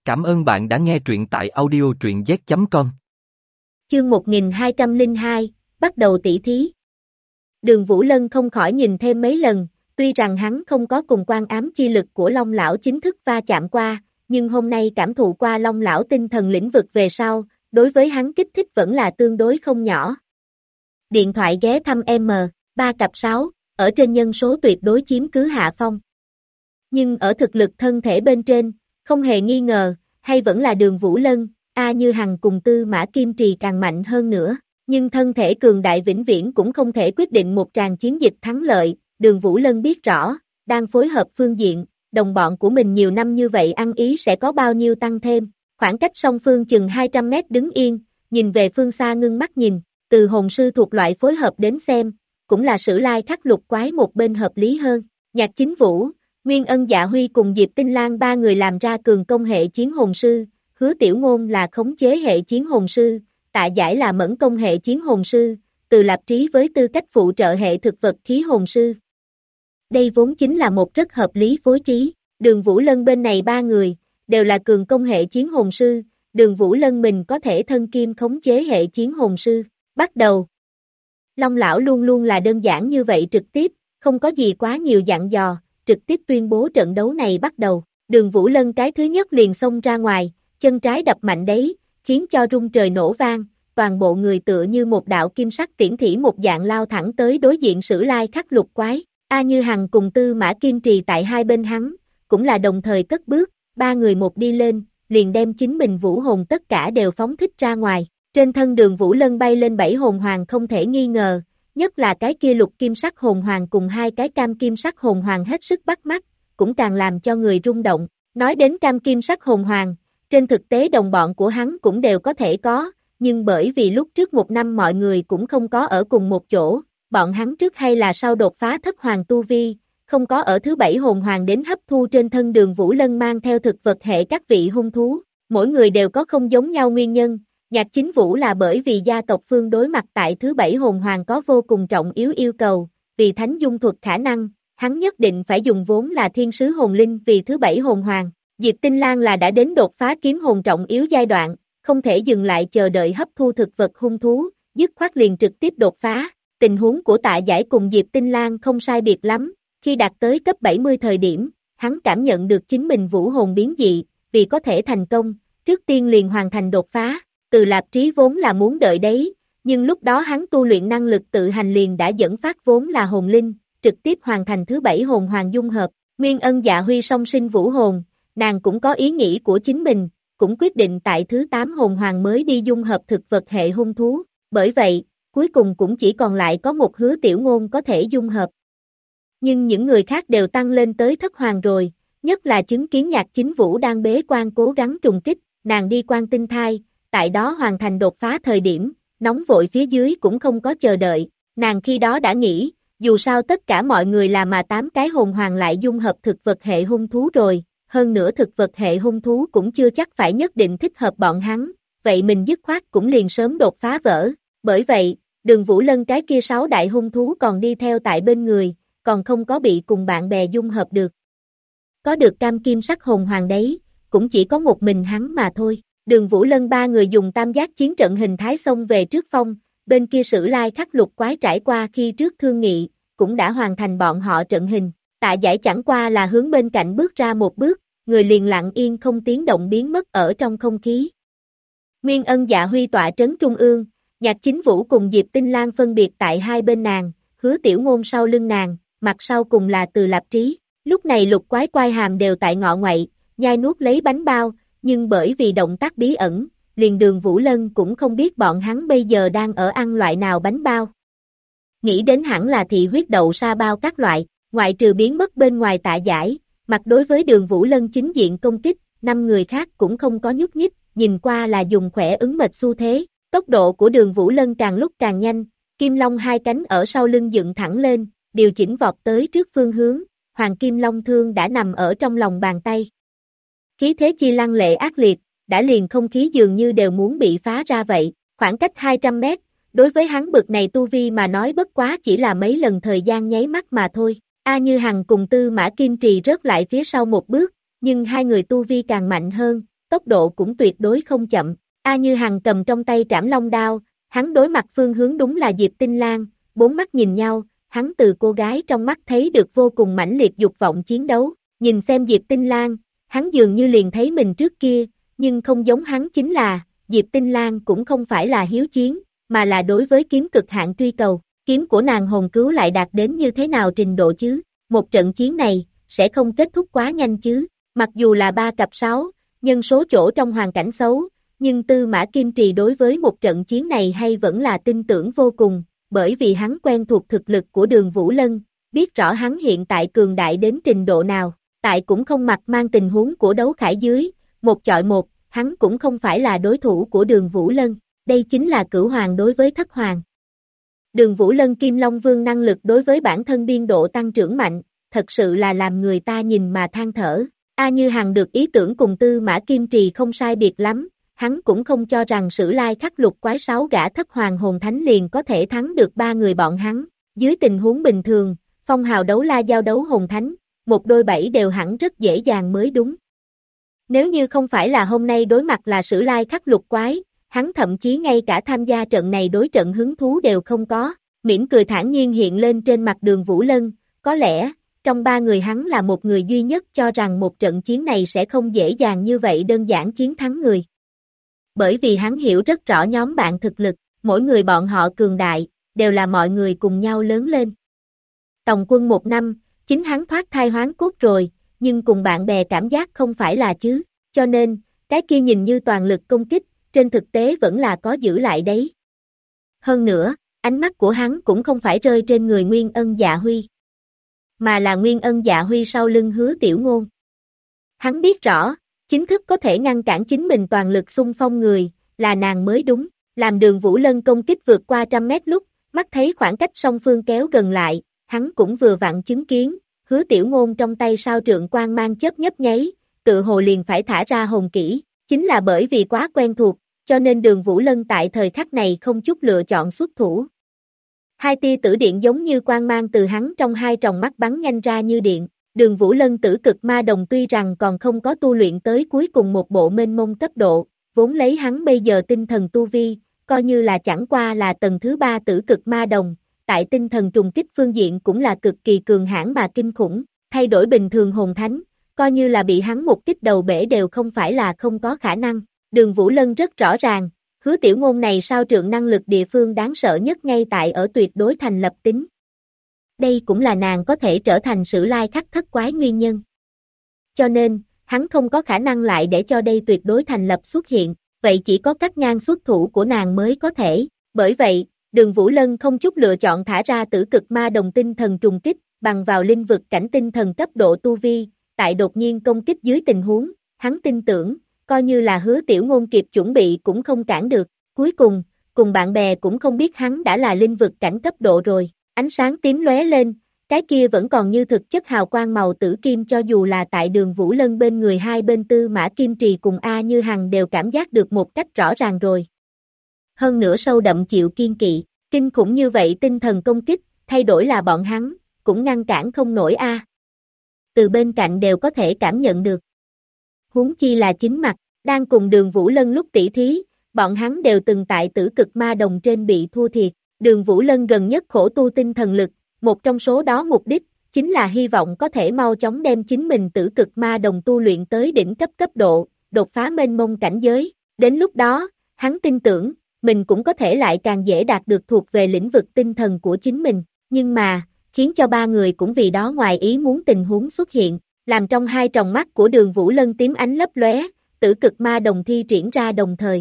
Cảm ơn bạn đã nghe truyện tại audio truyện z.com. Chương 1202, bắt đầu tỉ thí. Đường Vũ Lân không khỏi nhìn thêm mấy lần, tuy rằng hắn không có cùng quan ám chi lực của Long Lão chính thức va chạm qua, nhưng hôm nay cảm thụ qua Long Lão tinh thần lĩnh vực về sau, đối với hắn kích thích vẫn là tương đối không nhỏ. Điện thoại ghé thăm M3 cặp 6, ở trên nhân số tuyệt đối chiếm cứ hạ phong. Nhưng ở thực lực thân thể bên trên, không hề nghi ngờ, hay vẫn là Đường Vũ Lân, A Như Hằng cùng Tư Mã Kim Trì càng mạnh hơn nữa. Nhưng thân thể cường đại vĩnh viễn cũng không thể quyết định một tràng chiến dịch thắng lợi, Đường Vũ Lân biết rõ, đang phối hợp phương diện, đồng bọn của mình nhiều năm như vậy ăn ý sẽ có bao nhiêu tăng thêm, khoảng cách song phương chừng 200 mét đứng yên, nhìn về phương xa ngưng mắt nhìn, từ hồn sư thuộc loại phối hợp đến xem, cũng là Sử Lai Khắc Lục Quái một bên hợp lý hơn, Nhạc Chính Vũ, Nguyên Ân Dạ Huy cùng Diệp Tinh Lan ba người làm ra cường công hệ chiến hồn sư, Hứa Tiểu Ngôn là khống chế hệ chiến hồn sư, Tạ Giải là mẫn công hệ chiến hồn sư, Từ Lạp Trí với tư cách phụ trợ hệ thực vật khí hồn sư. Đây vốn chính là một rất hợp lý phối trí, Đường Vũ Lân bên này ba người, đều là cường công hệ chiến hồn sư, Đường Vũ Lân mình có thể thân kim khống chế hệ chiến hồn sư, bắt đầu. Long Lão luôn luôn là đơn giản như vậy trực tiếp, không có gì quá nhiều dặn dò, trực tiếp tuyên bố trận đấu này bắt đầu, Đường Vũ Lân cái thứ nhất liền xông ra ngoài, chân trái đập mạnh đấy, khiến cho rung trời nổ vang, toàn bộ người tựa như một đạo kim sắc tiễn thỉ một dạng lao thẳng tới đối diện Sử Lai Khắc Lục Quái, A Như Hằng cùng Tư Mã Kim Trì tại hai bên hắn, cũng là đồng thời cất bước, ba người một đi lên, liền đem chính mình vũ hồn tất cả đều phóng thích ra ngoài, trên thân Đường Vũ Lân bay lên 7 hồn hoàng không thể nghi ngờ, nhất là cái kia lục kim sắc hồn hoàng cùng hai cái cam kim sắc hồn hoàng hết sức bắt mắt, cũng càng làm cho người rung động, nói đến cam kim sắc hồn hoàng, trên thực tế đồng bọn của hắn cũng đều có thể có, nhưng bởi vì lúc trước một năm mọi người cũng không có ở cùng một chỗ, bọn hắn trước hay là sau đột phá thất hoàng tu vi, không có ở thứ 7 hồn hoàng đến hấp thu trên thân Đường Vũ Lân mang theo thực vật hệ các vị hung thú, mỗi người đều có không giống nhau nguyên nhân, Nhạc Chính Vũ là bởi vì gia tộc Phương đối mặt tại thứ 7 hồn hoàng có vô cùng trọng yếu yêu cầu, vì thánh dung thuật khả năng, hắn nhất định phải dùng vốn là thiên sứ hồn linh vì thứ 7 hồn hoàng. Diệp Tinh Lan là đã đến đột phá kiếm hồn trọng yếu giai đoạn, không thể dừng lại chờ đợi hấp thu thực vật hung thú, dứt khoát liền trực tiếp đột phá. Tình huống của Tạ Giải cùng Diệp Tinh Lan không sai biệt lắm, khi đạt tới cấp 70 thời điểm, hắn cảm nhận được chính mình vũ hồn biến dị, vì có thể thành công, trước tiên liền hoàn thành đột phá. Từ Lạp Trí vốn là muốn đợi đấy, nhưng lúc đó hắn tu luyện năng lực tự hành liền đã dẫn phát vốn là hồn linh, trực tiếp hoàn thành thứ 7 hồn hoàng dung hợp. Nguyên Ân Dạ Huy song sinh vũ hồn, nàng cũng có ý nghĩ của chính mình, cũng quyết định tại thứ 8 hồn hoàng mới đi dung hợp thực vật hệ hung thú, bởi vậy, cuối cùng cũng chỉ còn lại có một Hứa Tiểu Ngôn có thể dung hợp. Nhưng những người khác đều tăng lên tới thất hoàng rồi, nhất là chứng kiến Nhạc Chính Vũ đang bế quan cố gắng trùng kích, nàng đi quan tinh thai, tại đó hoàn thành đột phá thời điểm, nóng vội phía dưới cũng không có chờ đợi, nàng khi đó đã nghĩ, dù sao tất cả mọi người là mà 8 cái hồn hoàng lại dung hợp thực vật hệ hung thú rồi, hơn nữa thực vật hệ hung thú cũng chưa chắc phải nhất định thích hợp bọn hắn, vậy mình dứt khoát cũng liền sớm đột phá vỡ, bởi vậy, Đường Vũ Lân cái kia 6 đại hung thú còn đi theo tại bên người, còn không có bị cùng bạn bè dung hợp được. Có được cam kim sắc hồn hoàng đấy, cũng chỉ có một mình hắn mà thôi. Đường Vũ Lân ba người dùng tam giác chiến trận hình thái xông về trước phong, bên kia Sử Lai Khắc Lục Quái trải qua khi trước thương nghị, cũng đã hoàn thành bọn họ trận hình, Tạ Giải chẳng qua là hướng bên cạnh bước ra một bước, người liền lặng yên không tiếng động biến mất ở trong không khí. Nguyên Ân Dạ Huy tọa trấn trung ương, Nhạc Chính Vũ cùng Diệp Tinh Lan phân biệt tại hai bên nàng, Hứa Tiểu Ngôn sau lưng nàng, mặt sau cùng là Từ Lạp Trí, lúc này Lục Quái quai hàm đều tại ngọ ngoậy, nhai nuốt lấy bánh bao, nhưng bởi vì động tác bí ẩn, liền Đường Vũ Lân cũng không biết bọn hắn bây giờ đang ở ăn loại nào bánh bao. Nghĩ đến hẳn là thị huyết đậu sa bao các loại, ngoại trừ biến mất bên ngoài Tạ Giải, mặt đối với Đường Vũ Lân chính diện công kích, 5 người khác cũng không có nhúc nhích, nhìn qua là dùng khỏe ứng mệt xu thế, tốc độ của Đường Vũ Lân càng lúc càng nhanh, Kim Long hai cánh ở sau lưng dựng thẳng lên, điều chỉnh vọt tới trước phương hướng, Hoàng Kim Long thương đã nằm ở trong lòng bàn tay. Khí thế chi lăng lệ ác liệt, đã liền không khí dường như đều muốn bị phá ra vậy, khoảng cách 200 mét, đối với hắn bực này tu vi mà nói bất quá chỉ là mấy lần thời gian nháy mắt mà thôi. A Như Hằng cùng Tư Mã Kim Trì rớt lại phía sau một bước, nhưng hai người tu vi càng mạnh hơn, tốc độ cũng tuyệt đối không chậm. A Như Hằng cầm trong tay trảm long đao, hắn đối mặt phương hướng đúng là Diệp Tinh Lan, bốn mắt nhìn nhau, hắn từ cô gái trong mắt thấy được vô cùng mãnh liệt dục vọng chiến đấu, nhìn xem Diệp Tinh Lan, hắn dường như liền thấy mình trước kia, nhưng không giống hắn chính là, Diệp Tinh Lan cũng không phải là hiếu chiến, mà là đối với kiếm cực hạn truy cầu, kiếm của nàng hồn cứu lại đạt đến như thế nào trình độ chứ, một trận chiến này, sẽ không kết thúc quá nhanh chứ, mặc dù là 3 cặp 6, nhân số chỗ trong hoàn cảnh xấu, nhưng Tư Mã Kim Trì đối với một trận chiến này hay vẫn là tin tưởng vô cùng, bởi vì hắn quen thuộc thực lực của Đường Vũ Lân, biết rõ hắn hiện tại cường đại đến trình độ nào, tại cũng không mặc mang tình huống của đấu khải dưới, một chọi một, hắn cũng không phải là đối thủ của Đường Vũ Lân, đây chính là cửu hoàng đối với thất hoàng. Đường Vũ Lân Kim Long Vương năng lực đối với bản thân biên độ tăng trưởng mạnh, thật sự là làm người ta nhìn mà than thở. A Như Hằng được ý tưởng cùng Tư Mã Kim Trì không sai biệt lắm, hắn cũng không cho rằng Sử Lai Khắc Lục Quái 6 gã thất hoàng hồn thánh liền có thể thắng được 3 người bọn hắn. Dưới tình huống bình thường, phong hào đấu la giao đấu hồn thánh, một đôi 7 đều hẳn rất dễ dàng mới đúng. Nếu như không phải là hôm nay đối mặt là Sử Lai Khắc Lục Quái, hắn thậm chí ngay cả tham gia trận này đối trận hứng thú đều không có, mỉm cười thản nhiên hiện lên trên mặt Đường Vũ Lân, có lẽ, trong 3 người hắn là một người duy nhất cho rằng một trận chiến này sẽ không dễ dàng như vậy đơn giản chiến thắng người. Bởi vì hắn hiểu rất rõ nhóm bạn thực lực, mỗi người bọn họ cường đại, đều là mọi người cùng nhau lớn lên. Tòng quân 1 năm, chính hắn thoát thai hoán cốt rồi, nhưng cùng bạn bè cảm giác không phải là chứ, cho nên, cái kia nhìn như toàn lực công kích, trên thực tế vẫn là có giữ lại đấy. Hơn nữa, ánh mắt của hắn cũng không phải rơi trên người Nguyên Ân Dạ Huy, mà là Nguyên Ân Dạ Huy sau lưng Hứa Tiểu Ngôn. Hắn biết rõ, chính thức có thể ngăn cản chính mình toàn lực xung phong người, là nàng mới đúng, làm Đường Vũ Lân công kích vượt qua 100 mét lúc, mắt thấy khoảng cách song phương kéo gần lại, hắn cũng vừa vặn chứng kiến, Hứa Tiểu Ngôn trong tay sao trượng quang mang chớp nhấp nháy, tự hồ liền phải thả ra hồn kỹ, chính là bởi vì quá quen thuộc, cho nên Đường Vũ Lân tại thời khắc này không chút lựa chọn xuất thủ. Hai tia tử điện giống như quang mang từ hắn trong hai tròng mắt bắn nhanh ra như điện, Đường Vũ Lân tử cực ma đồng tuy rằng còn không có tu luyện tới cuối cùng một bộ mênh mông cấp độ, vốn lấy hắn bây giờ tinh thần tu vi, coi như là chẳng qua là tầng thứ 3 tử cực ma đồng, tại tinh thần trùng kích phương diện cũng là cực kỳ cường hãn mà kinh khủng, thay đổi bình thường hồn thánh, coi như là bị hắn một kích đầu bể đều không phải là không có khả năng. Đường Vũ Lân rất rõ ràng, Hứa Tiểu Ngôn này sao trượng năng lực địa phương đáng sợ nhất ngay tại ở tuyệt đối thành lập tính. Đây cũng là nàng có thể trở thành Sử Lai Khắc thất quái nguyên nhân. Cho nên, hắn không có khả năng lại để cho đây tuyệt đối thành lập xuất hiện, vậy chỉ có cắt ngang xuất thủ của nàng mới có thể. Bởi vậy, Đường Vũ Lân không chút lựa chọn thả ra tử cực ma đồng tinh thần trùng kích, bằng vào linh vực cảnh tinh thần cấp độ tu vi, tại đột nhiên công kích dưới tình huống, hắn tin tưởng, coi như là Hứa Tiểu Ngôn kịp chuẩn bị cũng không cản được, cuối cùng bạn bè cũng không biết hắn đã là linh vực cảnh cấp độ rồi, ánh sáng tím lóe lên, cái kia vẫn còn như thực chất hào quang màu tử kim cho dù là tại Đường Vũ Lân bên người hai bên Tư Mã Kim Trì cùng A Như Hằng đều cảm giác được một cách rõ ràng rồi. Hơn nữa sâu đậm chịu kiên kỵ, kinh khủng như vậy tinh thần công kích, thay đổi là bọn hắn, cũng ngăn cản không nổi a. Từ bên cạnh đều có thể cảm nhận được. Huống chi là chính mặt, đang cùng Đường Vũ Lân lúc tỉ thí, bọn hắn đều từng tại tử cực ma đồng trên bị thua thiệt. Đường Vũ Lân gần nhất khổ tu tinh thần lực, một trong số đó mục đích, chính là hy vọng có thể mau chóng đem chính mình tử cực ma đồng tu luyện tới đỉnh cấp độ, đột phá mênh mông cảnh giới. Đến lúc đó, hắn tin tưởng, mình cũng có thể lại càng dễ đạt được thuộc về lĩnh vực tinh thần của chính mình. Nhưng mà, khiến cho ba người cũng vì đó ngoài ý muốn tình huống xuất hiện, làm trong hai tròng mắt của Đường Vũ Lân tím ánh lấp lóe, tử cực ma đồng thi triển ra đồng thời.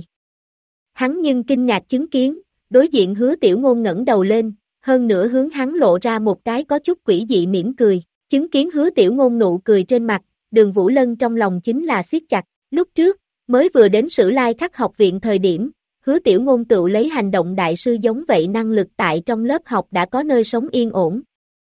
Hắn nhưng kinh ngạc chứng kiến, đối diện Hứa Tiểu Ngôn ngẩng đầu lên, hơn nữa hướng hắn lộ ra một cái có chút quỷ dị mỉm cười, chứng kiến Hứa Tiểu Ngôn nụ cười trên mặt, Đường Vũ Lân trong lòng chính là siết chặt, lúc trước, mới vừa đến Sử Lai Khắc học viện thời điểm, Hứa Tiểu Ngôn tự lấy hành động đại sư giống vậy năng lực tại trong lớp học đã có nơi sống yên ổn.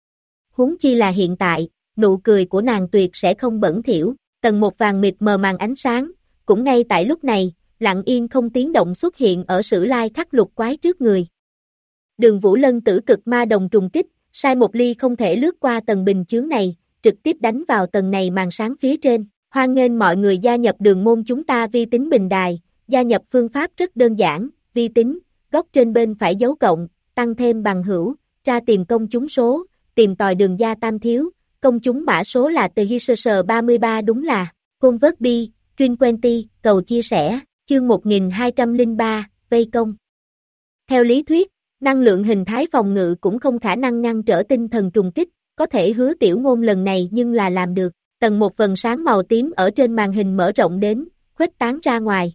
Huống chi là hiện tại, nụ cười của nàng tuyệt sẽ không bẩn thỉu, tầng một vàng mịt mờ màn ánh sáng, cũng ngay tại lúc này, lặng yên không tiếng động xuất hiện ở Sử Lai Khắc Lục Quái trước người. Đường Vũ Lân tử cực ma đồng trùng kích, sai một ly không thể lướt qua tầng bình chướng này, trực tiếp đánh vào tầng này màn sáng phía trên, Hoan nghênh mọi người gia nhập đường môn chúng ta vi tính bình đài, gia nhập phương pháp rất đơn giản, vi tính, góc trên bên phải dấu cộng, tăng thêm bằng hữu, tra tìm công chúng số, tìm tòi đường gia tam thiếu, công chúng mã số là TGSS 33 đúng là, Convert B, Truyền Quenty, cầu chia sẻ, chương 1203, vây công. Theo lý thuyết, năng lượng hình thái phòng ngự cũng không khả năng ngăn trở tinh thần trùng kích, có thể Hứa Tiểu Ngôn lần này nhưng là làm được, tầng một vầng sáng màu tím ở trên màn hình mở rộng đến, khuếch tán ra ngoài.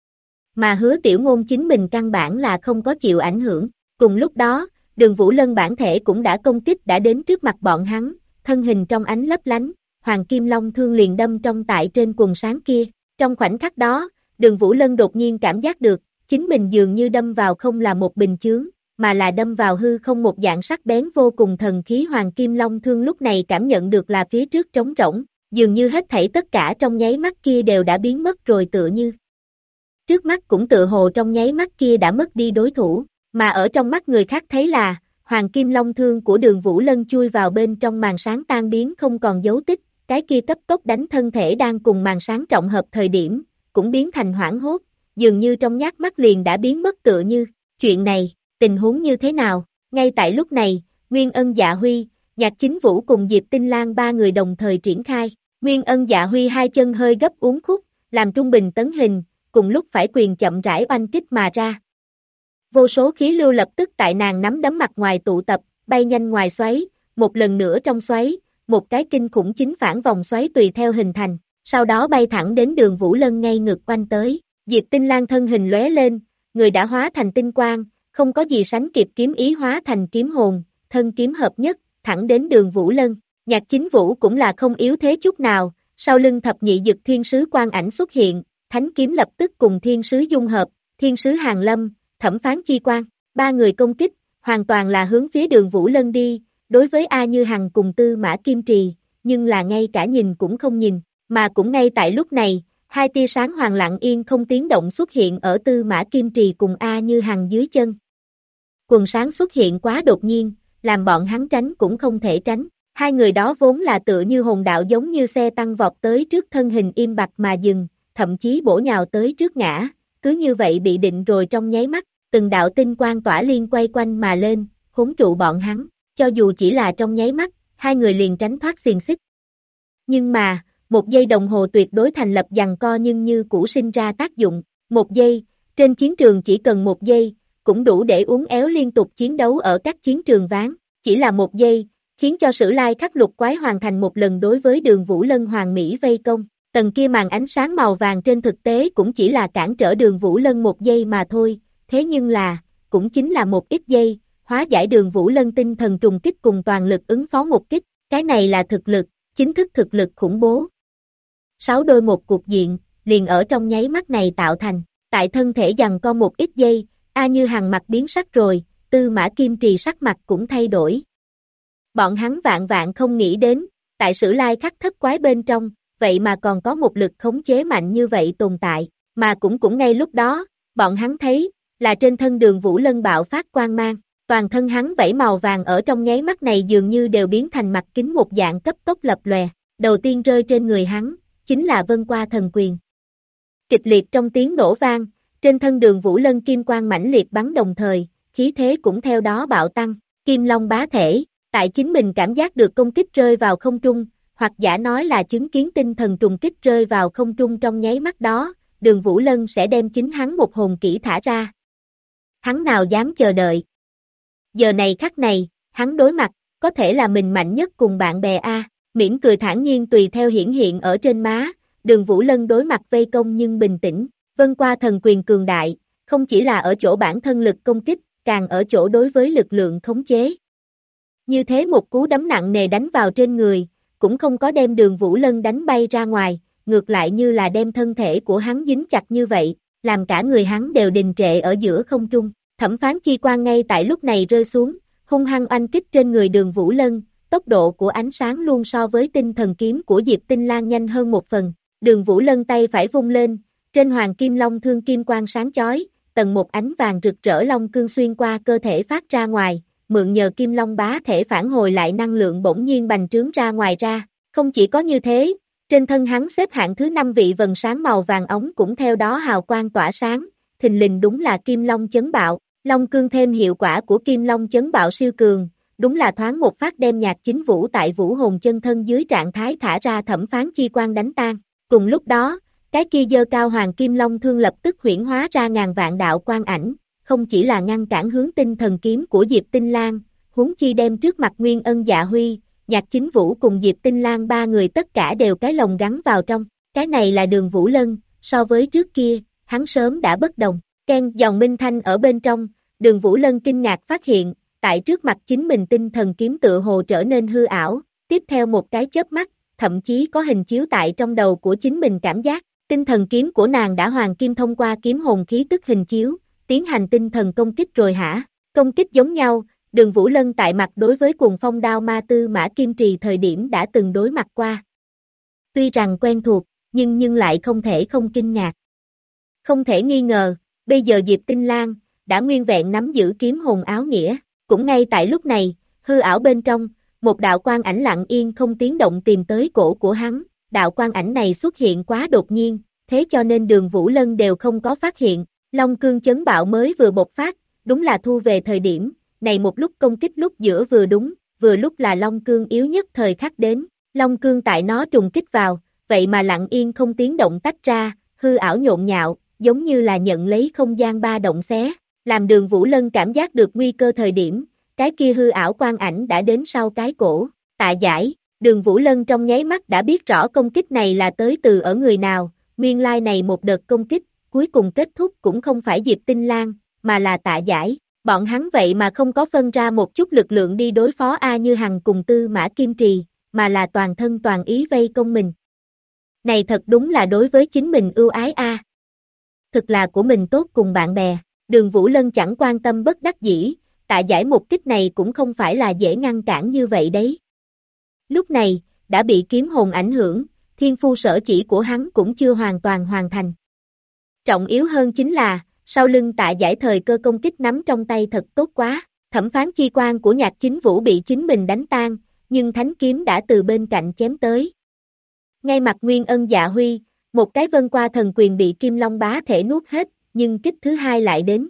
Mà Hứa Tiểu Ngôn chính mình căn bản là không có chịu ảnh hưởng, cùng lúc đó, Đường Vũ Lân bản thể cũng đã công kích đã đến trước mặt bọn hắn, thân hình trong ánh lấp lánh, Hoàng Kim Long thương liền đâm trong tại trên quần sáng kia, trong khoảnh khắc đó, Đường Vũ Lân đột nhiên cảm giác được, chính mình dường như đâm vào không là một bình chướng, mà là đâm vào hư không một dạng sắc bén vô cùng thần khí Hoàng Kim Long thương lúc này cảm nhận được là phía trước trống rỗng, dường như hết thảy tất cả trong nháy mắt kia đều đã biến mất rồi tựa như. Trước mắt cũng tựa hồ trong nháy mắt kia đã mất đi đối thủ, mà ở trong mắt người khác thấy là, Hoàng Kim Long thương của Đường Vũ Lân chui vào bên trong màn sáng tan biến không còn dấu tích, cái kia cấp tốc đánh thân thể đang cùng màn sáng trọng hợp thời điểm, cũng biến thành hoảng hốt, dường như trong nhát mắt liền đã biến mất tựa như, chuyện này, tình huống như thế nào, ngay tại lúc này, Nguyên Ân Dạ Huy, Nhạc Chính Vũ cùng Diệp Tinh Lang ba người đồng thời triển khai, Nguyên Ân Dạ Huy hai chân hơi gấp uốn khúc, làm trung bình tấn hình, cùng lúc phải quyền chậm rãi oanh kích mà ra. Vô số khí lưu lập tức tại nàng nắm đấm mặt ngoài tụ tập, bay nhanh ngoài xoáy, một lần nữa trong xoáy, một cái kinh khủng chính phản vòng xoáy tùy theo hình thành, sau đó bay thẳng đến Đường Vũ Lân ngay ngực oanh tới, Diệp Tinh Lang thân hình lóe lên, người đã hóa thành tinh quang, không có gì sánh kịp kiếm ý hóa thành kiếm hồn, thân kiếm hợp nhất, thẳng đến Đường Vũ Lân, Nhạc Chính Vũ cũng là không yếu thế chút nào, sau lưng thập nhị dực thiên sứ quang ảnh xuất hiện, thánh kiếm lập tức cùng thiên sứ dung hợp, thiên sứ Hàng Lâm, thẩm phán chi quang, ba người công kích, hoàn toàn là hướng phía Đường Vũ Lân đi, đối với A Như Hằng cùng Tư Mã Kim Trì, nhưng là ngay cả nhìn cũng không nhìn, mà cũng ngay tại lúc này, hai tia sáng hoàng lặng yên không tiếng động xuất hiện ở Tư Mã Kim Trì cùng A Như Hằng dưới chân. Quần sáng xuất hiện quá đột nhiên, làm bọn hắn tránh cũng không thể tránh, hai người đó vốn là tựa như hồn đạo giống như xe tăng vọt tới trước thân hình im bặt mà dừng, thậm chí bổ nhào tới trước ngã, cứ như vậy bị định rồi trong nháy mắt, từng đạo tinh quang tỏa liên quay quanh mà lên, khốn trụ bọn hắn, cho dù chỉ là trong nháy mắt, hai người liền tránh thoát xiềng xích. Nhưng mà, một giây đồng hồ tuyệt đối thành lập giằng co nhưng như cũ sinh ra tác dụng, một giây, trên chiến trường chỉ cần một giây, cũng đủ để uốn éo liên tục chiến đấu ở các chiến trường ván, chỉ là một giây, khiến cho Sử Lai Khắc Lục Quái hoàn thành một lần đối với Đường Vũ Lân Hoàng Mỹ vây công, tầng kia màn ánh sáng màu vàng trên thực tế cũng chỉ là cản trở Đường Vũ Lân một giây mà thôi, thế nhưng là, cũng chính là một ít giây, hóa giải Đường Vũ Lân tinh thần trùng kích cùng toàn lực ứng phó một kích, cái này là thực lực, chính thức thực lực khủng bố. 6 đôi một cục diện, liền ở trong nháy mắt này tạo thành, tại thân thể giằng co một ít giây, A Như Hằng mặt biến sắc rồi, Tư Mã Kim Trì sắc mặt cũng thay đổi. Bọn hắn vạn vạn không nghĩ đến, tại Sử Lai Khắc thất quái bên trong, vậy mà còn có một lực khống chế mạnh như vậy tồn tại, mà cũng ngay lúc đó, bọn hắn thấy, là trên thân Đường Vũ Lân bạo phát quang mang, toàn thân hắn vẫy màu vàng ở trong nháy mắt này dường như đều biến thành mặt kính một dạng cấp tốc lập lòe, đầu tiên rơi trên người hắn, chính là Vân Qua Thần Quyền. Kịch liệt trong tiếng nổ vang, trên thân Đường Vũ Lân kim quang mãnh liệt bắn đồng thời, khí thế cũng theo đó bạo tăng, Kim Long bá thể, tại chính mình cảm giác được công kích rơi vào không trung, hoặc giả nói là chứng kiến tinh thần trùng kích rơi vào không trung trong nháy mắt đó, Đường Vũ Lân sẽ đem chính hắn một hồn kỹ thả ra. Hắn nào dám chờ đợi. Giờ này khắc này, hắn đối mặt, có thể là mình mạnh nhất cùng bạn bè A, mỉm cười thản nhiên tùy theo hiển hiện ở trên má, Đường Vũ Lân đối mặt vây công nhưng bình tĩnh, Vân Qua Thần Quyền cường đại, không chỉ là ở chỗ bản thân lực công kích, càng ở chỗ đối với lực lượng khống chế. Như thế một cú đấm nặng nề đánh vào trên người, cũng không có đem Đường Vũ Lân đánh bay ra ngoài, ngược lại như là đem thân thể của hắn dính chặt như vậy, làm cả người hắn đều đình trệ ở giữa không trung. Thẩm phán chi quang ngay tại lúc này rơi xuống, hung hăng oanh kích trên người Đường Vũ Lân, tốc độ của ánh sáng luôn so với tinh thần kiếm của Diệp Tinh Lang nhanh hơn một phần. Đường Vũ Lân tay phải vung lên, trên Hoàng Kim Long thương kim quang sáng chói, tầng một ánh vàng rực rỡ long cương xuyên qua cơ thể phát ra ngoài, mượn nhờ Kim Long bá thể phản hồi lại năng lượng bỗng nhiên bành trướng ra ngoài ra. Không chỉ có như thế, Trên thân hắn xếp hạng thứ 5 vị vần sáng màu vàng ống cũng theo đó hào quang tỏa sáng, thình lình đúng là Kim Long chấn bạo, Long cương thêm hiệu quả của Kim Long chấn bạo siêu cường, đúng là thoáng một phát đem Nhạc Chính Vũ tại Vũ Hồn chân thân dưới trạng thái thả ra thẩm phán chi quang đánh tan. Cùng lúc đó, cái kia giơ cao Hoàng Kim Long thương lập tức huyễn hóa ra ngàn vạn đạo quang ảnh, không chỉ là ngăn cản hướng tinh thần kiếm của Diệp Tinh Lang, huống chi đem trước mặt Nguyên Ân Dạ Huy, Nhạc Chính Vũ cùng Diệp Tinh Lang ba người tất cả đều cái lồng gắn vào trong. Cái này là Đường Vũ Lân, so với trước kia, hắn sớm đã bất đồng. Ken dòng minh thanh ở bên trong, Đường Vũ Lân kinh ngạc phát hiện, tại trước mặt chính mình tinh thần kiếm tựa hồ trở nên hư ảo, tiếp theo một cái chớp mắt, thậm chí có hình chiếu tại trong đầu của chính mình cảm giác, tinh thần kiếm của nàng đã hoàng kim thông qua kiếm hồn khí tức hình chiếu, tiến hành tinh thần công kích rồi hả? Công kích giống nhau, Đường Vũ Lân tại mặt đối với cuồng phong đao ma Tư Mã Kim Trì thời điểm đã từng đối mặt qua. Tuy rằng quen thuộc, nhưng lại không thể không kinh ngạc. Không thể nghi ngờ, bây giờ Diệp Tinh Lang đã nguyên vẹn nắm giữ kiếm hồn áo nghĩa, cũng ngay tại lúc này, hư ảo bên trong, một đạo quang ảnh lặng yên không tiếng động tìm tới cổ của hắn, đạo quang ảnh này xuất hiện quá đột nhiên, thế cho nên Đường Vũ Lân đều không có phát hiện, Long cương chấn bạo mới vừa bộc phát, đúng là thu về thời điểm, này một lúc công kích lúc giữa vừa đúng, vừa lúc là Long cương yếu nhất thời khắc đến, Long cương tại nó trùng kích vào, vậy mà lặng yên không tiếng động tách ra, hư ảo nhộn nhạo, giống như là nhận lấy không gian ba động xé, làm Đường Vũ Lân cảm giác được nguy cơ thời điểm, cái kia hư ảo quang ảnh đã đến sau cái cổ, Tạ Giải, Đường Vũ Lân trong nháy mắt đã biết rõ công kích này là tới từ ở người nào, nguyên lai này một đợt công kích, cuối cùng kết thúc cũng không phải Diệp Tinh Lang, mà là Tạ Giải, bọn hắn vậy mà không có phân ra một chút lực lượng đi đối phó A Như Hằng cùng Tư Mã Kim Trì, mà là toàn thân toàn ý vây công mình. Này thật đúng là đối với chính mình ưu ái a. Thực là của mình tốt cùng bạn bè, Đường Vũ Lân chẳng quan tâm bất đắc dĩ, Tạ Giải một kích này cũng không phải là dễ ngăn cản như vậy đấy. Lúc này, đã bị kiếm hồn ảnh hưởng, thiên phu sở chỉ của hắn cũng chưa hoàn toàn hoàn thành. Trọng yếu hơn chính là, sau lưng Tạ Giải thời cơ công kích nắm trong tay thật tốt quá, thẩm phán chi quan của Nhạc Chính Vũ bị chính mình đánh tan, nhưng thánh kiếm đã từ bên cạnh chém tới. Ngay mặt Nguyên Ân Dạ Huy, một cái vân qua thần quyền bị Kim Long bá thể nuốt hết, nhưng kích thứ hai lại đến.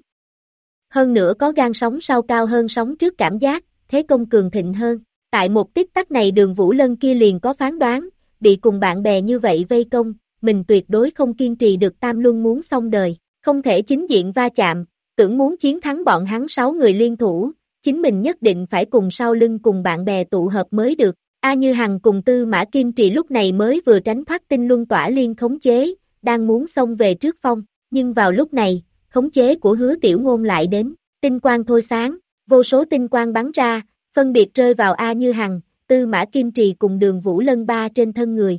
Hơn nữa có gan sóng sau cao hơn sóng trước cảm giác, thế công cường thịnh hơn. Tại một tích tắc này Đường Vũ Lân kia liền có phán đoán, bị cùng bạn bè như vậy vây công, mình tuyệt đối không kiên trì được tam luân muốn xong đời, không thể chính diện va chạm, tưởng muốn chiến thắng bọn hắn 6 người liên thủ, chính mình nhất định phải cùng sau lưng cùng bạn bè tụ hợp mới được. A Như Hằng cùng Tư Mã Kim Trì lúc này mới vừa tránh thoát tinh luân tỏa liên khống chế, đang muốn xông về trước phong, nhưng vào lúc này, khống chế của Hứa Tiểu Ngôn lại đến, tinh quang thôi sáng, vô số tinh quang bắn ra, phân biệt rơi vào A Như Hằng, Tư Mã Kim Trì cùng Đường Vũ Lân ba trên thân người.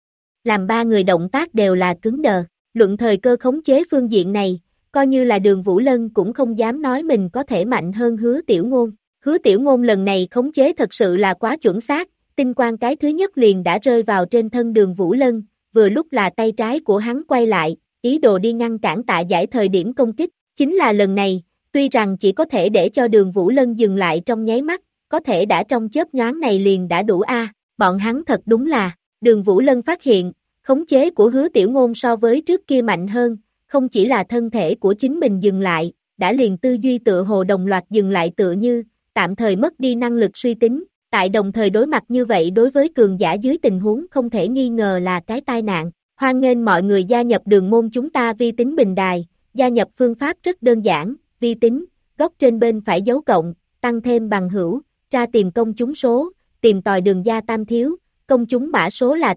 Làm ba người động tác đều là cứng đờ, luận thời cơ khống chế phương diện này, coi như là Đường Vũ Lân cũng không dám nói mình có thể mạnh hơn Hứa Tiểu Ngôn. Hứa Tiểu Ngôn lần này khống chế thật sự là quá chuẩn xác, tinh quang cái thứ nhất liền đã rơi vào trên thân Đường Vũ Lân, vừa lúc là tay trái của hắn quay lại, ý đồ đi ngăn cản Tạ Giải thời điểm công kích, chính là lần này, tuy rằng chỉ có thể để cho Đường Vũ Lân dừng lại trong nháy mắt, có thể đã trong chớp nhoáng này liền đã đủ bọn hắn thật đúng là, Đường Vũ Lân phát hiện, khống chế của Hứa Tiểu Ngôn so với trước kia mạnh hơn, không chỉ là thân thể của chính mình dừng lại, đã liền tư duy tựa hồ đồng loạt dừng lại tựa như, tạm thời mất đi năng lực suy tính, tại đồng thời đối mặt như vậy đối với cường giả dưới tình huống không thể nghi ngờ là cái tai nạn. Hoan nghênh mọi người gia nhập đường môn chúng ta vi tính bình đài, gia nhập phương pháp rất đơn giản, vi tính, góc trên bên phải dấu cộng, tăng thêm bằng hữu, ra tìm công chúng số, tìm tòi đường gia tam thiếu, công chúng mã số là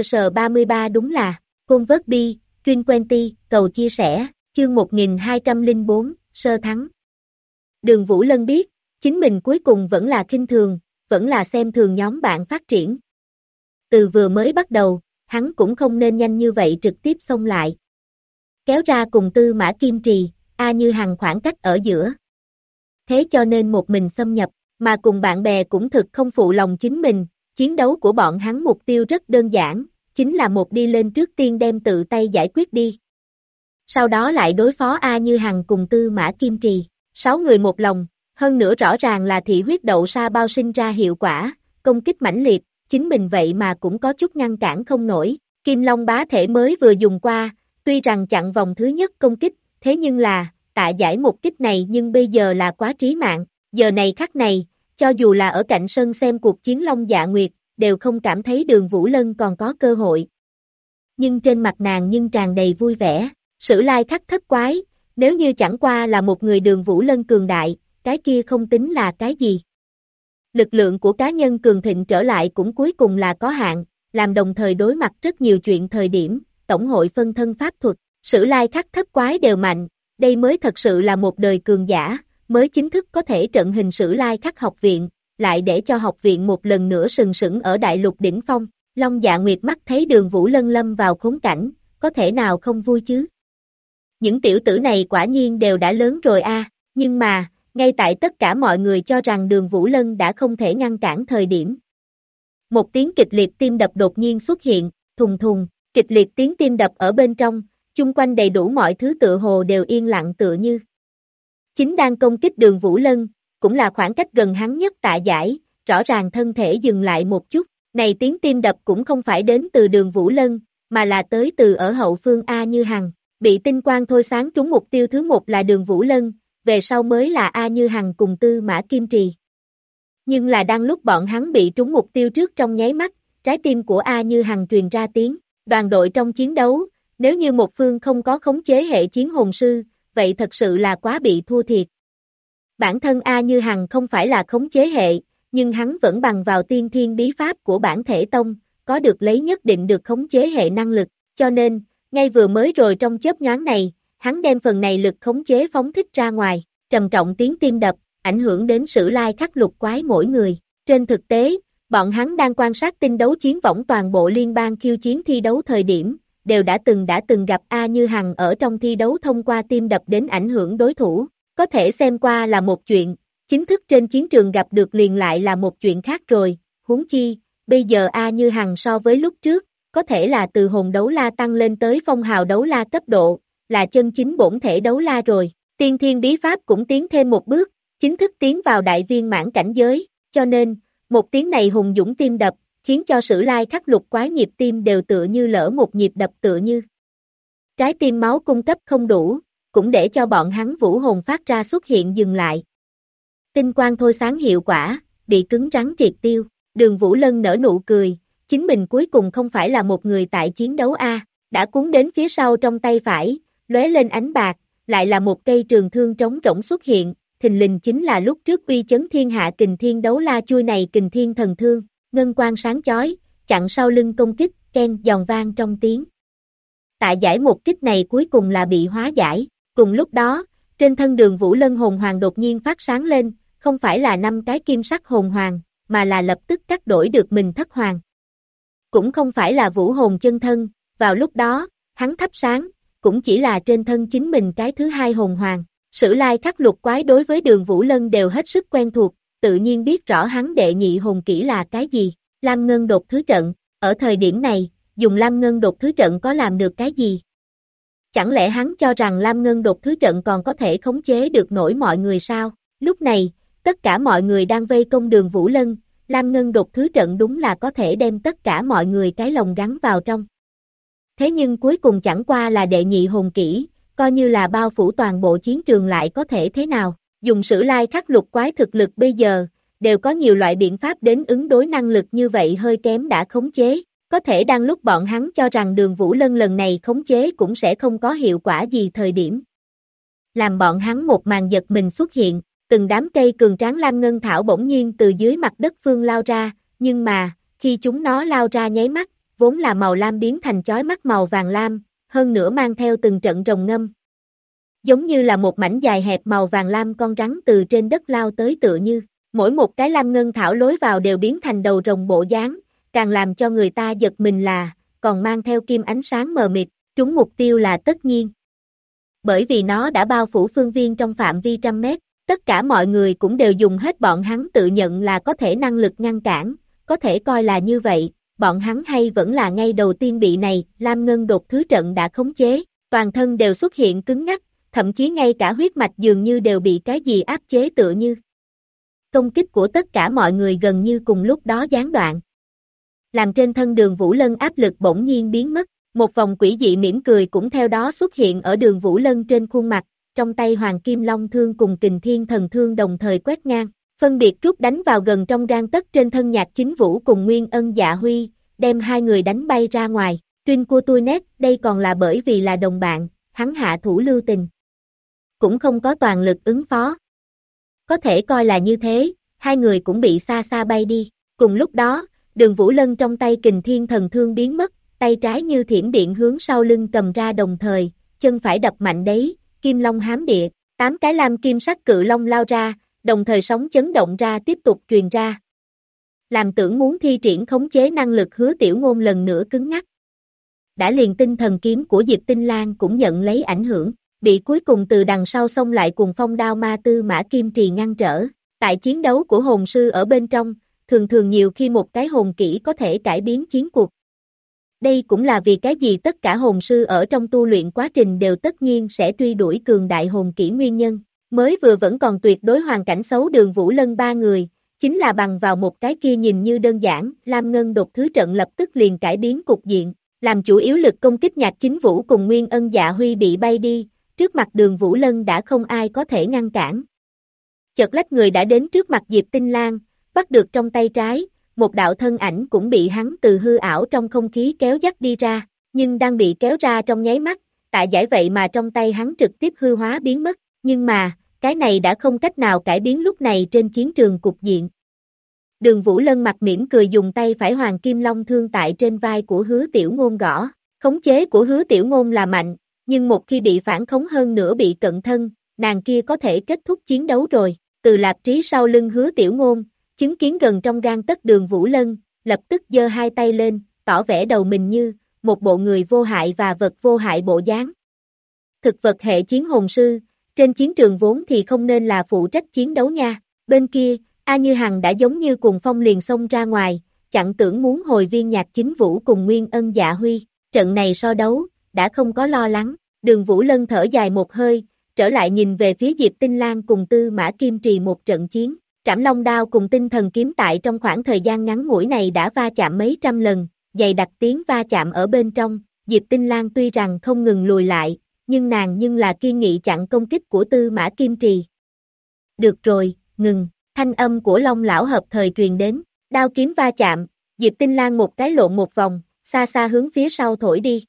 TGSS33 đúng là, Convert đi, Truyền Quenty, cầu chia sẻ, chương 1204, sơ thắng. Đường Vũ Lân biết, chính mình cuối cùng vẫn là khinh thường, vẫn là xem thường nhóm bạn phát triển. Từ vừa mới bắt đầu, hắn cũng không nên nhanh như vậy trực tiếp xông lại. Kéo ra cùng Tư Mã Kim Trì, A Như Hằng khoảng cách ở giữa. Thế cho nên một mình xâm nhập, mà cùng bạn bè cũng thực không phụ lòng chính mình, chiến đấu của bọn hắn mục tiêu rất đơn giản, chính là một đi lên trước tiên đem tự tay giải quyết đi. Sau đó lại đối phó A Như Hằng cùng Tư Mã Kim Trì, 6 người một lòng, hơn nữa rõ ràng là thị huyết đậu sa bao sinh ra hiệu quả, công kích mãnh liệt, chính mình vậy mà cũng có chút ngăn cản không nổi. Kim Long bá thể mới vừa dùng qua, tuy rằng chặn vòng thứ nhất công kích, thế nhưng là, tạ giải một kích này nhưng bây giờ là quá trí mạng, giờ này khắc này, cho dù là ở cạnh sân xem cuộc chiến Long Dạ Nguyệt, đều không cảm thấy Đường Vũ Lân còn có cơ hội. Nhưng trên mặt nàng nhưng tràn đầy vui vẻ, Sử Lai Khắc thất quái, nếu như chẳng qua là một người Đường Vũ Lân cường đại, cái kia không tính là cái gì. Lực lượng của cá nhân cường thịnh trở lại cũng cuối cùng là có hạn, làm đồng thời đối mặt rất nhiều chuyện thời điểm, tổng hội phân thân pháp thuật, Sử Lai Khắc thất quái đều mạnh, đây mới thật sự là một đời cường giả, mới chính thức có thể trận hình Sử Lai Khắc học viện, lại để cho học viện một lần nữa sừng sững ở đại lục đỉnh phong. Long Dạ Nguyệt mắt thấy Đường Vũ Lân lâm vào khốn cảnh, có thể nào không vui chứ? Những tiểu tử này quả nhiên đều đã lớn rồi a, nhưng mà, ngay tại tất cả mọi người cho rằng Đường Vũ Lân đã không thể ngăn cản thời điểm. Một tiếng kịch liệt tim đập đột nhiên xuất hiện, thùng thùng, kịch liệt tiếng tim đập ở bên trong, chung quanh đầy đủ mọi thứ tựa hồ đều yên lặng tựa như. Chính đang công kích Đường Vũ Lân, cũng là khoảng cách gần hắn nhất Tạ Giải, rõ ràng thân thể dừng lại một chút, này tiếng tim đập cũng không phải đến từ Đường Vũ Lân, mà là tới từ ở hậu phương A Như Hằng, bị tinh quang thôi sáng trúng mục tiêu thứ một là Đường Vũ Lân, về sau mới là A Như Hằng cùng Tư Mã Kim Trì. Nhưng là đang lúc bọn hắn bị trúng mục tiêu trước trong nháy mắt, trái tim của A Như Hằng truyền ra tiếng, đoàn đội trong chiến đấu, nếu như một phương không có khống chế hệ chiến hồn sư, vậy thật sự là quá bị thua thiệt. Bản thân A Như Hằng không phải là khống chế hệ, nhưng hắn vẫn bằng vào tiên thiên bí pháp của bản thể tông, có được lấy nhất định được khống chế hệ năng lực, cho nên, ngay vừa mới rồi trong chớp nhoáng này, hắn đem phần này lực khống chế phóng thích ra ngoài, trầm trọng tiếng tim đập, ảnh hưởng đến Sử Lai Khắc lục quái mỗi người. Trên thực tế, bọn hắn đang quan sát tinh đấu chiến võng toàn bộ liên bang khiêu chiến thi đấu thời điểm, đều đã từng gặp A Như Hằng ở trong thi đấu thông qua tim đập đến ảnh hưởng đối thủ, có thể xem qua là một chuyện, chính thức trên chiến trường gặp được liền lại là một chuyện khác rồi, huống chi, bây giờ A Như Hằng so với lúc trước, có thể là từ hồn đấu la tăng lên tới phong hào đấu la cấp độ, là chân chính bổn thể đấu la rồi, tiên thiên bí pháp cũng tiến thêm một bước, chính thức tiến vào đại viên mãn cảnh giới, cho nên, một tiếng này hùng dũng tim đập, khiến cho Sử Lai Khắc lục quái nhịp tim đều tựa như lỡ một nhịp đập tựa như. Trái tim máu cung cấp không đủ, cũng để cho bọn hắn vũ hồn phát ra xuất hiện dừng lại. Tinh quang thôi sáng hiệu quả, bị cứng rắn triệt tiêu, Đường Vũ Lân nở nụ cười, chính mình cuối cùng không phải là một người tại chiến đấu A, đã cuốn đến phía sau trong tay phải, lóe lên ánh bạc, lại là một cây trường thương trống rỗng xuất hiện, thình lình chính là lúc trước uy chấn thiên hạ kình thiên đấu la chui này kình thiên thần thương, ngân quang sáng chói, chặn sau lưng công kích, ken giòn vang trong tiếng. Tạ Giải một kích này cuối cùng là bị hóa giải, cùng lúc đó, trên thân Đường Vũ Lân hồn hoàng đột nhiên phát sáng lên, không phải là 5 cái kim sắc hồn hoàng, mà là lập tức cắt đổi được mình thất hoàng. Cũng không phải là vũ hồn chân thân, vào lúc đó, hắn thắp sáng, cũng chỉ là trên thân chính mình cái thứ hai hồn hoàng. Sử Lai Khắc lục quái đối với Đường Vũ Lân đều hết sức quen thuộc, tự nhiên biết rõ hắn đệ nhị hồn kỹ là cái gì, Lam Ngân đột thứ trận, ở thời điểm này, dùng Lam Ngân đột thứ trận có làm được cái gì? Chẳng lẽ hắn cho rằng Lam Ngân đột thứ trận còn có thể khống chế được nổi mọi người sao? Lúc này, tất cả mọi người đang vây công Đường Vũ Lân, Lam Ngân đột thứ trận đúng là có thể đem tất cả mọi người cái lồng gắn vào trong. Thế nhưng cuối cùng chẳng qua là đệ nhị hồn kỹ, coi như là bao phủ toàn bộ chiến trường lại có thể thế nào? Dùng Sử Lai Khắc lục quái thực lực bây giờ, đều có nhiều loại biện pháp đến ứng đối năng lực như vậy hơi kém đã khống chế. Có thể đang lúc bọn hắn cho rằng Đường Vũ Lân lần này khống chế cũng sẽ không có hiệu quả gì thời điểm. Làm bọn hắn một màn giật mình xuất hiện, từng đám cây cường tráng lam ngân thảo bỗng nhiên từ dưới mặt đất phương lao ra, nhưng mà, khi chúng nó lao ra nháy mắt, vốn là màu lam biến thành chói mắt màu vàng lam, hơn nữa mang theo từng trận rồng ngâm. Giống như là một mảnh dài hẹp màu vàng lam con rắn từ trên đất lao tới tựa như, mỗi một cái lam ngân thảo lối vào đều biến thành đầu rồng bộ dáng, càng làm cho người ta giật mình là, còn mang theo kim ánh sáng mờ mịt, trúng mục tiêu là tất nhiên. Bởi vì nó đã bao phủ phương viên trong phạm vi trăm mét, tất cả mọi người cũng đều dùng hết bọn hắn tự nhận là có thể năng lực ngăn cản, có thể coi là như vậy, bọn hắn hay vẫn là ngay đầu tiên bị này, Lam Ngân đột thứ trận đã khống chế, toàn thân đều xuất hiện cứng ngắc, thậm chí ngay cả huyết mạch dường như đều bị cái gì áp chế tựa như. Công kích của tất cả mọi người gần như cùng lúc đó gián đoạn. làm trên thân Đường Vũ Lân áp lực bỗng nhiên biến mất, một vòng quỷ dị mỉm cười cũng theo đó xuất hiện ở Đường Vũ Lân trên khuôn mặt, trong tay Hoàng Kim Long Thương cùng Kình Thiên Thần Thương đồng thời quét ngang, phân biệt trút đánh vào gần trong gang tấc trên thân Nhạc Chính Vũ cùng Nguyên Ân Dạ Huy, đem hai người đánh bay ra ngoài. Trinh của tôi nét, đây còn là bởi vì là đồng bạn, hắn hạ thủ lưu tình. Cũng không có toàn lực ứng phó. Có thể coi là như thế, hai người cũng bị xa xa bay đi. Cùng lúc đó, Đường Vũ Lân trong tay Kình Thiên Thần Thương biến mất, tay trái như thiểm điện hướng sau lưng cầm ra đồng thời, chân phải đập mạnh đấy, Kim Long hám địa, 8 cái lam kim sắc cự long lao ra, đồng thời sóng chấn động ra tiếp tục truyền ra. Làm tưởng muốn thi triển khống chế năng lực Hứa Tiểu Ngôn lần nữa cứng ngắc. Đã liền tinh thần kiếm của Diệp Tinh Lan cũng nhận lấy ảnh hưởng, bị cuối cùng từ đằng sau xông lại cùng phong đao ma Tư Mã Kim Trì ngăn trở. Tại chiến đấu của hồn sư ở bên trong, thường nhiều khi một cái hồn kỹ có thể cải biến chiến cuộc. Đây cũng là vì cái gì tất cả hồn sư ở trong tu luyện quá trình đều tất nhiên sẽ truy đuổi cường đại hồn kỹ nguyên nhân. Mới vừa vẫn còn tuyệt đối hoàn cảnh xấu Đường Vũ Lân ba người, chính là bằng vào một cái kia nhìn như đơn giản, Lam Ngân đột thứ trận lập tức liền cải biến cục diện, làm chủ yếu lực công kích Nhạc Chính Vũ cùng Nguyên Ân Dạ Huy bị bay đi, trước mặt Đường Vũ Lân đã không ai có thể ngăn cản. Chợt lách người đã đến trước mặt Diệp Tinh Lan, bắt được trong tay trái, một đạo thân ảnh cũng bị hắn từ hư ảo trong không khí kéo dắt đi ra, nhưng đang bị kéo ra trong nháy mắt, tại giải vậy mà trong tay hắn trực tiếp hư hóa biến mất, nhưng mà, cái này đã không cách nào cải biến lúc này trên chiến trường cục diện. Đường Vũ Lân mặt mỉm cười dùng tay phải Hoàng Kim Long Thương tại trên vai của Hứa Tiểu Ngôn gõ, khống chế của Hứa Tiểu Ngôn là mạnh, nhưng một khi bị phản khống hơn nữa bị cận thân, nàng kia có thể kết thúc chiến đấu rồi. Từ Lạp Trí sau lưng Hứa Tiểu Ngôn, chứng kiến gần trong gang tấc Đường Vũ Lân, lập tức giơ hai tay lên, tỏ vẻ đầu mình như một bộ người vô hại và vật vô hại bộ dáng. Thực vật hệ chiến hồn sư, trên chiến trường vốn thì không nên là phụ trách chiến đấu nha. Bên kia, A Như Hằng đã giống như cùng phong liền xông ra ngoài, chặn tưởng muốn hồi viên Nhạc Chính Vũ cùng Nguyên Ân Dạ Huy. Trận này so đấu, đã không có lo lắng. Đường Vũ Lân thở dài một hơi, trở lại nhìn về phía Diệp Tinh Lan cùng Tư Mã Kim Trì một trận chiến. Trảm Long Đao cùng Tinh Thần Kiếm tại trong khoảng thời gian ngắn ngủi này đã va chạm mấy trăm lần, dày đặc tiếng va chạm ở bên trong. Diệp Tinh Lan tuy rằng không ngừng lùi lại, nhưng nàng là kiên nghị chặn công kích của Tư Mã Kim Trì. Được rồi, ngừng, thanh âm của Long lão hợp thời truyền đến, đao kiếm va chạm, Diệp Tinh Lan một cái lộn một vòng, xa xa hướng phía sau thổi đi.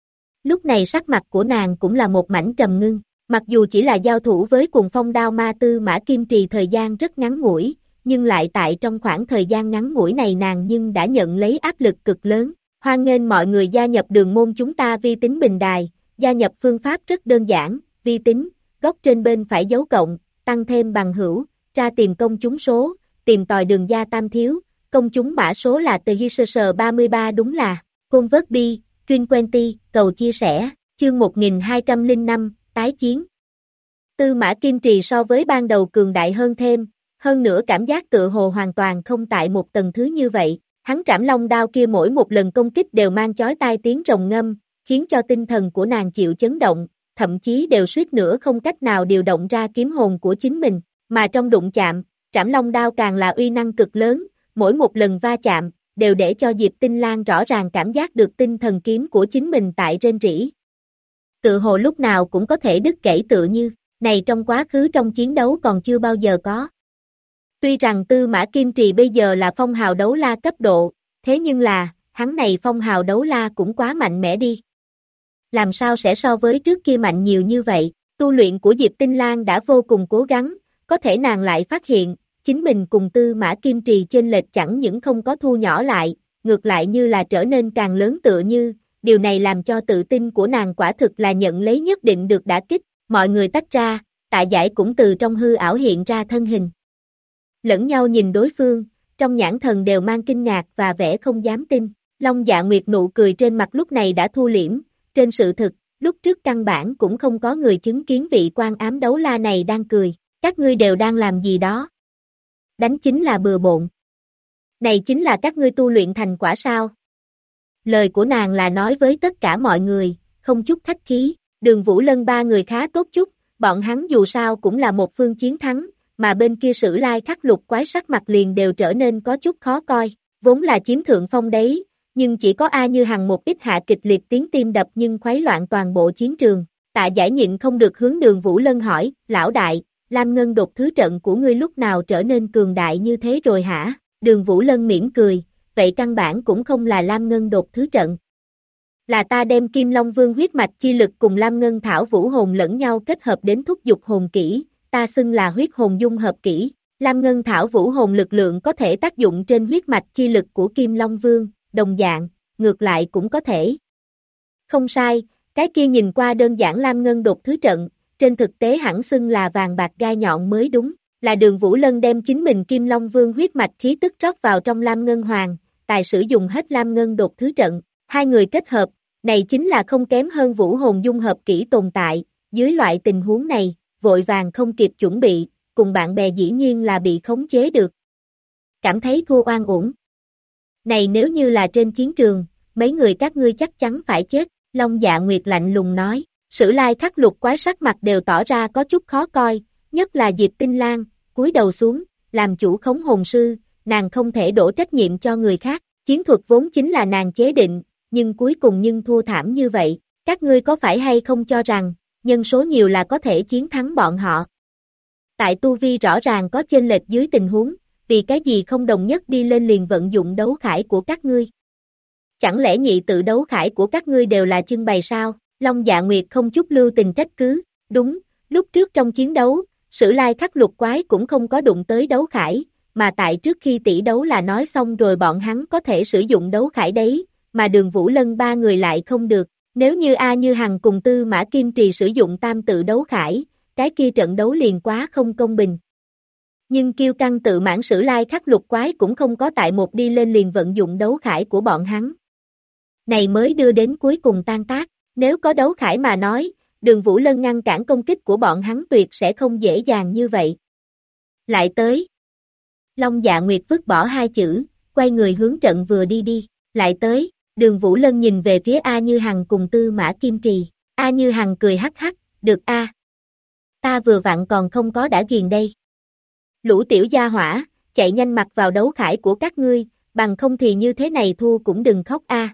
Lúc này sắc mặt của nàng cũng là một mảnh trầm ngưng, mặc dù chỉ là giao thủ với cùng phong đao ma Tư Mã Kim Trì thời gian rất ngắn ngủi, nhưng lại tại trong khoảng thời gian ngắn ngủi này nàng đã nhận lấy áp lực cực lớn. Hoan nghênh mọi người gia nhập đường môn chúng ta vi tính bình đài. Gia nhập phương pháp rất đơn giản, vi tính, góc trên bên phải dấu cộng, tăng thêm bằng hữu, ra tìm công chúng số, tìm tòi đường gia tam thiếu, công chúng mã số là TGSS 33 đúng là, Convert Bi, Truyền Quenty, cầu chia sẻ, chương 1205, tái chiến. Tư Mã Kim Trì so với ban đầu cường đại hơn thêm, hơn nữa cảm giác tựa hồ hoàn toàn không tại một tầng thứ như vậy, hắn Trảm Long Đao kia mỗi một lần công kích đều mang chói tai tiếng rồng ngâm, khiến cho tinh thần của nàng chịu chấn động, thậm chí đều suýt nữa không cách nào điều động ra kiếm hồn của chính mình, mà trong đụng chạm, Trảm Long Đao càng là uy năng cực lớn, mỗi một lần va chạm, đều để cho Diệp Tinh Lan rõ ràng cảm giác được tinh thần kiếm của chính mình tại rên rỉ. Tự hồ lúc nào cũng có thể đứt gãy tựa như, này trong quá khứ trong chiến đấu còn chưa bao giờ có. Tuy rằng Tư Mã Kim Trì bây giờ là phong hào đấu la cấp độ, thế nhưng là, hắn này phong hào đấu la cũng quá mạnh mẽ đi. Làm sao sẽ so với trước kia mạnh nhiều như vậy, tu luyện của Diệp Tinh Lan đã vô cùng cố gắng, có thể nàng lại phát hiện, chính mình cùng Tư Mã Kim Trì chênh lệch chẳng những không có thu nhỏ lại, ngược lại như là trở nên càng lớn tựa như, điều này làm cho tự tin của nàng quả thực là nhận lấy nhất định được đả kích, mọi người tách ra, Tạ Giải cũng từ trong hư ảo hiện ra thân hình. Lẫn nhau nhìn đối phương, trong nhãn thần đều mang kinh ngạc và vẻ không dám tin, Long Dạ Nguyệt nụ cười trên mặt lúc này đã thu liễm, trên sự thực, lúc trước căn bản cũng không có người chứng kiến vị quan ám đấu la này đang cười, các ngươi đều đang làm gì đó. Đánh chính là bừa bộn. Này chính là các ngươi tu luyện thành quả sao? Lời của nàng là nói với tất cả mọi người, không chút khách khí, Đường Vũ Lân ba người khá tốt chút, bọn hắn dù sao cũng là một phương chiến thắng, mà bên kia Sử Lai Khắc Lục quái sắc mặt liền đều trở nên có chút khó coi, vốn là chiếm thượng phong đấy, nhưng chỉ có A Như Hằng một ít hạ kịch liệt tiếng tim đập nhưng khuấy loạn toàn bộ chiến trường. Tạ Giải nhịn không được hướng Đường Vũ Lân hỏi, lão đại, Lam Ngân đột thứ trận của ngươi lúc nào trở nên cường đại như thế rồi hả? Đường Vũ Lân mỉm cười, vậy căn bản cũng không là Lam Ngân đột thứ trận. Là ta đem Kim Long Vương huyết mạch chi lực cùng Lam Ngân Thảo Vũ hồn lẫn nhau kết hợp đến thúc dục hồn kỹ, ta xưng là huyết hồn dung hợp kỹ. Lam Ngân Thảo Vũ hồn lực lượng có thể tác dụng trên huyết mạch chi lực của Kim Long Vương, đồng dạng, ngược lại cũng có thể. Không sai, cái kia nhìn qua đơn giản Lam Ngân đột thứ trận, trên thực tế hẳn xưng là vàng bạc gai nhọn mới đúng, là Đường Vũ Lân đem chính mình Kim Long Vương huyết mạch khí tức rót vào trong Lam Ngân Hoàng, tài sử dụng hết Lam Ngân đột thứ trận, hai người kết hợp, này chính là không kém hơn Vũ hồn dung hợp kỹ tồn tại, dưới loại tình huống này, vội vàng không kịp chuẩn bị, cùng bạn bè dĩ nhiên là bị khống chế được. Cảm thấy thua oan uổng. Này nếu như là trên chiến trường, mấy người các ngươi chắc chắn phải chết, Long Dạ Nguyệt lạnh lùng nói, Sử Lai Khắc Lục quái sắc mặt đều tỏ ra có chút khó coi, nhất là Diệp Tinh Lan, cúi đầu xuống, làm chủ khống hồn sư, nàng không thể đổ trách nhiệm cho người khác, chiến thuật vốn chính là nàng chế định, nhưng cuối cùng thua thảm như vậy, các ngươi có phải hay không cho rằng, nhân số nhiều là có thể chiến thắng bọn họ. Tại tu vi rõ ràng có chênh lệch dưới tình huống, vì cái gì không đồng nhất đi lên liền vận dụng đấu khải của các ngươi? Chẳng lẽ nhị tự đấu khải của các ngươi đều là trưng bày sao? Long Dạ Nguyệt không chút lưu tình trách cứ, đúng, lúc trước trong chiến đấu, Sử Lai Khắc Lục quái cũng không có đụng tới đấu khải, mà tại trước khi tỷ đấu là nói xong rồi bọn hắn có thể sử dụng đấu khải đấy, mà Đường Vũ Lân ba người lại không được, nếu như A Như Hằng cùng Tư Mã Kim Trì sử dụng tam tự đấu khải, cái kia trận đấu liền quá không công bình. Nhưng kiêu căng tự mãn Sử Lai Khắc Lục quái cũng không có tại một đi lên liền vận dụng đấu khải của bọn hắn. Này mới đưa đến cuối cùng tan tác, nếu có đấu khải mà nói, Đường Vũ Lân ngăn cản công kích của bọn hắn tuyệt sẽ không dễ dàng như vậy. Lại tới. Long Dạ Nguyệt vứt bỏ hai chữ, quay người hướng trận vừa đi, lại tới, Đường Vũ Lân nhìn về phía A Như Hằng cùng Tư Mã Kim Trì, A Như Hằng cười hắc hắc, được a, ta vừa vặn còn không có đã ghiền đây. Lũ tiểu gia hỏa, chạy nhanh mặc vào đấu khải của các ngươi, bằng không thì như thế này thua cũng đừng khóc a.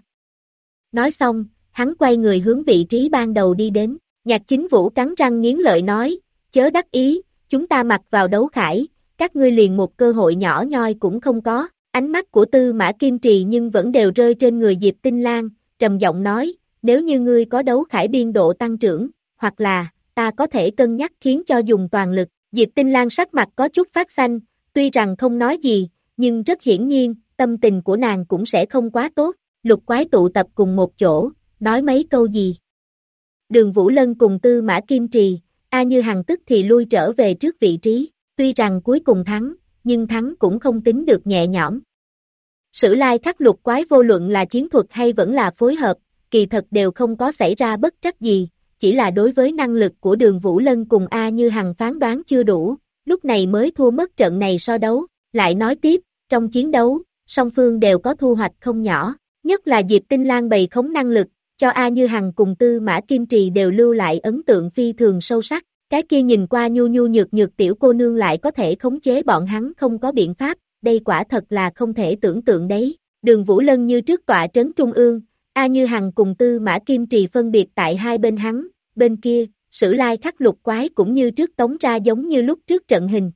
Nói xong, hắn quay người hướng vị trí ban đầu đi đến, Nhạc Chính Vũ cắn răng nghiến lợi nói, chớ đắc ý, chúng ta mặc vào đấu khải, các ngươi liền một cơ hội nhỏ nhoi cũng không có. Ánh mắt của Tư Mã Kim Trì nhưng vẫn đều rơi trên người Diệp Tinh Lan, trầm giọng nói, nếu như ngươi có đấu khải biên độ tăng trưởng, hoặc là, ta có thể cân nhắc khiến cho dùng toàn lực. Diệp Tinh Lan sắc mặt có chút phát xanh, tuy rằng không nói gì, nhưng rất hiển nhiên, tâm tình của nàng cũng sẽ không quá tốt. Lục quái tụ tập cùng một chỗ, nói mấy câu gì. Đường Vũ Lân cùng Tư Mã Kim Trì, A Như Hằng tức thì lui trở về trước vị trí, tuy rằng cuối cùng thắng, nhưng thắng cũng không tính được nhẹ nhõm. Sử Lai Khắc Lục quái vô luận là chiến thuật hay vẫn là phối hợp, kỳ thật đều không có xảy ra bất trắc gì, chỉ là đối với năng lực của Đường Vũ Lân cùng A Như Hằng phán đoán chưa đủ, lúc này mới thua mất trận này so đấu. Lại nói tiếp, trong chiến đấu, song phương đều có thu hoạch không nhỏ, nhất là Diệp Tinh Lan bày khống năng lực, cho A Như Hằng cùng Tư Mã Kim Trì đều lưu lại ấn tượng phi thường sâu sắc. Cái kia nhìn qua nhu nhu nhược nhược tiểu cô nương lại có thể khống chế bọn hắn không có biện pháp, đây quả thật là không thể tưởng tượng đấy. Đường Vũ Lân như trước tọa trấn trung ương, A Như Hằng cùng Tư Mã Kim Trì phân biệt tại hai bên hắn, bên kia, Sử Lai Khắc Lục quái cũng như trước tống ra giống như lúc trước trận hình.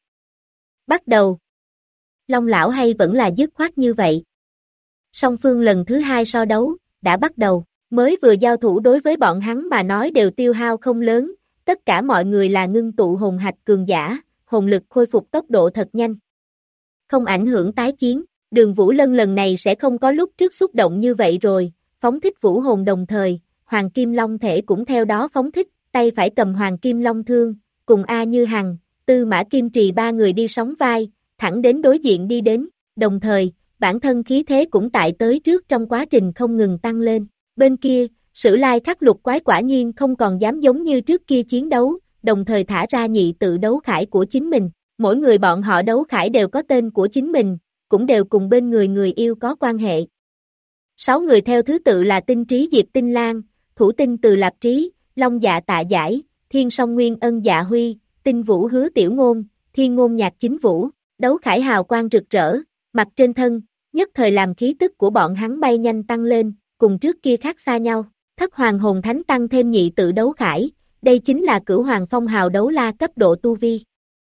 Bắt đầu. Long lão hay vẫn là dứt khoát như vậy. Song phương lần thứ hai so đấu, đã bắt đầu, mới vừa giao thủ đối với bọn hắn mà nói đều tiêu hao không lớn, tất cả mọi người là ngưng tụ hồn hạch cường giả, hồn lực khôi phục tốc độ thật nhanh. Không ảnh hưởng tái chiến, Đường Vũ Lân lần này sẽ không có lúc trước xúc động như vậy rồi, phóng thích vũ hồn đồng thời, Hoàng Kim Long thể cũng theo đó phóng thích, tay phải cầm Hoàng Kim Long thương, cùng A Như Hằng, Tư Mã Kim Trì ba người đi sóng vai, thẳng đến đối diện đi đến, đồng thời, bản thân khí thế cũng tại tới trước trong quá trình không ngừng tăng lên. Bên kia, Sử Lai Khắc Lục quái quả nhiên không còn dám giống như trước kia chiến đấu, đồng thời thả ra nhị tự đấu khải của chính mình. Mỗi người bọn họ đấu khải đều có tên của chính mình, cũng đều cùng bên người người yêu có quan hệ. 6 người theo thứ tự là Tinh Trí Diệp Tinh Lan, Thủ Tinh Từ Lạp Trí, Long Dạ Tạ Giải, Thiên Song Nguyên Ân Dạ Huy, Tinh Vũ Hứa Tiểu Ngôn, Thiên Ngôn Nhạc Chính Vũ. Đấu khải hào quang rực rỡ, mặt trên thân, nhất thời làm khí tức của bọn hắn bay nhanh tăng lên, cùng trước kia khác xa nhau. Thất hoàng hồn thánh tăng thêm nhị tự đấu khải, đây chính là cửu hoàng phong hào đấu la cấp độ tu vi.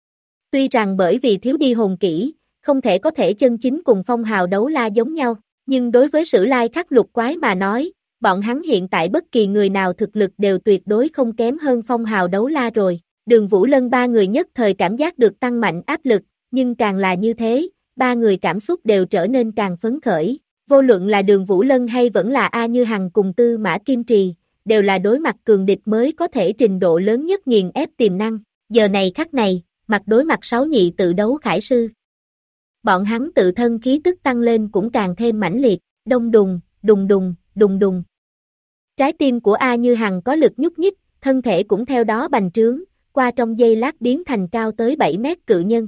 Tuy rằng bởi vì thiếu đi hồn kỹ, không có thể chân chính cùng phong hào đấu la giống nhau, nhưng đối với Sử Lai Khắc Lục Quái mà nói, bọn hắn hiện tại bất kỳ người nào thực lực đều tuyệt đối không kém hơn phong hào đấu la rồi. Đường Vũ Lân ba người nhất thời cảm giác được tăng mạnh áp lực, nhưng càng là như thế, ba người cảm xúc đều trở nên càng phấn khởi. Vô luận là Đường Vũ Lân hay vẫn là A Như Hằng cùng Tư Mã Kim Trì, đều là đối mặt cường địch mới có thể trình độ lớn nhất nghiền ép tiềm năng. Giờ này khắc này, mặt đối mặt 6 nhị tự đấu khải sư. Bọn hắn tự thân khí tức tăng lên cũng càng thêm mãnh liệt, đông đùng, đùng đùng, đùng đùng. Trái tim của A Như Hằng có lực nhúc nhích, thân thể cũng theo đó bành trướng, qua trong giây lát biến thành cao tới 7 mét cự nhân.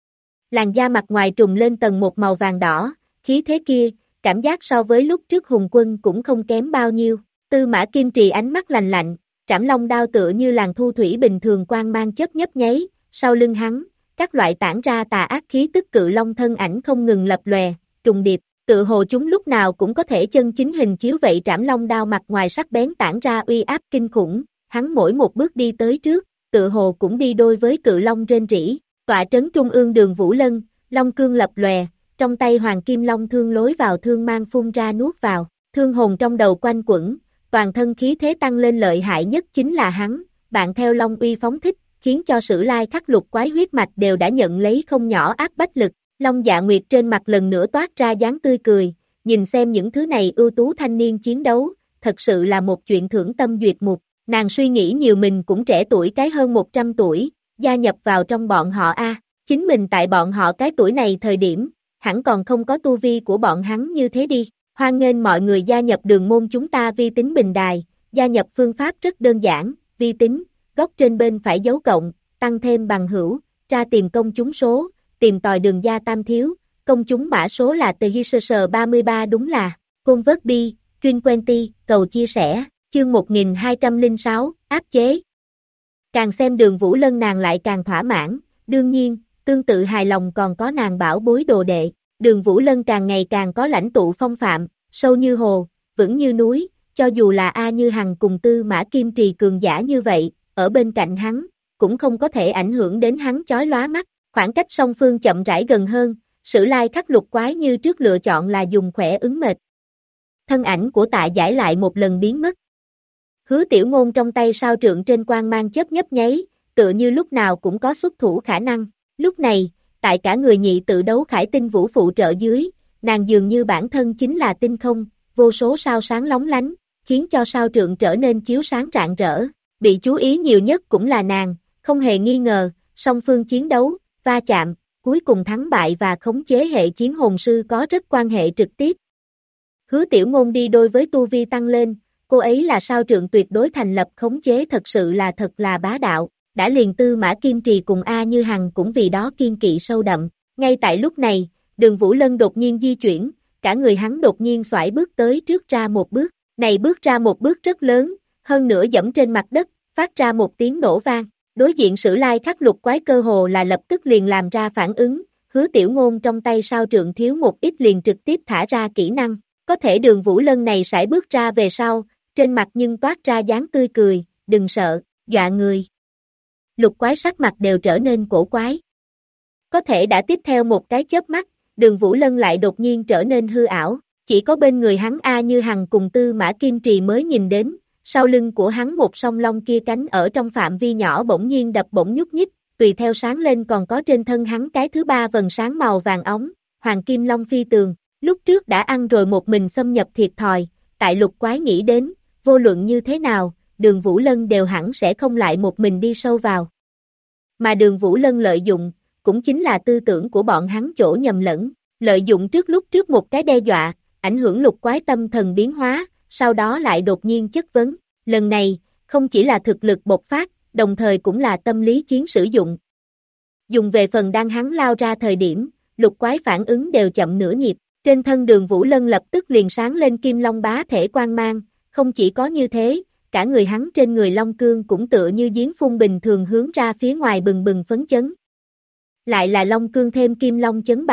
Làn da mặt ngoài trùm lên tầng một màu vàng đỏ, khí thế kia, cảm giác so với lúc trước Hùng Quân cũng không kém bao nhiêu. Tư Mã Kim Trì ánh mắt lạnh lạnh, trảm long đao tựa như làn thu thủy bình thường quang mang chớp nhấp nháy, sau lưng hắn, các loại tản ra tà ác khí tức cự long thân ảnh không ngừng lập lòe, trùng điệp, tự hồ chúng lúc nào cũng có thể chân chính hình chiếu vậy. Trảm long đao mặt ngoài sắc bén tản ra uy áp kinh khủng, hắn mỗi một bước đi tới trước, tự hồ cũng đi đôi với cự long rên rỉ. Tọa trấn trung ương Đường Vũ Lân, long cương lập lòe, trong tay hoàng kim long thương lối vào thương mang phun ra nuốt vào, thương hồn trong đầu quanh quẩn, toàn thân khí thế tăng lên. Lợi hại nhất chính là hắn, bạn theo long uy phóng thích, khiến cho Sử Lai Khắc Lục Quái huyết mạch đều đã nhận lấy không nhỏ áp bách lực. Long Dạ Nguyệt trên mặt lần nữa toát ra dáng tươi cười, nhìn xem những thứ này ưu tú thanh niên chiến đấu, thật sự là một chuyện thưởng tâm duyệt mục. Nàng suy nghĩ nhiều mình cũng trẻ tuổi cái hơn 100 tuổi, gia nhập vào trong bọn họ a. Chính mình tại bọn họ cái tuổi này thời điểm, hẳn còn không có tu vi của bọn hắn như thế đi. Hoan nghênh mọi người gia nhập đường môn chúng ta vi tính bình đài, gia nhập phương pháp rất đơn giản, vi tính, góc trên bên phải dấu cộng, tăng thêm bằng hữu, tra tìm công chúng số, tìm tòi đường gia tam thiếu, công chúng mã số là TGSS 33 đúng là, Convert Bi, Truyền Quenty, cầu chia sẻ, chương 1206, áp chế. Càng xem Đường Vũ Lân nàng lại càng thỏa mãn, đương nhiên, tương tự hài lòng còn có nàng bảo bối đồ đệ. Đường Vũ Lân càng ngày càng có lãnh tụ phong phạm, sâu như hồ, vững như núi, cho dù là A Như Hằng cùng Tư Mã Kim Trì cường giả như vậy, ở bên cạnh hắn, cũng không có thể ảnh hưởng đến hắn chói lóa mắt. Khoảng cách song phương chậm rãi gần hơn, Sử Lai Khắc Lục Quái như trước lựa chọn là dùng khỏe ứng mệt. Thân ảnh của Tạ Giải lại một lần biến mất. Hứa Tiểu Ngôn trong tay sao trượng trên quang mang chớp nhấp nháy, tựa như lúc nào cũng có xuất thủ khả năng. Lúc này, tại cả người nhị tự đấu khải tinh vũ phụ trợ dưới, nàng dường như bản thân chính là tinh không, vô số sao sáng lóng lánh, khiến cho sao trượng trở nên chiếu sáng rạng rỡ. Bị chú ý nhiều nhất cũng là nàng, không hề nghi ngờ, song phương chiến đấu, va chạm, cuối cùng thắng bại và khống chế hệ chiến hồn sư có rất quan hệ trực tiếp. Hứa Tiểu Ngôn đi đôi với tu vi tăng lên, cô ấy là sao trượng tuyệt đối thành lập khống chế thật là bá đạo, đã liền Tư Mã Kim Trì cùng A Như Hằng cũng vì đó kiên kỵ sâu đậm. Ngay tại lúc này, Đường Vũ Lân đột nhiên di chuyển, cả người hắn đột nhiên xoải bước tới trước ra một bước, này bước ra một bước rất lớn, hơn nữa dẫm trên mặt đất, phát ra một tiếng nổ vang. Đối diện Sử Lai Khắc Lục Quái cơ hồ là lập tức liền làm ra phản ứng, Hứa Tiểu Ngôn trong tay sao trượng thiếu một ít liền trực tiếp thả ra kỹ năng, có thể Đường Vũ Lân này sải bước ra về sau, trên mặt nhưng toát ra dáng tươi cười, đừng sợ, dọa người. Lục Quái sắc mặt đều trở nên cổ quái. Có thể đã tiếp theo một cái chớp mắt, Đường Vũ Lân lại đột nhiên trở nên hư ảo, chỉ có bên người hắn A Như Hằng cùng Tư Mã Kim Trì mới nhìn đến. Sau lưng của hắn một song long kia cánh ở trong phạm vi nhỏ bỗng nhiên đập bỗng nhúc nhích, tùy theo sáng lên còn có trên thân hắn cái thứ ba vầng sáng màu vàng óng, hoàng kim long phi tường, lúc trước đã ăn rồi một mình xâm nhập thiệt thòi, tại Lục Quái nghĩ đến, vô luận như thế nào, Đường Vũ Lân đều hẳn sẽ không lại một mình đi sâu vào. Mà Đường Vũ Lân lợi dụng, cũng chính là tư tưởng của bọn hắn chỗ nhầm lẫn, lợi dụng lúc trước một cái đe dọa, ảnh hưởng Lục Quái tâm thần biến hóa, sau đó lại đột nhiên chất vấn, lần này, không chỉ là thực lực bộc phát, đồng thời cũng là tâm lý chiến sử dụng. Dùng về phần đang hắn lao ra thời điểm, Lục Quái phản ứng đều chậm nửa nhịp, trên thân Đường Vũ Lân lập tức liền sáng lên kim long bá thể quang mang, không chỉ có như thế, cả người hắn trên người long cương cũng tựa như giếng phun bình thường hướng ra phía ngoài bừng bừng phấn chấn. Lại là long cương thêm kim long chấn bạo,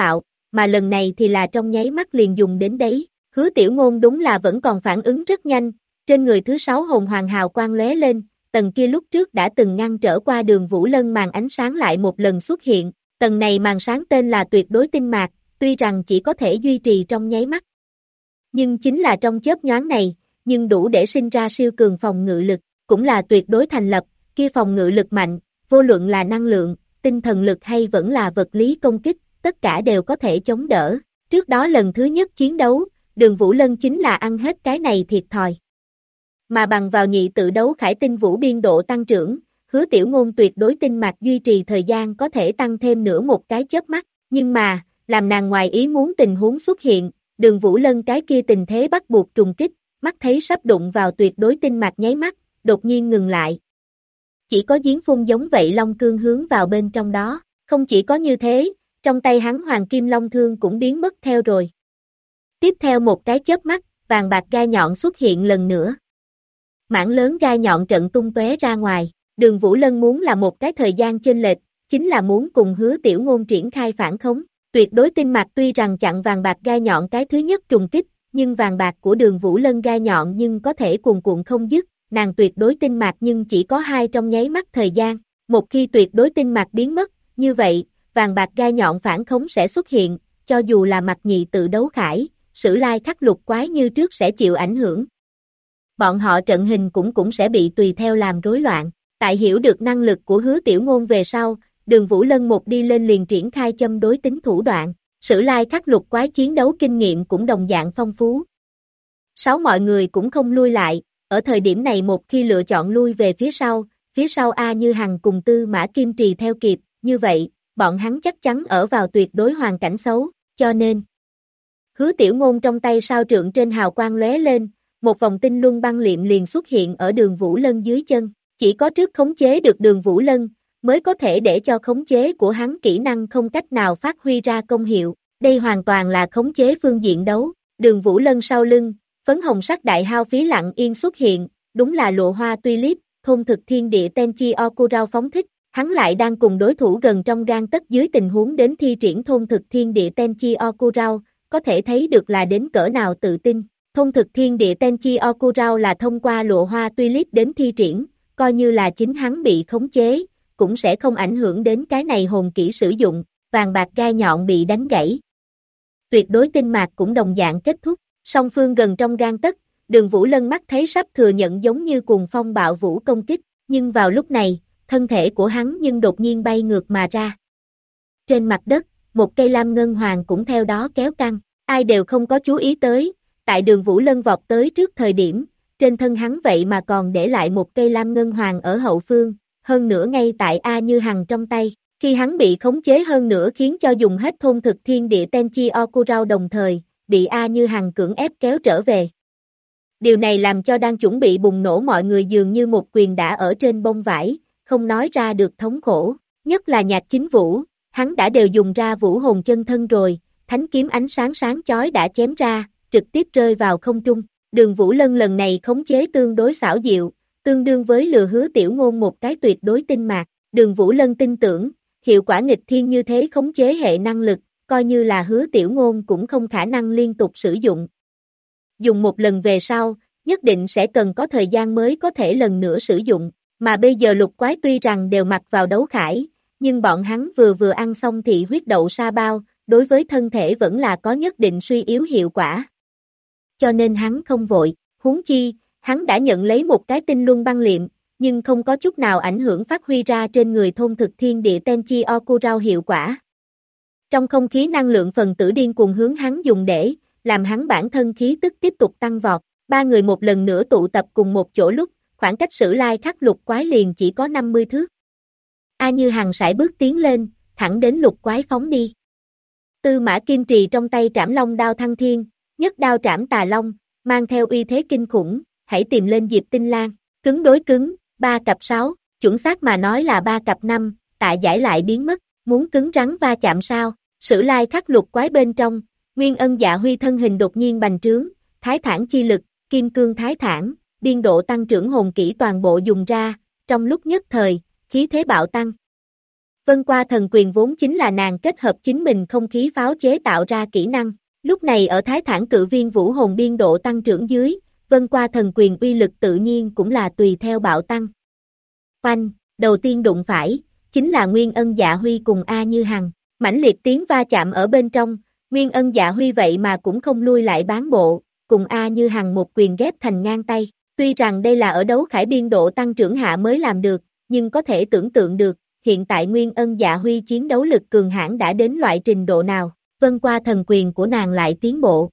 mà lần này thì là trong nháy mắt liền dùng đến đấy. Hứa Tiểu Ngôn đúng là vẫn còn phản ứng rất nhanh, trên người thứ 6 hồn hoàng hào quang lóe lên, tầng kia lúc trước đã từng ngăn trở qua Đường Vũ Lân màn ánh sáng lại một lần xuất hiện, tầng này màn sáng tên là tuyệt đối tinh mạc, tuy rằng chỉ có thể duy trì trong nháy mắt. Nhưng chính là trong chớp nhoáng này, nhưng đủ để sinh ra siêu cường phòng ngự lực, cũng là tuyệt đối thành lập, kia phòng ngự lực mạnh, vô luận là năng lượng, tinh thần lực hay vẫn là vật lý công kích, tất cả đều có thể chống đỡ. Trước đó lần thứ nhất chiến đấu, Đường Vũ Lân chính là ăn hết cái này thiệt thòi. Mà bằng vào nhị tự đấu khải tinh vũ biên độ tăng trưởng, Hứa Tiểu Ngôn tuyệt đối tinh mạch duy trì thời gian có thể tăng thêm nửa một cái chớp mắt, nhưng mà, làm nàng ngoài ý muốn tình huống xuất hiện, Đường Vũ Lân cái kia tình thế bắt buộc trùng kích, mắt thấy sắp đụng vào tuyệt đối tinh mạch nháy mắt, đột nhiên ngừng lại. Chỉ có giếng phun giống vậy long cương hướng vào bên trong đó, không chỉ có như thế, trong tay hắn hoàng kim long thương cũng biến mất theo rồi. Tiếp theo một cái chớp mắt, vàng bạc gai nhọn xuất hiện lần nữa. Mảng lớn gai nhọn trận tung tóe ra ngoài, Đường Vũ Lân muốn là một cái thời gian chênh lệch, chính là muốn cùng Hứa Tiểu Ngôn triển khai phản khống. Tuyệt đối tinh mạch tuy rằng chặn vàng bạc gai nhọn cái thứ nhất trùng kích, nhưng vàng bạc của Đường Vũ Lân gai nhọn nhưng có thể cuồn cuộn không dứt, nàng tuyệt đối tinh mạch nhưng chỉ có 2 trong nháy mắt thời gian, một khi tuyệt đối tinh mạch biến mất, như vậy, vàng bạc gai nhọn phản khống sẽ xuất hiện, cho dù là mặt nhị tự đấu khải, Sử Lai Khắc Lục Quái như trước sẽ chịu ảnh hưởng. Bọn họ trận hình cũng sẽ bị tùy theo làm rối loạn, tại hiểu được năng lực của Hứa Tiểu Ngôn về sau, Đường Vũ Lân một đi lên liền triển khai châm đối tính thủ đoạn, Sử Lai Khắc Lục Quái chiến đấu kinh nghiệm cũng đồng dạng phong phú. Mọi người cũng không lui lại, ở thời điểm này một khi lựa chọn lui về phía sau A Như Hằng cùng Tư Mã Kim Trì theo kịp, như vậy, bọn hắn chắc chắn ở vào tuyệt đối hoàn cảnh xấu, cho nên Hứa Tiểu Ngôn trong tay sao trượng trên hào quang lóe lên, một vòng tinh luân băng liệm liền xuất hiện ở Đường Vũ Lân dưới chân, chỉ có trước khống chế được Đường Vũ Lân, mới có thể để cho khống chế của hắn kỹ năng không cách nào phát huy ra công hiệu, đây hoàn toàn là khống chế phương diện đấu, Đường Vũ Lân sau lưng, phấn hồng sắc đại hao phí lặng yên xuất hiện, đúng là lụa hoa tulip, thôn thực thiên địa Tenchi Okurao phóng thích, hắn lại đang cùng đối thủ gần trong gang tấc dưới tình huống đến thi triển thôn thực thiên địa Tenchi Okurao, có thể thấy được là đến cỡ nào tự tin. Thôn thực thiên địa Tenchi Okurao là thông qua lụa hoa tulip đến thi triển, coi như là chính hắn bị khống chế, cũng sẽ không ảnh hưởng đến cái này hồn kỹ sử dụng, vàng bạc gai nhọn bị đánh gãy. Tuyệt đối tinh mạc cũng đồng dạng kết thúc, song phương gần trong gang tấc, Đường Vũ Lân mắt thấy sắp thừa nhận giống như cuồng phong bạo vũ công kích, nhưng vào lúc này, thân thể của hắn nhưng đột nhiên bay ngược mà ra. Trên mặt đất, một cây lam ngân hoàng cũng theo đó kéo căng, ai đều không có chú ý tới, tại Đường Vũ Lân vọt tới trước thời điểm, trên thân hắn vậy mà còn để lại một cây lam ngân hoàng ở hậu phương, hơn nữa ngay tại A Như Hằng trong tay, khi hắn bị khống chế hơn nữa khiến cho dùng hết thôn thực thiên địa Tenchi Okurao đồng thời, bị A Như Hằng cưỡng ép kéo trở về. Điều này làm cho đang chuẩn bị bùng nổ mọi người dường như một quyền đã ở trên bông vải, không nói ra được thống khổ, nhất là Nhạc Chính Vũ, hắn đã đều dùng ra vũ hồn chân thân rồi, thánh kiếm ánh sáng sáng chói đã chém ra, trực tiếp rơi vào không trung. Đường Vũ Lân lần này khống chế tương đối xảo diệu, tương đương với lừa Hứa Tiểu Ngôn một cái tuyệt đối tinh mạc. Đường Vũ Lân tin tưởng, hiệu quả nghịch thiên như thế khống chế hệ năng lực, coi như là Hứa Tiểu Ngôn cũng không khả năng liên tục sử dụng. Dùng một lần về sau, nhất định sẽ cần có thời gian mới có thể lần nữa sử dụng, mà bây giờ lục quái tuy rằng đều mặc vào đấu khải, nhưng bọn hắn vừa ăn xong thị huyết đậu sa bao, đối với thân thể vẫn là có nhất định suy yếu hiệu quả. Cho nên hắn không vội, huống chi, hắn đã nhận lấy một cái tinh luân băng liệm, nhưng không có chút nào ảnh hưởng phát huy ra trên người thôn thực thiên địa Tenchi Okurao hiệu quả. Trong không khí năng lượng phần tử điên cuồng hướng hắn dùng để, làm hắn bản thân khí tức tiếp tục tăng vọt, ba người một lần nữa tụ tập cùng một chỗ lúc, khoảng cách Sử Lai Khắc Lục Quái liền chỉ có 50 thước. A Như Hằng sải bước tiến lên, thẳng đến lục quái phóng đi. Tư Mã Kim Trì trong tay trảm long đao thăng thiên, nhất đao trảm tà long, mang theo uy thế kinh khủng, hãy tìm lên Diệp Tinh Lan, cứng đối cứng, 3 cặp 6, chuẩn xác mà nói là 3 cặp 5, tạ giải lại biến mất, muốn cứng rắn va chạm sao, Sử Lai Khắc Lục Quái bên trong, Nguyên Ân Dạ Huy thân hình đột nhiên bành trướng, thái thản chi lực, kim cương thái thản, biên độ tăng trưởng hồn kỹ toàn bộ dùng ra, trong lúc nhất thời, khí thế bạo tăng. Vân qua thần quyền vốn chính là nàng kết hợp chính mình không khí pháo chế tạo ra kỹ năng. Lúc này ở Thái Thản Cự Viên vũ hồn biên độ tăng trưởng dưới, vân qua thần quyền uy lực tự nhiên cũng là tùy theo bạo tăng. Oanh, đầu tiên đụng phải, chính là Nguyên Ân Dạ Huy cùng A Như Hằng, mãnh liệt tiếng va chạm ở bên trong, Nguyên Ân Dạ Huy vậy mà cũng không lui lại bán bộ, cùng A Như Hằng một quyền ghép thành ngang tay, tuy rằng đây là ở đấu khải biên độ tăng trưởng hạ mới làm được, nhưng có thể tưởng tượng được, hiện tại Nguyên Ân Dạ Huy chiến đấu lực cường hãn đã đến loại trình độ nào, vân qua thần quyền của nàng lại tiến bộ.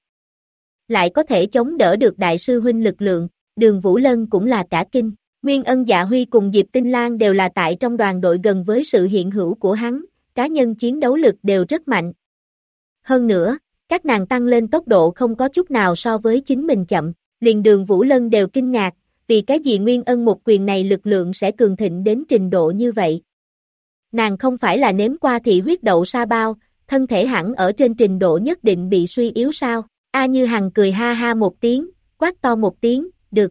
Lại có thể chống đỡ được đại sư huynh lực lượng, Đường Vũ Lân cũng là cả kinh. Nguyên Ân Dạ Huy cùng Diệp Tinh Lan đều là tại trong đoàn đội gần với sự hiện hữu của hắn, cá nhân chiến đấu lực đều rất mạnh. Hơn nữa, các nàng tăng lên tốc độ không có chút nào so với chính mình chậm, liền Đường Vũ Lân đều kinh ngạc, vì cái gì Nguyên Ân một quyền này lực lượng sẽ cường thịnh đến trình độ như vậy. Nàng không phải là nếm qua thị huyết đậu sa bao, thân thể hẳn ở trên trình độ nhất định bị suy yếu sao? A Như Hằng cười ha ha một tiếng, quát to một tiếng, được.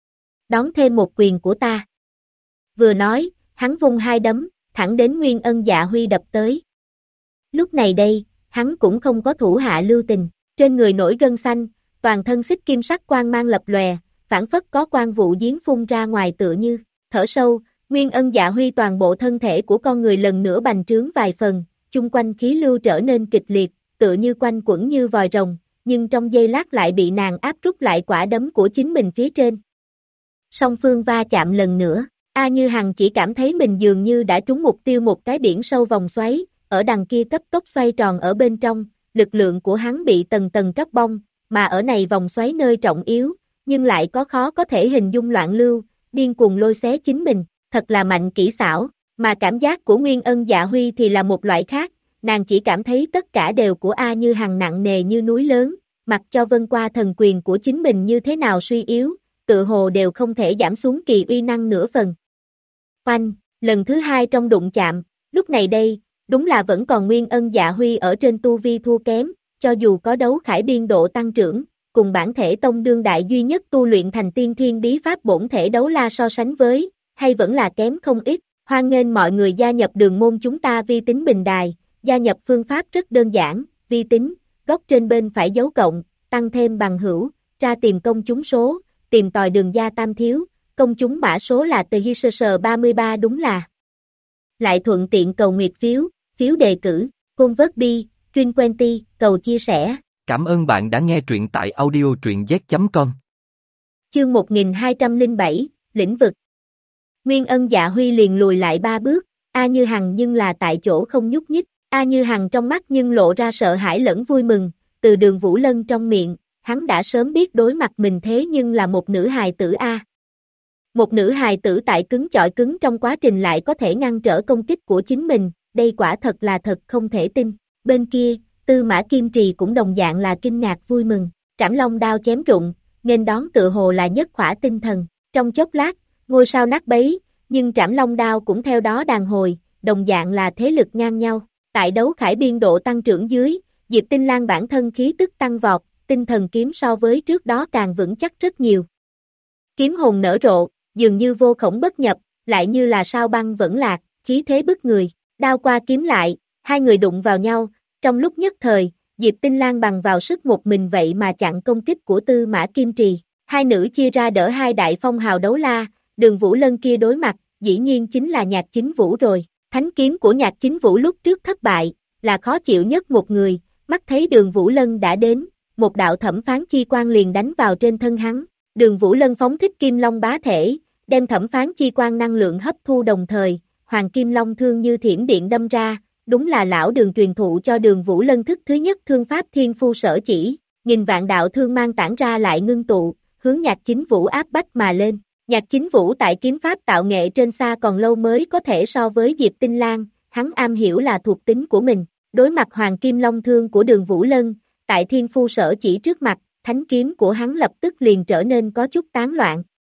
Đón thêm một quyền của ta. Vừa nói, hắn vung hai đấm, thẳng đến Nguyên Ân Dạ Huy đập tới. Lúc này đây, hắn cũng không có thủ hạ lưu tình, trên người nổi gân xanh, toàn thân xích kim sắc quang mang lập lòe, phảng phất có quang vụ giếng phun ra ngoài tựa như, thở sâu, Nguyên Ân Dạ Huy toàn bộ thân thể của con người lần nữa bành trướng vài phần, chung quanh khí lưu trở nên kịch liệt, tựa như quanh quẩn như vòi rồng, nhưng trong giây lát lại bị nàng áp rút lại quả đấm của chính mình phía trên. Song phương va chạm lần nữa, A Như Hằng chỉ cảm thấy mình dường như đã trúng mục tiêu một cái biển sâu vòng xoáy, ở đằng kia cấp tốc xoay tròn ở bên trong, lực lượng của hắn bị tầng tầng tróc bong, mà ở này vòng xoáy nơi trọng yếu, nhưng lại có khó có thể hình dung loạn lưu, điên cuồng lôi xé chính mình, thật là mạnh kỹ xảo, mà cảm giác của Nguyên Ân Dạ Huy thì là một loại khác, nàng chỉ cảm thấy tất cả đều của A Như Hằng nặng nề như núi lớn, mặc cho vân qua thần quyền của chính mình như thế nào suy yếu, tự hồ đều không thể giảm xuống kỳ uy năng nửa phần. Oanh, lần thứ hai trong đụng chạm, lúc này đây, đúng là vẫn còn Nguyên Ân Dạ Huy ở trên tu vi thua kém, cho dù có đấu khải biên độ tăng trưởng, cùng bản thể tông đương đại duy nhất tu luyện thành tiên thiên bí pháp bổn thể đấu la so sánh với, hay vẫn là kém không ít, hoan nghênh mọi người gia nhập đường môn chúng ta vi tính bình đài, gia nhập phương pháp rất đơn giản, vi tính, góc trên bên phải dấu cộng, tăng thêm bằng hữu, ra tìm công chúng số, tìm tòi đường gia tam thiếu, công chúng mã số là THISS 33 đúng là. Lại thuận tiện cầu nguyệt phiếu, phiếu đề cử, convert bi, truyền quenty, cầu chia sẻ. Cảm ơn bạn đã nghe truyện tại audio truyện z.com. Chương 1207, lĩnh vực. Nguyên Ân Dạ Huy liền lùi lại 3 bước, A Như Hằng nhưng là tại chỗ không nhúc nhích, A Như Hằng trong mắt nhưng lộ ra sợ hãi lẫn vui mừng, từ Đường Vũ Lân trong miệng, hắn đã sớm biết đối mặt mình thế nhưng là một nữ hài tử A. Một nữ hài tử tại cứng chọi cứng trong quá trình lại có thể ngăn trở công kích của chính mình, đây quả thật là thật không thể tin. Bên kia, Tư Mã Kim Trì cũng đồng dạng là kinh ngạc vui mừng, Trảm Long đao chém rụng, nghênh đón tựa hồ là nhất khỏa tinh thần, trong chốc lát, ngôi sao nát bấy, nhưng Trảm Long đao cũng theo đó đàn hồi, đồng dạng là thế lực ngang nhau, tại đấu khải biên độ tăng trưởng dưới, Diệp Tinh Lan bản thân khí tức tăng vọt, tinh thần kiếm so với trước đó càng vững chắc rất nhiều. Kiếm hồn nở rộ, dường như vô khổng bất nhập, lại như là sao băng vẫn lạc, khí thế bức người, đao qua kiếm lại, hai người đụng vào nhau, trong lúc nhất thời, Diệp Tinh Lan bằng vào sức một mình vậy mà chặn công kích của Tư Mã Kim Trì, hai nữ chia ra đỡ hai đại phong hào đấu la, Đường Vũ Lân kia đối mặt, dĩ nhiên chính là Nhạc Chính Vũ rồi, thánh kiếm của Nhạc Chính Vũ lúc trước thất bại, là khó chịu nhất một người, mắt thấy Đường Vũ Lân đã đến, một đạo thẩm phán chi quang liền đánh vào trên thân hắn, Đường Vũ Lân phóng thích Kim Long bá thể, đem thẩm phán chi quang năng lượng hấp thu đồng thời, Hoàng Kim Long thương như thiểm điện đâm ra, đúng là lão Đường truyền thụ cho Đường Vũ Lân thức thứ nhất thương pháp thiên phu sở chỉ, nghìn vạn đạo thương mang tản ra lại ngưng tụ, hướng Nhạc Chính Vũ áp bách mà lên. Nhạc Chính Vũ tại kiếm pháp tạo nghệ trên xa còn lâu mới có thể so với Diệp Tinh Lan, hắn am hiểu là thuộc tính của mình, đối mặt Hoàng Kim Long thương của Đường Vũ Lân, tại thiên phu sở chỉ trước mặt, thánh kiếm của hắn lập tức liền trở nên có chút tán loạn.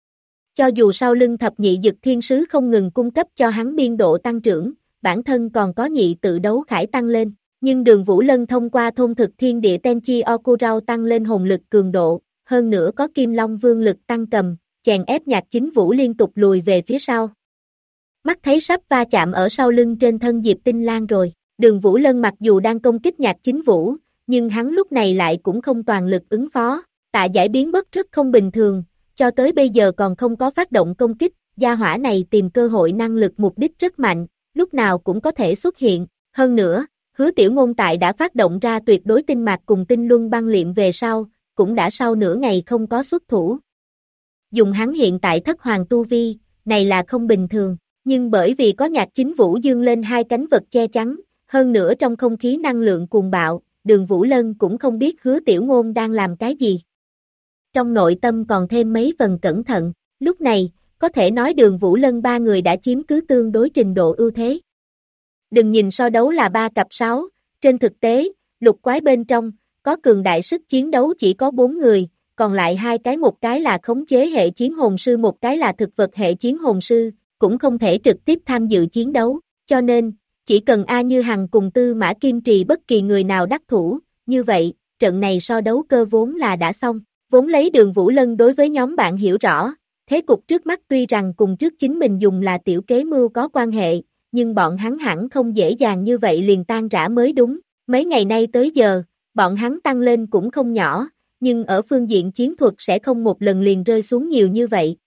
Cho dù sau lưng thập nhị dực thiên sứ không ngừng cung cấp cho hắn biên độ tăng trưởng, bản thân còn có nhị tự đấu khải tăng lên, nhưng Đường Vũ Lân thông qua thôn thực thiên địa Tenchi Okurao tăng lên hồn lực cường độ, hơn nữa có Kim Long vương lực tăng cầm, chèn ép Nhạc Chính Vũ liên tục lùi về phía sau. mắt thấy sắp va chạm ở sau lưng trên thân Diệp Tinh Lan rồi. Đường Vũ Lân mặc dù đang công kích Nhạc Chính Vũ, nhưng hắn lúc này lại cũng không toàn lực ứng phó. Tạ Giải biến mất rất không bình thường, cho tới bây giờ còn không có phát động công kích, gia hỏa này tìm cơ hội năng lực mục đích rất mạnh, lúc nào cũng có thể xuất hiện. Hơn nữa, Hứa Tiểu Ngôn tại đã phát động ra tuyệt đối tinh mạc cùng tinh luân băng liệm về sau, cũng đã sau nửa ngày không có xuất thủ. Dùng hắn hiện tại thất hoàng tu vi, này là không bình thường, nhưng bởi vì có Nhạc Chính Vũ dương lên hai cánh vật che chắn, hơn nữa trong không khí năng lượng cuồng bạo, Đường Vũ Lân cũng không biết Hứa Tiểu Ngôn đang làm cái gì. Trong nội tâm còn thêm mấy phần cẩn thận, lúc này, có thể nói Đường Vũ Lân ba người đã chiếm cứ tương đối trình độ ưu thế. Đừng nhìn so đấu là 3 cặp 6, trên thực tế, lục quái bên trong, có cường đại sức chiến đấu chỉ có 4 người, còn lại hai cái, một cái là khống chế hệ chiến hồn sư, một cái là thực vật hệ chiến hồn sư, cũng không thể trực tiếp tham dự chiến đấu, cho nên, chỉ cần A Như Hằng cùng Tư Mã Kim Trì bất kỳ người nào đắc thủ, như vậy, trận này so đấu cơ vốn là đã xong. Vốn lấy Đường Vũ Lân đối với nhóm bạn hiểu rõ, thế cục trước mắt tuy rằng cùng trước chính mình dùng là tiểu kế mưu có quan hệ, nhưng bọn hắn hẳn không dễ dàng như vậy liền tan rã mới đúng. Mấy ngày nay tới giờ, bọn hắn tăng lên cũng không nhỏ, nhưng ở phương diện chiến thuật sẽ không một lần liền rơi xuống nhiều như vậy.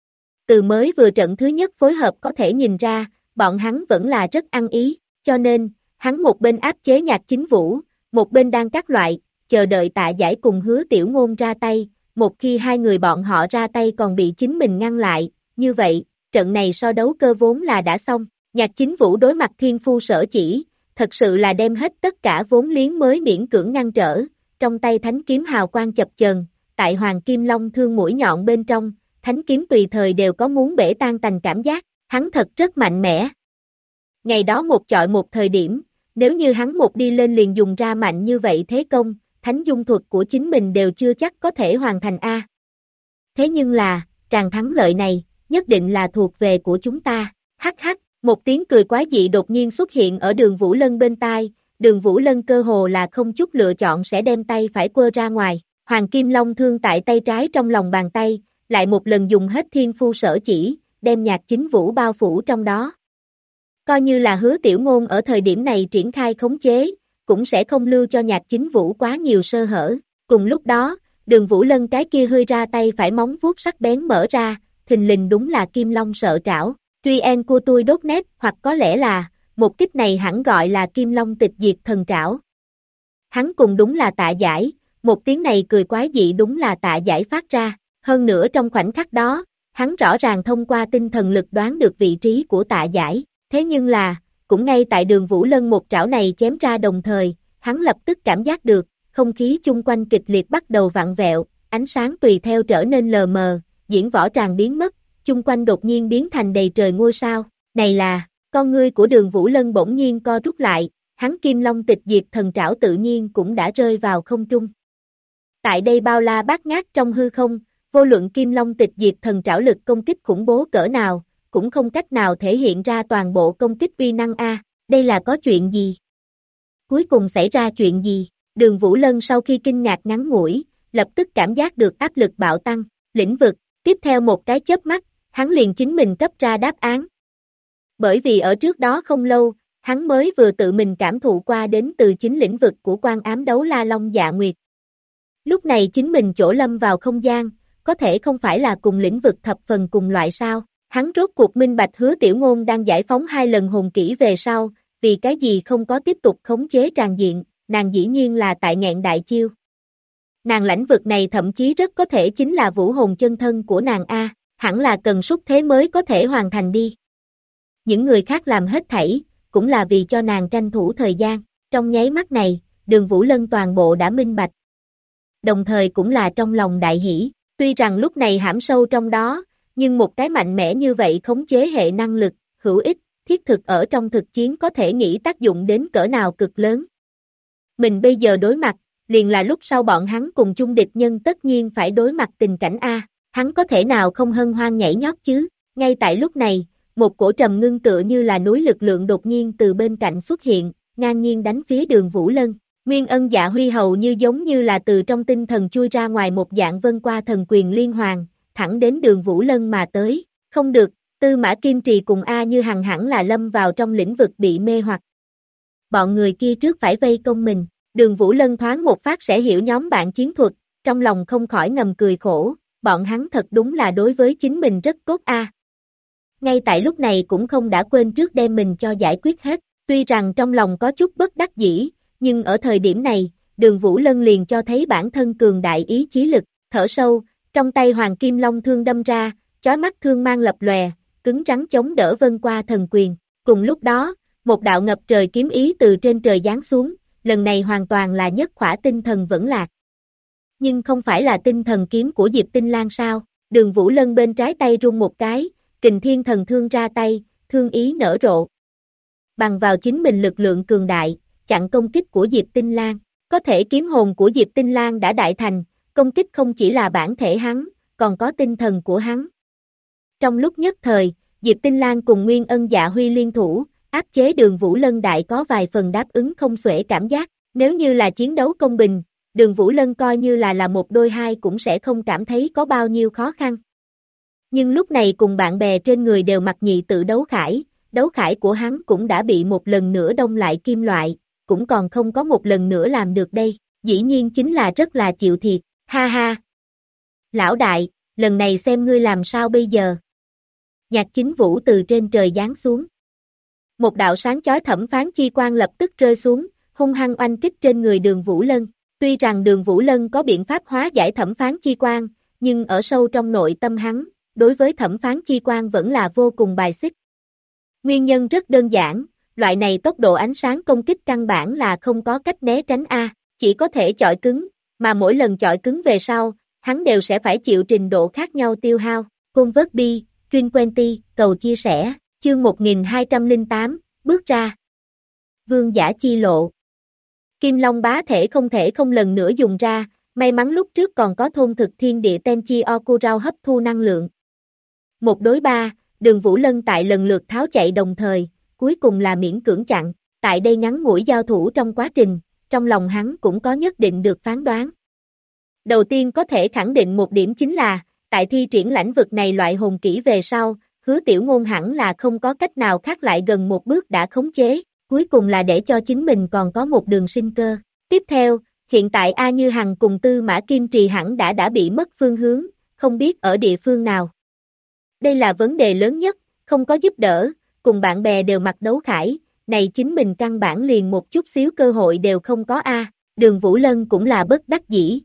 Từ mới vừa trận thứ nhất phối hợp có thể nhìn ra, bọn hắn vẫn là rất ăn ý, cho nên, hắn một bên áp chế Nhạc Chính Vũ, một bên đang các loại, chờ đợi Tạ Giải cùng Hứa Tiểu Ngôn ra tay, một khi hai người bọn họ ra tay còn bị chính mình ngăn lại, như vậy, trận này so đấu cơ vốn là đã xong. Nhạc Chính Vũ đối mặt Thiên Phu Sở Chỉ, thật sự là đem hết tất cả vốn liếng mới miễn cưỡng ngăn trở, trong tay thánh kiếm hào quang chập chờn, tại Hoàng Kim Long thương mũi nhọn bên trong, thánh kiếm tùy thời đều có muốn bể tan tành cảm giác, hắn thật rất mạnh mẽ. Ngày đó một chọi một thời điểm, nếu như hắn một đi lên liền dùng ra mạnh như vậy thế công, thánh dung thuật của chính mình đều chưa chắc có thể hoàn thành a. Thế nhưng là, tràng thắng lợi này, nhất định là thuộc về của chúng ta, hắc hắc. Một tiếng cười quái dị đột nhiên xuất hiện ở Đường Vũ Lân bên tai, Đường Vũ Lân cơ hồ là không chút lựa chọn sẽ đem tay phải quơ ra ngoài, Hoàng Kim Long thương tại tay trái trong lòng bàn tay, lại một lần dùng hết Thiên Phu Sở Chỉ, đem Nhạc Chính Vũ bao phủ trong đó. Coi như là Hứa Tiểu Ngôn ở thời điểm này triển khai khống chế, cũng sẽ không lưu cho Nhạc Chính Vũ quá nhiều sơ hở. Cùng lúc đó, Đường Vũ Lân cái kia hơi ra tay phải móng vuốt sắc bén mở ra, thình lình đúng là Kim Long Sợ Trảo. Truy en của tôi đốt nét, hoặc có lẽ là, một kích này hẳn gọi là Kim Long Tịch Diệt Thần Trảo. Hắn cùng đúng là Tạ Giải, một tiếng này cười quái dị đúng là Tạ Giải phát ra, hơn nữa trong khoảnh khắc đó, hắn rõ ràng thông qua tinh thần lực đoán được vị trí của Tạ Giải, thế nhưng là, cũng ngay tại Đường Vũ Lân một trảo này chém ra đồng thời, hắn lập tức cảm giác được, không khí chung quanh kịch liệt bắt đầu vặn vẹo, ánh sáng tùy theo trở nên lờ mờ, diễn võ tràng biến mất. Chung quanh đột nhiên biến thành đầy trời ngôi sao, này là, con ngươi của Đường Vũ Lân bỗng nhiên co rút lại, hắn Kim Long Tịch Diệt Thần Trảo tự nhiên cũng đã rơi vào không trung. Tại đây bao la bát ngát trong hư không, vô luận Kim Long Tịch Diệt Thần Trảo lực công kích khủng bố cỡ nào, cũng không cách nào thể hiện ra toàn bộ công kích uy năng a. Đây là có chuyện gì? Cuối cùng xảy ra chuyện gì? Đường Vũ Lân sau khi kinh ngạc ngắn ngủi, lập tức cảm giác được áp lực bạo tăng, lĩnh vực, tiếp theo một cái chớp mắt, hắn liền chính mình cấp ra đáp án. Bởi vì ở trước đó không lâu, hắn mới vừa tự mình cảm thụ qua đến từ chính lĩnh vực của Quan Ám Đấu La Long Dạ Nguyệt. Lúc này chính mình chỗ lâm vào không gian, có thể không phải là cùng lĩnh vực thập phần cùng loại sao, hắn rốt cuộc minh bạch Hứa Tiểu Ngôn đang giải phóng 2 lần hồn kỹ về sau, vì cái gì không có tiếp tục khống chế tràn diện, nàng dĩ nhiên là tại nghẹn đại chiêu. Nàng lãnh vực này thậm chí rất có thể chính là vũ hồn chân thân của nàng A, hẳn là cần xúc thế mới có thể hoàn thành đi. Những người khác làm hết thảy, cũng là vì cho nàng tranh thủ thời gian, trong nháy mắt này, Đường Vũ Lân toàn bộ đã minh bạch. Đồng thời cũng là trong lòng đại hỷ, tuy rằng lúc này hãm sâu trong đó, nhưng một cái mạnh mẽ như vậy khống chế hệ năng lực, hữu ích, thiết thực ở trong thực chiến có thể nghĩ tác dụng đến cỡ nào cực lớn. Mình bây giờ đối mặt, liền là lúc sau bọn hắn cùng chung địch nhân tất nhiên phải đối mặt tình cảnh A, hắn có thể nào không hân hoan nhảy nhót chứ, ngay tại lúc này, một cổ trầm ngưng tựa như là núi lực lượng đột nhiên từ bên cạnh xuất hiện, ngang nhiên đánh phía Đường Vũ Lân, Nguyên Ân Dạ Huy hầu như giống như là từ trong tinh thần chui ra ngoài một dạng vân qua thần quyền liên hoàn, thẳng đến Đường Vũ Lân mà tới, không được, Tư Mã Kim Trì cùng A Như Hằng hẳn là lâm vào trong lĩnh vực bị mê hoặc. Bọn người kia trước phải vây công mình, Đường Vũ Lân thoáng một phát sẽ hiểu nhóm bạn chiến thuật, trong lòng không khỏi ngầm cười khổ, bọn hắn thật đúng là đối với chính mình rất tốt a. Ngay tại lúc này cũng không đã quên trước đem mình cho giải quyết hết, tuy rằng trong lòng có chút bất đắc dĩ, nhưng ở thời điểm này, Đường Vũ Lân liền cho thấy bản thân cường đại ý chí lực, thở sâu, trong tay Hoàng Kim Long thương đâm ra, chói mắt thương mang lập lòe, cứng rắn chống đỡ vân qua thần quyền. Cùng lúc đó, một đạo ngập trời kiếm ý từ trên trời giáng xuống, lần này hoàn toàn là nhất khỏa tinh thần vẫn lạc. Nhưng không phải là tinh thần kiếm của Diệp Tinh Lang sao? Đường Vũ Lân bên trái tay rung một cái, Kình Thiên Thần Thương ra tay, thương ý nở rộ. Bằng vào chính mình lực lượng cường đại, chặn công kích của Diệp Tinh Lang. Có thể kiếm hồn của Diệp Tinh Lang đã đại thành, công kích không chỉ là bản thể hắn, còn có tinh thần của hắn. Trong lúc nhất thời, Diệp Tinh Lang cùng Nguyên Ân Dạ Huy liên thủ, áp chế Đường Vũ Lân đại có vài phần đáp ứng không xuể cảm giác. Nếu như là chiến đấu công bình, Đường Vũ Lân coi như là một đôi hai cũng sẽ không cảm thấy có bao nhiêu khó khăn. Nhưng lúc này cùng bạn bè trên người đều mặc nhị tự đấu khải của hắn cũng đã bị một lần nữa đông lại kim loại, cũng còn không có một lần nữa làm được đây, dĩ nhiên chính là rất là chịu thiệt, ha ha. Lão đại, lần này xem ngươi làm sao bây giờ. Nhạc Chính Vũ từ trên trời giáng xuống. Một đạo sáng chói thẩm phán chi quang lập tức rơi xuống, hung hăng oanh kích trên người Đường Vũ Lân. Tuy rằng Đường Vũ Lân có biện pháp hóa giải thẩm phán chi quang, nhưng ở sâu trong nội tâm hắn, đối với thẩm phán chi quang vẫn là vô cùng bài xích. Nguyên nhân rất đơn giản, loại này tốc độ ánh sáng công kích căn bản là không có cách né tránh a, chỉ có thể chọi cứng, mà mỗi lần chọi cứng về sau, hắn đều sẽ phải chịu trình độ khác nhau tiêu hao. Convert đi, Truyền Quenty, cầu chia sẻ, chương 1208, bước ra. Vương giả chi lộ. Kim Long bá thể không thể không lần nữa dùng ra, may mắn lúc trước còn có thôn thực thiên địa Tenchi Okurao hấp thu năng lượng. 1 đối 3, Đường Vũ Lân tại lần lượt tháo chạy đồng thời, cuối cùng là miễn cưỡng chặn, tại đây ngắn ngủi giao thủ trong quá trình, trong lòng hắn cũng có nhất định được phán đoán. Đầu tiên có thể khẳng định một điểm chính là, tại thi triển lãnh vực này loại hồn kỹ về sau, Hứa Tiểu Ngôn hẳn là không có cách nào khác lại gần một bước đã khống chế, cuối cùng là để cho chính mình còn có một đường sinh cơ. Tiếp theo, hiện tại A Như Hằng cùng Tư Mã Kim Trì hẳn đã bị mất phương hướng, không biết ở địa phương nào. Đây là vấn đề lớn nhất, không có giúp đỡ, cùng bạn bè đều mặc đấu khải, này chính mình căn bản liền một chút xíu cơ hội đều không có a. Đường Vũ Lân cũng là bất đắc dĩ.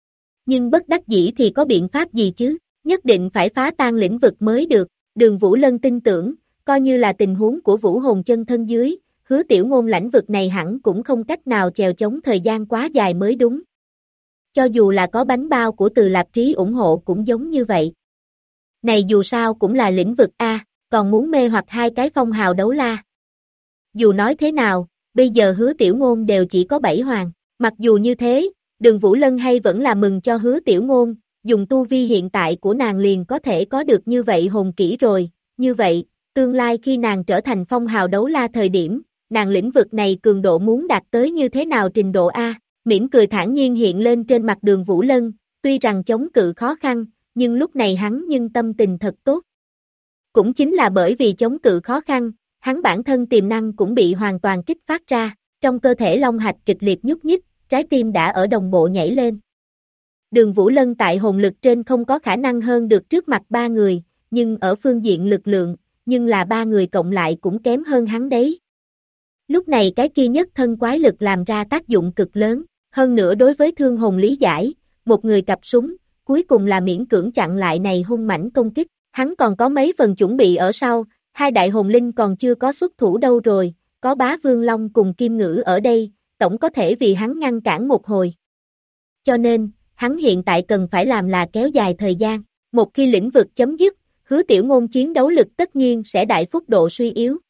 Nhưng bất đắc dĩ thì có biện pháp gì chứ, nhất định phải phá tan lĩnh vực mới được. Đường Vũ Lân tin tưởng, coi như là tình huống của Vũ Hồn chân thân dưới, Hứa Tiểu Ngôn lãnh vực này hẳn cũng không cách nào chèo chống thời gian quá dài mới đúng. Cho dù là có bánh bao của Từ Lạp Trí ủng hộ cũng giống như vậy. Này dù sao cũng là lĩnh vực A, còn muốn mê hoặc hai cái phong hào đấu la. Dù nói thế nào, bây giờ Hứa Tiểu Ngôn đều chỉ có 7 hoàng. Mặc dù như thế, Đường Vũ Lân hay vẫn là mừng cho Hứa Tiểu Ngôn, dùng tu vi hiện tại của nàng liền có thể có được như vậy hồn kỹ rồi. Như vậy, tương lai khi nàng trở thành phong hào đấu la thời điểm, nàng lĩnh vực này cường độ muốn đạt tới như thế nào trình độ A, mỉm cười thản nhiên hiện lên trên mặt Đường Vũ Lân, tuy rằng chống cự khó khăn, nhưng lúc này hắn nhưng tâm tình thật tốt. Cũng chính là bởi vì chống cự khó khăn, hắn bản thân tiềm năng cũng bị hoàn toàn kích phát ra, trong cơ thể long hạch kịch liệt nhúc nhích, trái tim đã ở đồng bộ nhảy lên. Đường Vũ Lân tại hồn lực trên không có khả năng hơn được trước mặt 3 người, nhưng ở phương diện lực lượng, nhưng là 3 người cộng lại cũng kém hơn hắn đấy. Lúc này cái kia nhất thân quái lực làm ra tác dụng cực lớn, hơn nữa đối với thương hồn lý giải, một người cặp súng, cuối cùng là miễn cưỡng chặn lại này hung mãnh công kích, hắn còn có mấy phần chuẩn bị ở sau, hai đại hồn linh còn chưa có xuất thủ đâu rồi, có Bá Vương Long cùng Kim Ngữ ở đây, tổng có thể vì hắn ngăn cản một hồi. Cho nên, hắn hiện tại cần phải làm là kéo dài thời gian, một khi lĩnh vực chấm dứt, Hứa Tiểu Ngôn chiến đấu lực tất nhiên sẽ đại phúc độ suy yếu.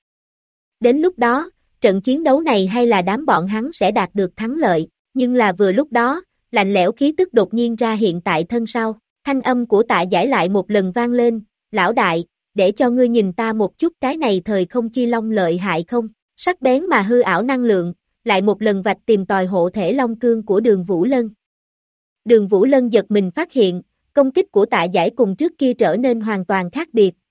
Đến lúc đó, trận chiến đấu này hay là đám bọn hắn sẽ đạt được thắng lợi, nhưng là vừa lúc đó, lạnh lẽo khí tức đột nhiên ra hiện tại thân sau, thanh âm của Tạ Giải lại một lần vang lên, lão đại, để cho ngươi nhìn ta một chút cái này thời không chi long lợi hại không, sắc bén mà hư ảo năng lượng, lại một lần vạch tìm tòi hộ thể long cương của Đường Vũ Lân. Đường Vũ Lân giật mình phát hiện, công kích của Tạ Giải cùng trước kia trở nên hoàn toàn khác biệt,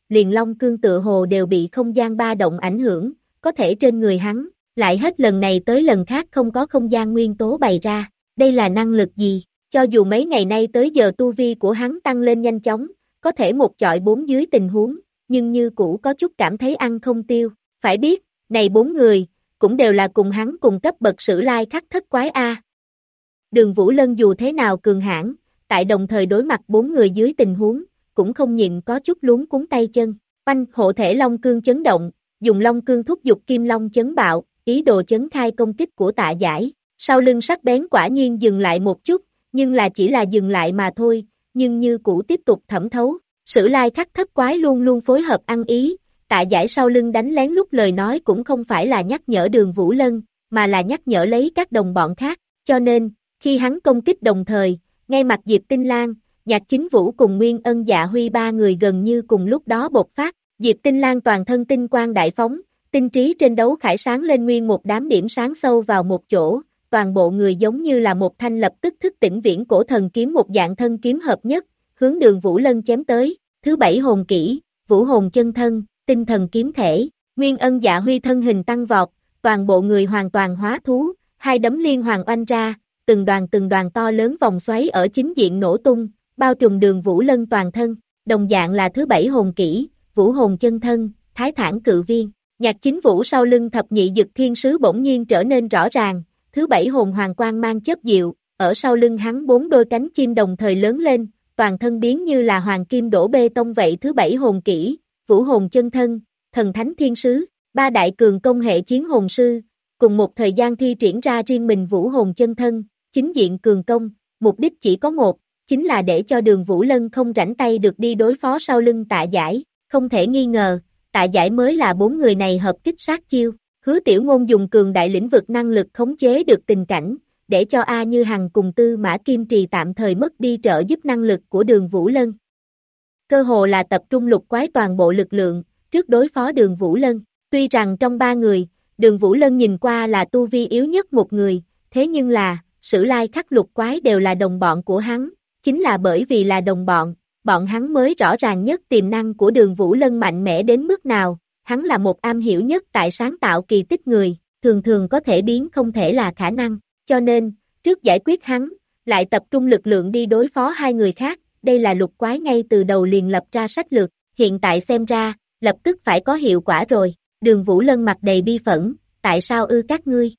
liền long cương tựa hồ đều bị không gian ba động ảnh hưởng, có thể trên người hắn, lại hết lần này tới lần khác không có không gian nguyên tố bày ra, đây là năng lực gì, cho dù mấy ngày nay tới giờ tu vi của hắn tăng lên nhanh chóng, có thể một chọi bốn dưới tình huống, nhưng như cũ có chút cảm thấy ăn không tiêu, phải biết, này 4 người, cũng đều là cùng hắn cùng cấp bậc sử lai khắc thất quái A. Đường Vũ Lân dù thế nào cường hãn, tại đồng thời đối mặt 4 người dưới tình huống, cũng không nhịn có chút luống cuống tay chân, oanh hộ thể long cương chấn động, dùng long cương thúc giục kim long chấn bạo, ý đồ chấn khai công kích của Tạ Giải, sau lưng sắc bén quả nhiên dừng lại một chút, nhưng là chỉ là dừng lại mà thôi, nhưng như cũ tiếp tục thẩm thấu, sử lai khắc thất quái luôn luôn phối hợp ăn ý, Tạ Giải sau lưng đánh lén lúc lời nói cũng không phải là nhắc nhở Đường Vũ Lân, mà là nhắc nhở lấy các đồng bọn khác, cho nên, khi hắn công kích đồng thời, ngay mặt Diệp Tinh Lan, Nhạc Chính Vũ cùng Nguyên Ân Dạ Huy ba người gần như cùng lúc đó bộc phát, Diệp Tinh Lan toàn thân tinh quang đại phóng, tinh trí trên đấu khải sáng lên nguyên một đám điểm sáng sâu vào một chỗ, toàn bộ người giống như là một thanh lập tức thức tỉnh viễn cổ thần kiếm một dạng thân kiếm hợp nhất, hướng Đường Vũ Lân chém tới, thứ 7 hồn kỹ, Vũ hồn chân thân, tinh thần kiếm thể, Nguyên Ân Dạ Huy thân hình tăng vọt, toàn bộ người hoàn toàn hóa thú, hai đấm liên hoàn oanh ra, từng đoàn to lớn vòng xoáy ở chính diện nổ tung, bao trùm Đường Vũ Lân toàn thân, đồng dạng là thứ 7 hồn kỹ, Vũ hồn chân thân, Thái Thản cự viên. Nhạc Chính Vũ sau lưng thập nhị dực thiên sứ bỗng nhiên trở nên rõ ràng, thứ 7 hồn hoàng quang mang chớp diệu, ở sau lưng hắn 4 đôi cánh chim đồng thời lớn lên, toàn thân biến như là hoàng kim đổ bê tông vậy. Thứ 7 hồn kỹ, Vũ hồn chân thân, thần thánh thiên sứ, ba đại cường công hệ chiến hồn sư, cùng một thời gian thi triển ra riêng mình Vũ hồn chân thân, chính diện cường công, mục đích chỉ có một, chính là để cho Đường Vũ Lân không rảnh tay được đi đối phó sau lưng Tạ Giải, không thể nghi ngờ, Tạ Giải mới là 4 người này hợp kích sát chiêu. Hứa Tiểu Ngôn dùng cường đại lĩnh vực năng lực khống chế được tình cảnh, để cho A Như Hằng cùng Tư Mã Kim Trì tạm thời mất đi trợ giúp năng lực của Đường Vũ Lân. Cơ hồ là tập trung lục quái toàn bộ lực lượng, trước đối phó Đường Vũ Lân. Tuy rằng trong 3 người, Đường Vũ Lân nhìn qua là tu vi yếu nhất một người, thế nhưng là, sử lai khắc lục quái đều là đồng bọn của hắn, chính là bởi vì là đồng bọn, bọn hắn mới rõ ràng nhất tiềm năng của Đường Vũ Lân mạnh mẽ đến mức nào. Hắn là một am hiểu nhất tại sáng tạo kỳ tích người, thường thường có thể biến không thể là khả năng, cho nên, trước giải quyết hắn, lại tập trung lực lượng đi đối phó hai người khác, đây là lục quái ngay từ đầu liền lập ra sách lược, hiện tại xem ra, lập tức phải có hiệu quả rồi. Đường Vũ Lân mặt đầy bi phẫn, tại sao ư các ngươi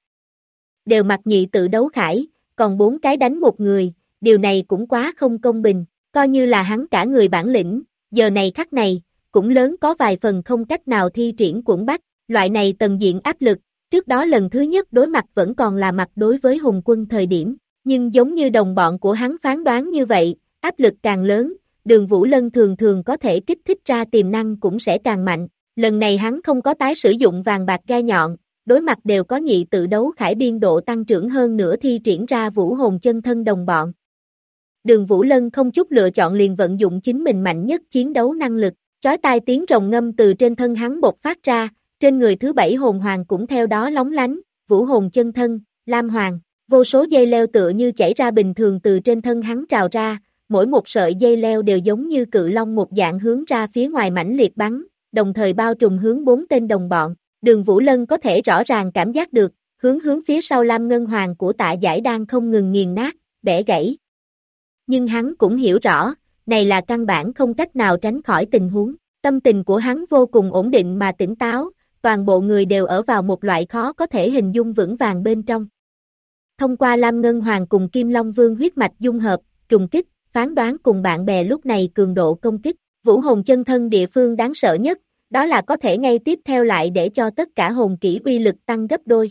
đều mặc nhị tự đấu khải, còn 4 cái đánh một người, điều này cũng quá không công bình, coi như là hắn cả người bản lĩnh, giờ này khắc này, cũng lớn có vài phần không cách nào thi triển quẩn bách, loại này tầng diện áp lực, trước đó lần thứ nhất đối mặt vẫn còn là mặt đối với Hùng Quân thời điểm, nhưng giống như đồng bọn của hắn phán đoán như vậy, áp lực càng lớn, Đường Vũ Lân thường thường có thể kích thích ra tiềm năng cũng sẽ càng mạnh, lần này hắn không có tái sử dụng vàng bạc gai nhọn, đối mặt đều có nhị tự đấu khải biên độ tăng trưởng hơn nữa thi triển ra vũ hồn chân thân đồng bọn. Đường Vũ Lân không chút lựa chọn liền vận dụng chính mình mạnh nhất chiến đấu năng lực. Chói tai tiếng rồng ngâm từ trên thân hắn bộc phát ra, trên người thứ 7 hồn hoàng cũng theo đó lóng lánh, Vũ hồn chân thân, Lam Hoàng, vô số dây leo tựa như chảy ra bình thường từ trên thân hắn trào ra, mỗi một sợi dây leo đều giống như cự long một dạng hướng ra phía ngoài mãnh liệt bắn, đồng thời bao trùm hướng 4 tên đồng bọn. Đường Vũ Lân có thể rõ ràng cảm giác được, hướng phía sau Lam Ngân Hoàng của Tạ Giải đang không ngừng nghiền nát, bẻ gãy. Nhưng hắn cũng hiểu rõ, này là căn bản không cách nào tránh khỏi tình huống. Tâm tình của hắn vô cùng ổn định mà tỉnh táo, toàn bộ người đều ở vào một loại khó có thể hình dung vững vàng bên trong. Thông qua Lam Ngân Hoàng cùng Kim Long Vương huyết mạch dung hợp, trùng kích, phán đoán cùng bạn bè lúc này cường độ công kích, vũ hồn chân thân địa phương đáng sợ nhất, đó là có thể ngay tiếp theo lại để cho tất cả hồn kỹ uy lực tăng gấp đôi.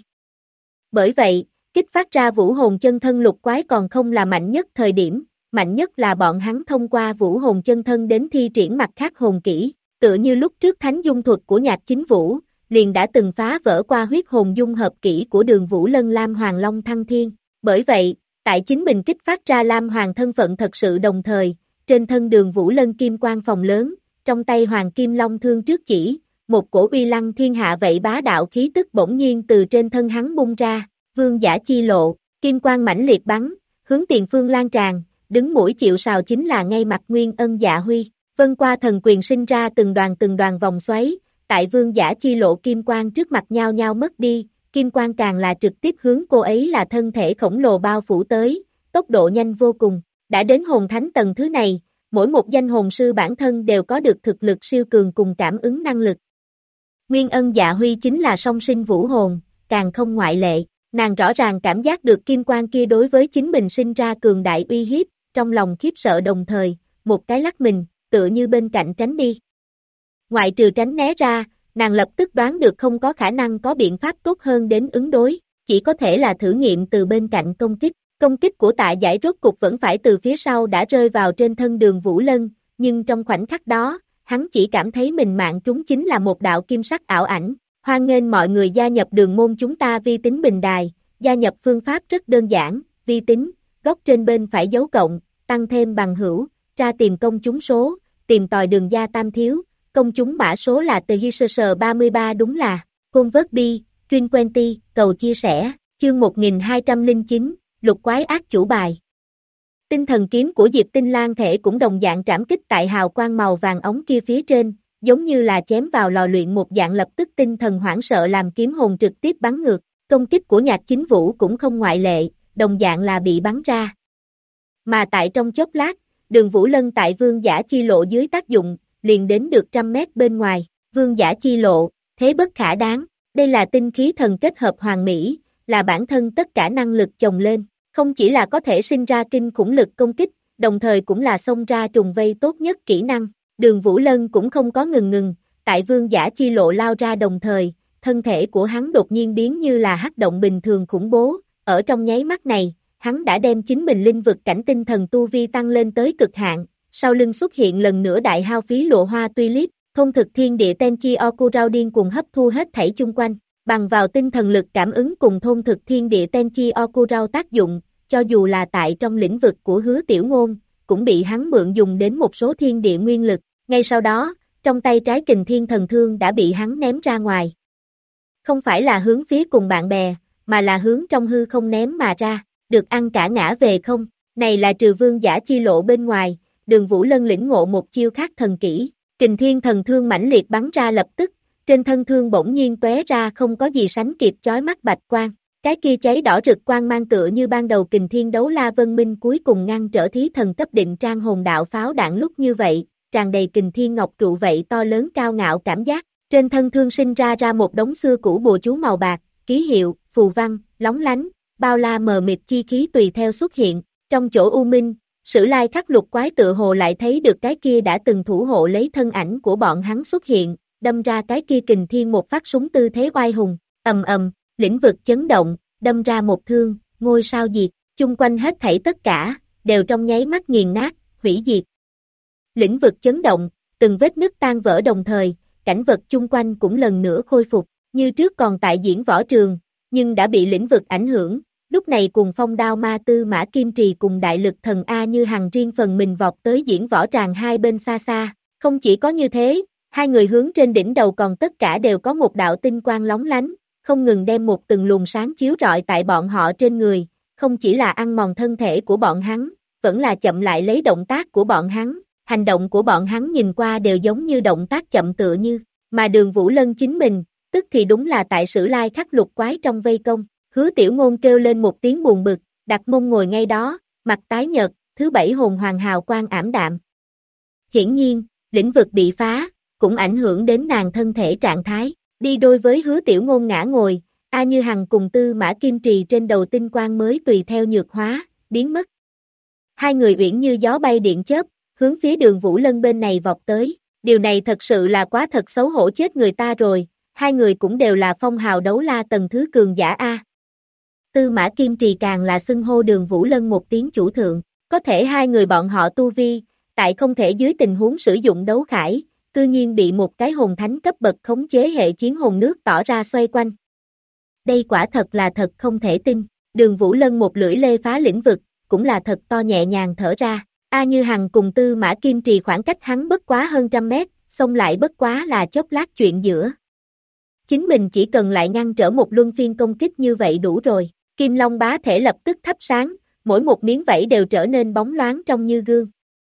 Bởi vậy, kích phát ra vũ hồn chân thân lục quái còn không là mạnh nhất thời điểm, mạnh nhất là bọn hắn thông qua vũ hồn chân thân đến thi triển mặt khác hồn kỹ, tựa như lúc trước thánh dung thuật của Nhạc Chính Vũ, liền đã từng phá vỡ qua huyết hồn dung hợp kỹ của Đường Vũ Lân Lam Hoàng Long Thăng Thiên. Bởi vậy, tại chính mình kích phát ra Lam Hoàng thân phận thật sự đồng thời, trên thân Đường Vũ Lân kim quang phòng lớn, trong tay Hoàng Kim Long thương trước chỉ, một cổ uy lăng thiên hạ vậy bá đạo khí tức bỗng nhiên từ trên thân hắn bung ra, vương giả chi lộ, kim quang mãnh liệt bắn, hướng tiền phương lan tràn, đứng mũi chịu sào chính là ngay mặt Nguyên Ân Dạ Huy, Vân qua thần quyền sinh ra từng đoàn vòng xoáy, tại vương giả chi lộ kim quang trước mặt nhau nhau mất đi, kim quang càng là trực tiếp hướng cô ấy là thân thể khổng lồ bao phủ tới, tốc độ nhanh vô cùng, đã đến hồn thánh tầng thứ này, mỗi một danh hồn sư bản thân đều có được thực lực siêu cường cùng cảm ứng năng lực. Nguyên Ân Dạ Huy chính là song sinh vũ hồn, càng không ngoại lệ, nàng rõ ràng cảm giác được kim quang kia đối với chính mình sinh ra cường đại uy hiếp, trong lòng khiếp sợ đồng thời, một cái lắc mình, tựa như bên cạnh tránh đi. Ngoại trừ tránh né ra, nàng lập tức đoán được không có khả năng có biện pháp tốt hơn đến ứng đối, chỉ có thể là thử nghiệm từ bên cạnh công kích. Công kích của Tạ Giải rốt cục vẫn phải từ phía sau đã rơi vào trên thân Đường Vũ Lân, nhưng trong khoảnh khắc đó, hắn chỉ cảm thấy mình mạng trúng chính là một đạo kim sắc ảo ảnh. Hoan nghênh mọi người gia nhập đường môn chúng ta vi tính bình đài, gia nhập phương pháp rất đơn giản, vi tính, góc trên bên phải dấu cộng, tăng thêm bằng hữu, tra tìm công chúng số, tìm tòi đường gia tam thiếu, công chúng mã số là TGSS 33 đúng là, Convert Truyền Quenty, cầu chia sẻ, chương 1209, lục quái ác chủ bài. Tinh thần kiếm của Diệp Tinh Lang thể cũng đồng dạng trảm kích tại hào quang màu vàng ống kia phía trên, giống như là chém vào lò luyện một dạng lập tức tinh thần hoảng sợ làm kiếm hồn trực tiếp bắn ngược, công kích của Nhạc Chính Vũ cũng không ngoại lệ, đồng dạng là bị bắn ra. Mà tại trong chốc lát, Đường Vũ Lân tại vương giả chi lộ dưới tác dụng, liền đến được 100 mét bên ngoài, vương giả chi lộ, thế bất khả đáng, đây là tinh khí thần kết hợp hoàn mỹ, là bản thân tất cả năng lực chồng lên, không chỉ là có thể sinh ra kinh khủng lực công kích, đồng thời cũng là xông ra trùng vây tốt nhất kỹ năng. Đường Vũ Lân cũng không có ngừng, tại vương giả chi lộ lao ra đồng thời, thân thể của hắn đột nhiên biến như là hắc động bình thường khủng bố, ở trong nháy mắt này, hắn đã đem chính mình linh vực cảnh tinh thần tu vi tăng lên tới cực hạn, sau lưng xuất hiện lần nữa đại hao phí lụa hoa tulip, thông thực thiên địa Tenchi Okurao điên cuồng hấp thu hết thảy chung quanh, bằng vào tinh thần lực cảm ứng cùng thôn thực thiên địa Tenchi Okurao tác dụng, cho dù là tại trong lĩnh vực của Hứa Tiểu Ngôn, cũng bị hắn mượn dùng đến một số thiên địa nguyên lực, ngay sau đó, trong tay trái kình thiên thần thương đã bị hắn ném ra ngoài. Không phải là hướng phía cùng bạn bè, mà là hướng trong hư không ném mà ra, được ăn cả ngã về không, này là trừ vương giả chi lộ bên ngoài, Đường Vũ Lân lĩnh ngộ một chiêu khác thần kỹ, kình thiên thần thương mãnh liệt bắn ra lập tức, trên thân thương bỗng nhiên tóe ra không có gì sánh kịp chói mắt bạch quang. Cái kia cháy đỏ rực quang mang tựa như ban đầu kình thiên đấu la vân minh cuối cùng ngăn trở thí thần cấp định trang hồn đạo pháo đạn lúc như vậy, tràn đầy kình thiên ngọc trụ vậy to lớn cao ngạo cảm giác, trên thân thương sinh ra một đống xưa cũ bùa chú màu bạc, ký hiệu, phù văn, lóng lánh, bao la mờ mịt chi khí tùy theo xuất hiện, trong chỗ u minh, Sử Lai Khắc lục quái tựa hồ lại thấy được cái kia đã từng thủ hộ lấy thân ảnh của bọn hắn xuất hiện, đâm ra cái kia kình thiên một phát súng tư thế oai hùng, ầm ầm. Lĩnh vực chấn động, đâm ra một thương, ngôi sao diệt, chung quanh hết thảy tất cả, đều trong nháy mắt nghiền nát, hủy diệt. Lĩnh vực chấn động, từng vết nứt tan vỡ đồng thời, cảnh vật chung quanh cũng lần nữa khôi phục, như trước còn tại diễn võ trường, nhưng đã bị lĩnh vực ảnh hưởng, lúc này cùng phong đao ma tư mã kim trì cùng đại lực thần A Như Hằng riêng phần mình vọt tới diễn võ tràng hai bên xa xa, không chỉ có như thế, hai người hướng trên đỉnh đầu còn tất cả đều có một đạo tinh quang lóng lánh, không ngừng đem một từng luồng sáng chiếu rọi tại bọn họ trên người, không chỉ là ăn mòn thân thể của bọn hắn, vẫn là chậm lại lấy động tác của bọn hắn, hành động của bọn hắn nhìn qua đều giống như động tác chậm tựa như, mà Đường Vũ Lân chính mình, tức thì đúng là tại Sử Lai Khắc lục quái trong vây công, Hứa Tiểu Ngôn kêu lên một tiếng buồn bực, đặt mông ngồi ngay đó, mặt tái nhợt, thứ bảy hồn hoàng hào quang ảm đạm. Hiển nhiên, lĩnh vực bị phá, cũng ảnh hưởng đến nàng thân thể trạng thái. Đi đôi với Hứa Tiểu Ngôn ngã ngồi, A Như Hằng cùng Tư Mã Kim Trì trên đầu tinh quang mới tùy theo nhược hóa, biến mất. Hai người uyển như gió bay điện chớp, hướng phía Đường Vũ Lân bên này vọt tới, điều này thật sự là quá thật xấu hổ chết người ta rồi, hai người cũng đều là phong hào đấu la tầng thứ cường giả A. Tư Mã Kim Trì càng là xưng hô Đường Vũ Lân một tiếng chủ thượng, có thể hai người bọn họ tu vi, tại không thể dưới tình huống sử dụng đấu khải, tự nhiên bị một cái hồn thánh cấp bậc khống chế hệ chiến hồn nước tỏ ra xoay quanh. Đây quả thật là thật không thể tin, Đường Vũ Lân một lưỡi lê phá lĩnh vực, cũng là thật to nhẹ nhàng thở ra, A Như Hằng cùng Tư Mã Kim Trì khoảng cách hắn bất quá hơn 100 mét, xông lại bất quá là chốc lát chuyện giữa. Chính mình chỉ cần lại ngăn trở một luân phiên công kích như vậy đủ rồi, Kim Long bá thể lập tức thắp sáng, mỗi một miếng vảy đều trở nên bóng loáng trong như gương.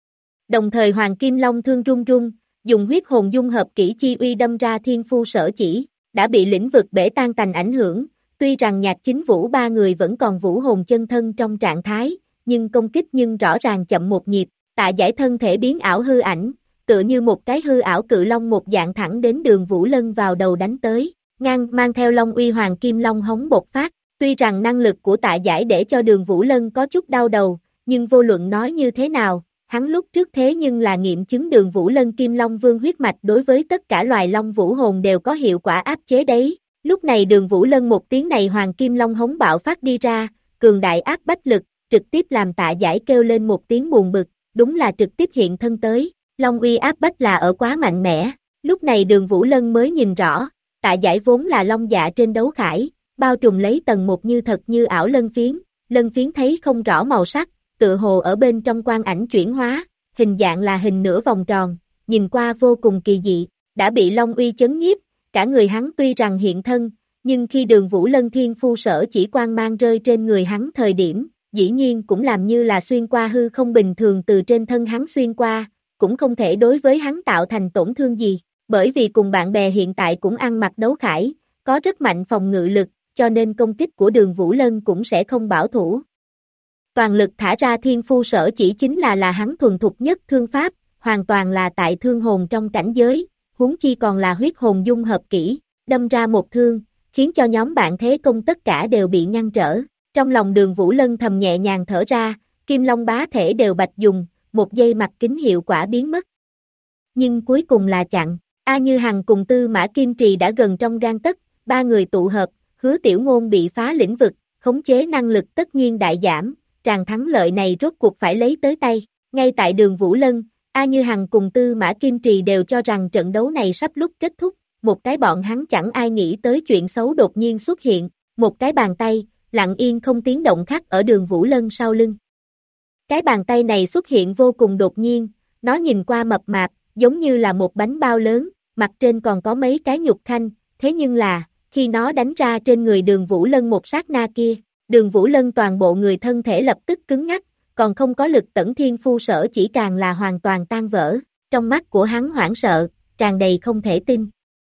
Đồng thời Hoàng Kim Long thương run run, dùng huyết hồn dung hợp kỹ chi uy đâm ra thiên phu sở chỉ, đã bị lĩnh vực bể tan tành ảnh hưởng, tuy rằng Nhạc Chính Vũ ba người vẫn còn vũ hồn chân thân trong trạng thái, nhưng công kích nhưng rõ ràng chậm một nhịp, Tạ Giải thân thể biến ảo hư ảnh, tựa như một cái hư ảo cự long một dạng thẳng đến Đường Vũ Lân vào đầu đánh tới, ngang mang theo long uy Hoàng Kim Long hống bộc phát, tuy rằng năng lực của Tạ Giải để cho Đường Vũ Lân có chút đau đầu, nhưng vô luận nói như thế nào, hắn lúc trước thế nhưng là nghiệm chứng Đường Vũ Lân Kim Long Vương huyết mạch đối với tất cả loài long vũ hồn đều có hiệu quả áp chế đấy. Lúc này Đường Vũ Lân một tiếng này Hoàng Kim Long hống bạo phát đi ra, cường đại áp bách lực, trực tiếp làm Tạ Giải kêu lên một tiếng buồn bực, đúng là trực tiếp hiện thân tới, long uy áp bách là ở quá mạnh mẽ. Lúc này Đường Vũ Lân mới nhìn rõ, Tạ Giải vốn là long dạ trên đấu khải, bao trùm lấy tầng một như thật như ảo lân phiến thấy không rõ màu sắc, tựa hồ ở bên trong quang ảnh chuyển hóa, hình dạng là hình nửa vòng tròn, nhìn qua vô cùng kỳ dị, đã bị long uy chấn nhiếp, cả người hắn tuy rằng hiện thân, nhưng khi Đường Vũ Lân thiên phu sở chỉ quang mang rơi trên người hắn thời điểm, dĩ nhiên cũng làm như là xuyên qua hư không bình thường từ trên thân hắn xuyên qua, cũng không thể đối với hắn tạo thành tổn thương gì, bởi vì cùng bạn bè hiện tại cũng ăn mặc đấu khải, có rất mạnh phòng ngự lực, cho nên công kích của Đường Vũ Lân cũng sẽ không bảo thủ. Toàn lực thả ra thiên phu sở chỉ chính là hắn thuần thục nhất thương pháp, hoàn toàn là tại thương hồn trong cảnh giới, huống chi còn là huyết hồn dung hợp kỹ, đâm ra một thương, khiến cho nhóm bạn thế công tất cả đều bị ngăn trở. Trong lòng Đường Vũ Lân thầm nhẹ nhàng thở ra, Kim Long bá thể đều bạch dùng, một giây mặt kính hiệu quả biến mất. Nhưng cuối cùng là chặn, A Như Hằng cùng Tư Mã Kim Trì đã gần trong gang tấc, ba người tụ hợp, Hứa Tiểu Ngôn bị phá lĩnh vực, khống chế năng lực tất nhiên đại giảm, tràng thắng lợi này rốt cuộc phải lấy tới tay. Ngay tại Đường Vũ Lân, A Như Hằng cùng Tư Mã Kim Trì đều cho rằng trận đấu này sắp lúc kết thúc, một cái bọn hắn chẳng ai nghĩ tới chuyện xấu đột nhiên xuất hiện, một cái bàn tay, lặng yên không tiếng động khắc ở Đường Vũ Lân sau lưng. Cái bàn tay này xuất hiện vô cùng đột nhiên, nó nhìn qua mập mạp, giống như là một bánh bao lớn, mặt trên còn có mấy cái nhục khanh, thế nhưng là, khi nó đánh ra trên người Đường Vũ Lân một sát na kia, Đường Vũ Lân toàn bộ người thân thể lập tức cứng ngắc, còn không có lực tẩn thiên phu sở chỉ càng là hoàn toàn tan vỡ, trong mắt của hắn hoảng sợ, tràn đầy không thể tin.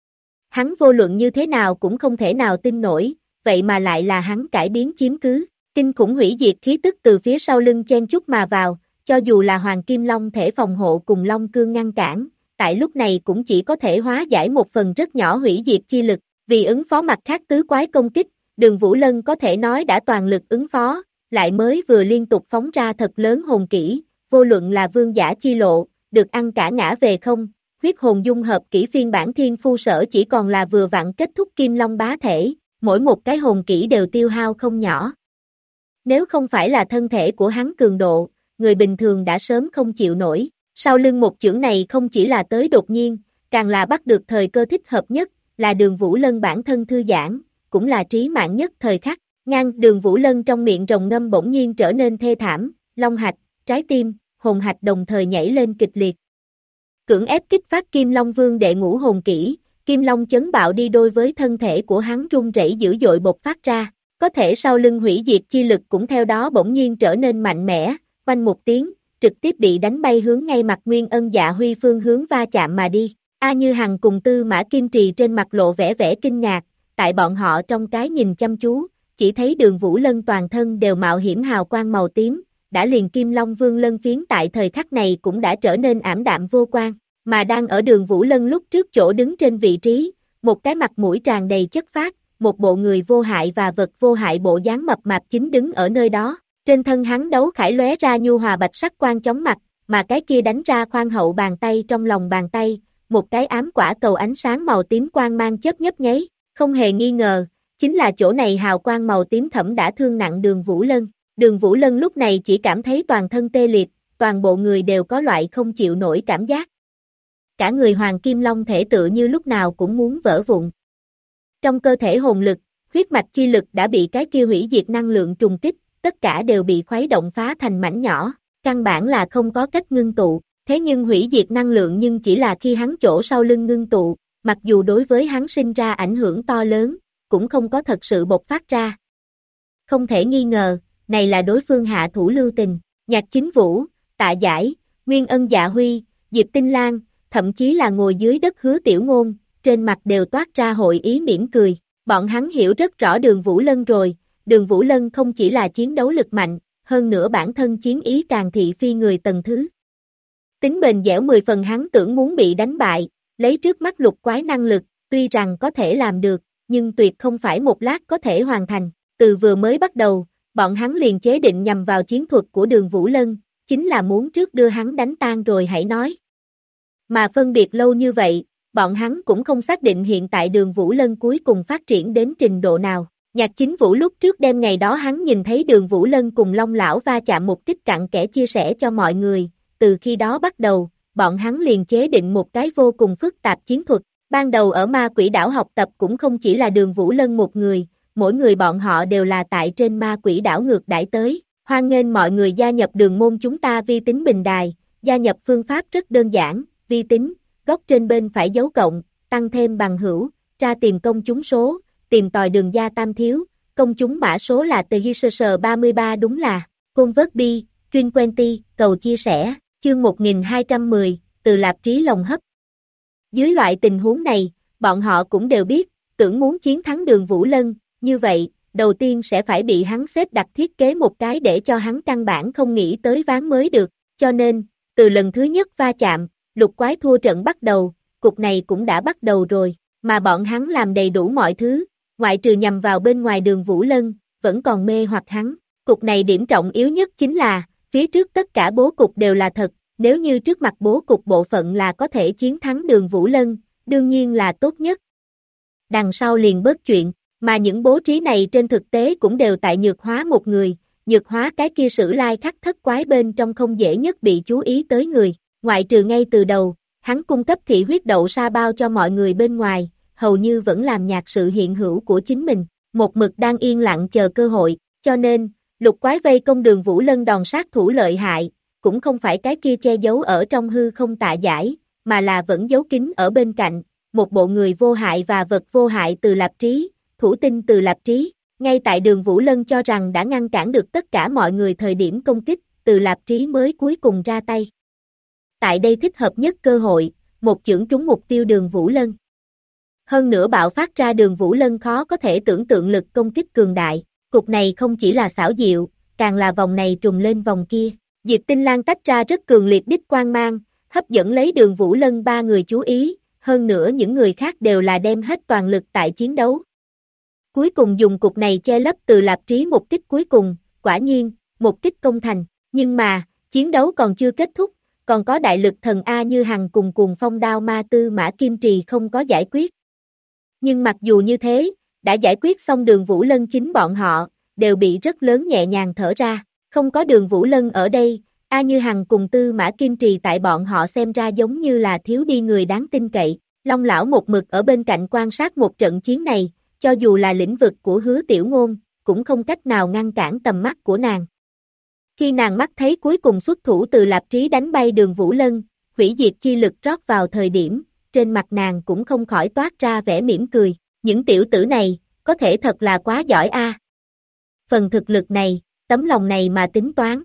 Hắn vô luận như thế nào cũng không thể nào tin nổi, vậy mà lại là hắn cải biến chiếm cứ, kinh khủng hủy diệt khí tức từ phía sau lưng chen chúc mà vào, cho dù là Hoàng Kim Long thể phòng hộ cùng Long Cương ngăn cản, tại lúc này cũng chỉ có thể hóa giải một phần rất nhỏ hủy diệt chi lực, vì ứng phó mặt khác tứ quái công kích, Đường Vũ Lân có thể nói đã toàn lực ứng phó, lại mới vừa liên tục phóng ra thật lớn hồn kỹ, vô luận là vương giả chi lộ, được ăn cả ngã về không, huyết hồn dung hợp kỹ phiên bản thiên phu sở chỉ còn là vừa vặn kết thúc Kim Long bá thể, mỗi một cái hồn kỹ đều tiêu hao không nhỏ. Nếu không phải là thân thể của hắn cường độ, người bình thường đã sớm không chịu nổi, sau lưng một chưởng này không chỉ là tới đột nhiên, càng là bắt được thời cơ thích hợp nhất, là Đường Vũ Lân bản thân thư giãn, cũng là trí mạng nhất thời khắc, ngang Đường Vũ Lân trong miệng rồng ngâm bỗng nhiên trở nên thê thảm, long hạch, trái tim, hồn hạch đồng thời nhảy lên kịch liệt. Cưỡng ép kích phát Kim Long Vương đệ ngũ hồn kỹ, Kim Long chấn bạo đi đôi với thân thể của hắn run rẩy dữ dội bộc phát ra, có thể sau lưng hủy diệt chi lực cũng theo đó bỗng nhiên trở nên mạnh mẽ, quanh một tiếng, trực tiếp bị đánh bay hướng ngay mặt Nguyên Ân Dạ Huy phương hướng va chạm mà đi. A Như Hằng cùng Tư Mã Kim Trì trên mặt lộ vẻ vẻ kinh ngạc, tại bọn họ trong cái nhìn chăm chú, chỉ thấy Đường Vũ Lân toàn thân đều mạo hiểm hào quang màu tím, đã liền Kim Long Vương lân phiến tại thời khắc này cũng đã trở nên ảm đạm vô quang, mà đang ở Đường Vũ Lân lúc trước chỗ đứng trên vị trí, một cái mặt mũi tràn đầy chất phác, một bộ người vô hại và vật vô hại bộ dáng mập mạp chính đứng ở nơi đó, trên thân hắn đấu khải lóe ra nhu hòa bạch sắc quang chóng mặt, mà cái kia đánh ra khoan hậu bàn tay trong lòng bàn tay, một cái ám quả cầu ánh sáng màu tím quang mang chớp nhấp nháy, không hề nghi ngờ, chính là chỗ này hào quang màu tím thẫm đã thương nặng Đường Vũ Lân. Đường Vũ Lân lúc này chỉ cảm thấy toàn thân tê liệt, toàn bộ người đều có loại không chịu nổi cảm giác. Cả người Hoàng Kim Long thể tựa như lúc nào cũng muốn vỡ vụn. Trong cơ thể hồn lực, huyết mạch chi lực đã bị cái kia hủy diệt năng lượng trùng kích, tất cả đều bị khuấy động phá thành mảnh nhỏ, căn bản là không có cách ngưng tụ, thế nhưng hủy diệt năng lượng nhưng chỉ là khi hắn chỗ sau lưng ngưng tụ, mặc dù đối với hắn sinh ra ảnh hưởng to lớn, cũng không có thật sự bộc phát ra. Không thể nghi ngờ, này là đối phương hạ thủ lưu tình, Nhạc Chính Vũ, Tạ Giải, Nguyên Ân Dạ Huy, Diệp Tinh Lan, thậm chí là ngồi dưới đất Hứa Tiểu Ngôn, trên mặt đều toát ra hội ý mỉm cười. Bọn hắn hiểu rất rõ Đường Vũ Lân rồi, Đường Vũ Lân không chỉ là chiến đấu lực mạnh, hơn nữa bản thân chiến ý càng thị phi người tầng thứ. Tính bền dẻo 10 phần hắn tưởng muốn bị đánh bại, lấy trước mắt lục quái năng lực, tuy rằng có thể làm được, nhưng tuyệt không phải một lát có thể hoàn thành. Từ vừa mới bắt đầu, bọn hắn liền chế định nhằm vào chiến thuật của Đường Vũ Lân, chính là muốn trước đưa hắn đánh tan rồi hãy nói. Mà phân biệt lâu như vậy, bọn hắn cũng không xác định hiện tại Đường Vũ Lân cuối cùng phát triển đến trình độ nào. Nhạc Chính Vũ lúc trước đêm ngày đó hắn nhìn thấy Đường Vũ Lân cùng Long Lão va chạm một kích cặn kẽ chia sẻ cho mọi người, từ khi đó bắt đầu, bọn hắn liền chế định một cái vô cùng phức tạp chiến thuật. Ban đầu ở Ma Quỷ Đảo học tập cũng không chỉ là Đường Vũ Lân một người, mỗi người bọn họ đều là tại trên Ma Quỷ Đảo ngược đãi tới. Hoan nghênh mọi người gia nhập đường môn chúng ta vi tính bình đài, gia nhập phương pháp rất đơn giản, vi tính, góc trên bên phải dấu cộng, tăng thêm bằng hữu, ra tìm công chúng số, tìm tòi đường gia tam thiếu, công chúng mã số là TGSS 33 đúng là, Convert bi, Truyền Quenty, cầu chia sẻ, chương 1210, từ Lạp Trí Lòng hấp. Dưới loại tình huống này, bọn họ cũng đều biết, tưởng muốn chiến thắng Đường Vũ Lân, như vậy, đầu tiên sẽ phải bị hắn xếp đặt thiết kế một cái để cho hắn căn bản không nghĩ tới ván mới được, cho nên, từ lần thứ nhất va chạm, lục quái thua trận bắt đầu, cục này cũng đã bắt đầu rồi, mà bọn hắn làm đầy đủ mọi thứ, ngoại trừ nhằm vào bên ngoài Đường Vũ Lân, vẫn còn mê hoặc hắn, cục này điểm trọng yếu nhất chính là, phía trước tất cả bố cục đều là thật, nếu như trước mặt bố cục bộ phận là có thể chiến thắng Đường Vũ Lân, đương nhiên là tốt nhất. Đằng sau liền bớt chuyện. Mà những bố trí này trên thực tế cũng đều tại nhược hóa một người, nhược hóa cái kia Sử Lai Khắc thất quái bên trong không dễ nhất bị chú ý tới người, ngoại trừ ngay từ đầu, hắn cung cấp thị huyết đậu sa bao cho mọi người bên ngoài, hầu như vẫn làm nhạt sự hiện hữu của chính mình, một mực đang yên lặng chờ cơ hội, cho nên, lục quái vây công Đường Vũ Lân đòn sát thủ lợi hại, cũng không phải cái kia che giấu ở trong hư không tạ giải, mà là vẫn giấu kín ở bên cạnh, một bộ người vô hại và vật vô hại từ Lạp Trí. Thủ tinh từ Lạp Trí, ngay tại Đường Vũ Lân cho rằng đã ngăn cản được tất cả mọi người thời điểm công kích, từ Lạp Trí mới cuối cùng ra tay. Tại đây thích hợp nhất cơ hội, một chưởng trúng mục tiêu Đường Vũ Lân. Hơn nữa bạo phát ra Đường Vũ Lân khó có thể tưởng tượng lực công kích cường đại, cục này không chỉ là xảo diệu, càng là vòng này trùng lên vòng kia. Diệp Tinh Lan tách ra rất cường liệt đích quang mang, hấp dẫn lấy Đường Vũ Lân ba người chú ý, hơn nữa những người khác đều là đem hết toàn lực tại chiến đấu. Cuối cùng dùng cục này che lấp từ Lạp Trí một kích cuối cùng, quả nhiên, một kích công thành, nhưng mà, chiến đấu còn chưa kết thúc, còn có đại lực thần A Như Hằng cùng cuồng phong đao ma Tư Mã Kim Trì không có giải quyết. Nhưng mặc dù như thế, đã giải quyết xong Đường Vũ Lân chính bọn họ, đều bị rất lớn nhẹ nhàng thở ra, không có Đường Vũ Lân ở đây, A Như Hằng cùng Tư Mã Kim Trì tại bọn họ xem ra giống như là thiếu đi người đáng tin cậy, Long Lão một mực ở bên cạnh quan sát một trận chiến này. Cho dù là lĩnh vực của Hứa Tiểu Ngôn, cũng không cách nào ngăn cản tầm mắt của nàng. Khi nàng mắt thấy cuối cùng xuất thủ từ Lạp Trí đánh bay Đường Vũ Lân, hủy diệt chi lực rót vào thời điểm, trên mặt nàng cũng không khỏi toát ra vẻ mỉm cười, những tiểu tử này, có thể thật là quá giỏi a. Phần thực lực này, tấm lòng này mà tính toán.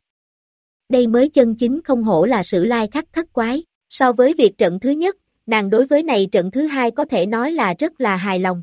Đây mới chân chính không hổ là Sử Lai Khắc thất quái, so với việc trận thứ nhất, nàng đối với này trận thứ hai có thể nói là rất là hài lòng.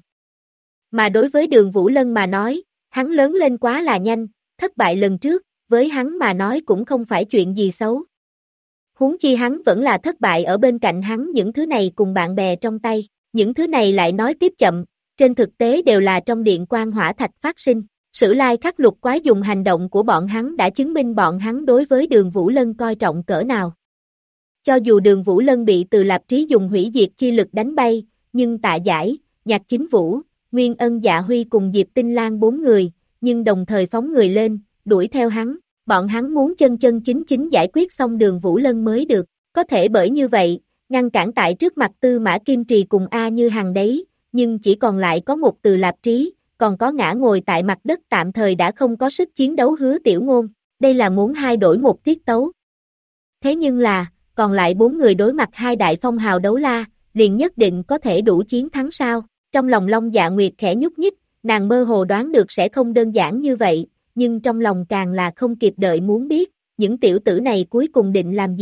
Mà đối với Đường Vũ Lân mà nói, hắn lớn lên quá là nhanh, thất bại lần trước, với hắn mà nói cũng không phải chuyện gì xấu. Huống chi hắn vẫn là thất bại ở bên cạnh hắn những thứ này cùng bạn bè trong tay, những thứ này lại nói tiếp chậm, trên thực tế đều là trong điện quan hỏa thạch phát sinh. Sử Lai Khắc lục quái dùng hành động của bọn hắn đã chứng minh bọn hắn đối với Đường Vũ Lân coi trọng cỡ nào. Cho dù Đường Vũ Lân bị từ Lạp Trí dùng hủy diệt chi lực đánh bay, nhưng Tạ Giải, Nhạc Chính Vũ, Nguyên Ân Dạ Huy cùng Diệp Tinh Lan 4 người, nhưng đồng thời phóng người lên, đuổi theo hắn, bọn hắn muốn chân chân chính chính giải quyết xong Đường Vũ Lân mới được, có thể bởi như vậy, ngăn cản tại trước mặt Tư Mã Kim Trì cùng A Như Hằng đấy, nhưng chỉ còn lại có một từ Lạp Trí, còn có ngã ngồi tại mặt đất tạm thời đã không có sức chiến đấu Hứa Tiểu Ngôn, đây là muốn hai đổi một tiết tấu. Thế nhưng là, còn lại 4 người đối mặt hai đại phong hào đấu la, liền nhất định có thể đủ chiến thắng sao? Trong lòng Long Dạ Nguyệt khẽ nhúc nhích, nàng mơ hồ đoán được sẽ không đơn giản như vậy, nhưng trong lòng càng là không kịp đợi muốn biết, những tiểu tử này cuối cùng định làm gì.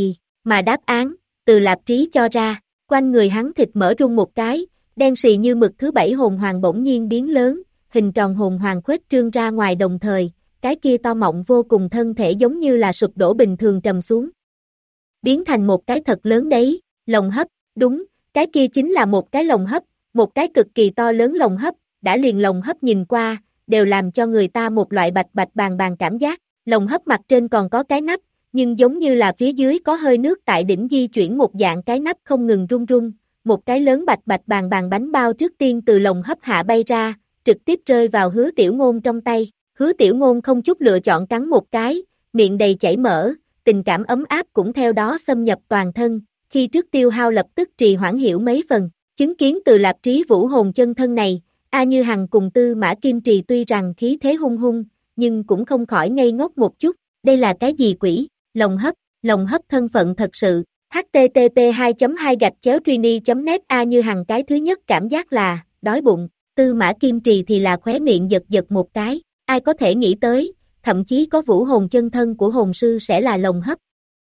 Mà đáp án, Từ Lạp Trí cho ra, quanh người hắn thịt mở rung một cái, đen xì như mực thứ 7 hồn hoàng bỗng nhiên biến lớn, hình tròn hồn hoàng khuếch trương ra ngoài đồng thời, cái kia to mọng vô cùng thân thể giống như là sụp đổ bình thường trầm xuống. Biến thành một cái thật lớn đấy, lồng hấp, đúng, cái kia chính là một cái lồng hấp, một cái cực kỳ to lớn lồng hấp, đã liền lồng hấp nhìn qua, đều làm cho người ta một loại bạch bạch bàng bàng cảm giác, lồng hấp mặt trên còn có cái nắp, nhưng giống như là phía dưới có hơi nước tại đỉnh di chuyển một dạng cái nắp không ngừng rung rung, một cái lớn bạch bạch bàng bàng bánh bao trước tiên từ lồng hấp hạ bay ra, trực tiếp rơi vào Hứa Tiểu Ngôn trong tay, Hứa Tiểu Ngôn không chút lựa chọn cắn một cái, miệng đầy chảy mỡ, tình cảm ấm áp cũng theo đó xâm nhập toàn thân, khi trước tiêu hao lập tức trì hoãn hiểu mấy phần, chứng kiến Từ Lạp Trí vũ hồn chân thân này, A Như Hằng cùng Tư Mã Kim Trì tuy rằng khí thế hung hung, nhưng cũng không khỏi ngây ngốc một chút, đây là cái gì quỷ, lồng hấp thân phận thật sự, http://trini.net A Như Hằng cái thứ nhất cảm giác là, đói bụng, Tư Mã Kim Trì thì là khóe miệng giật giật một cái, ai có thể nghĩ tới, thậm chí có vũ hồn chân thân của hồn sư sẽ là lồng hấp.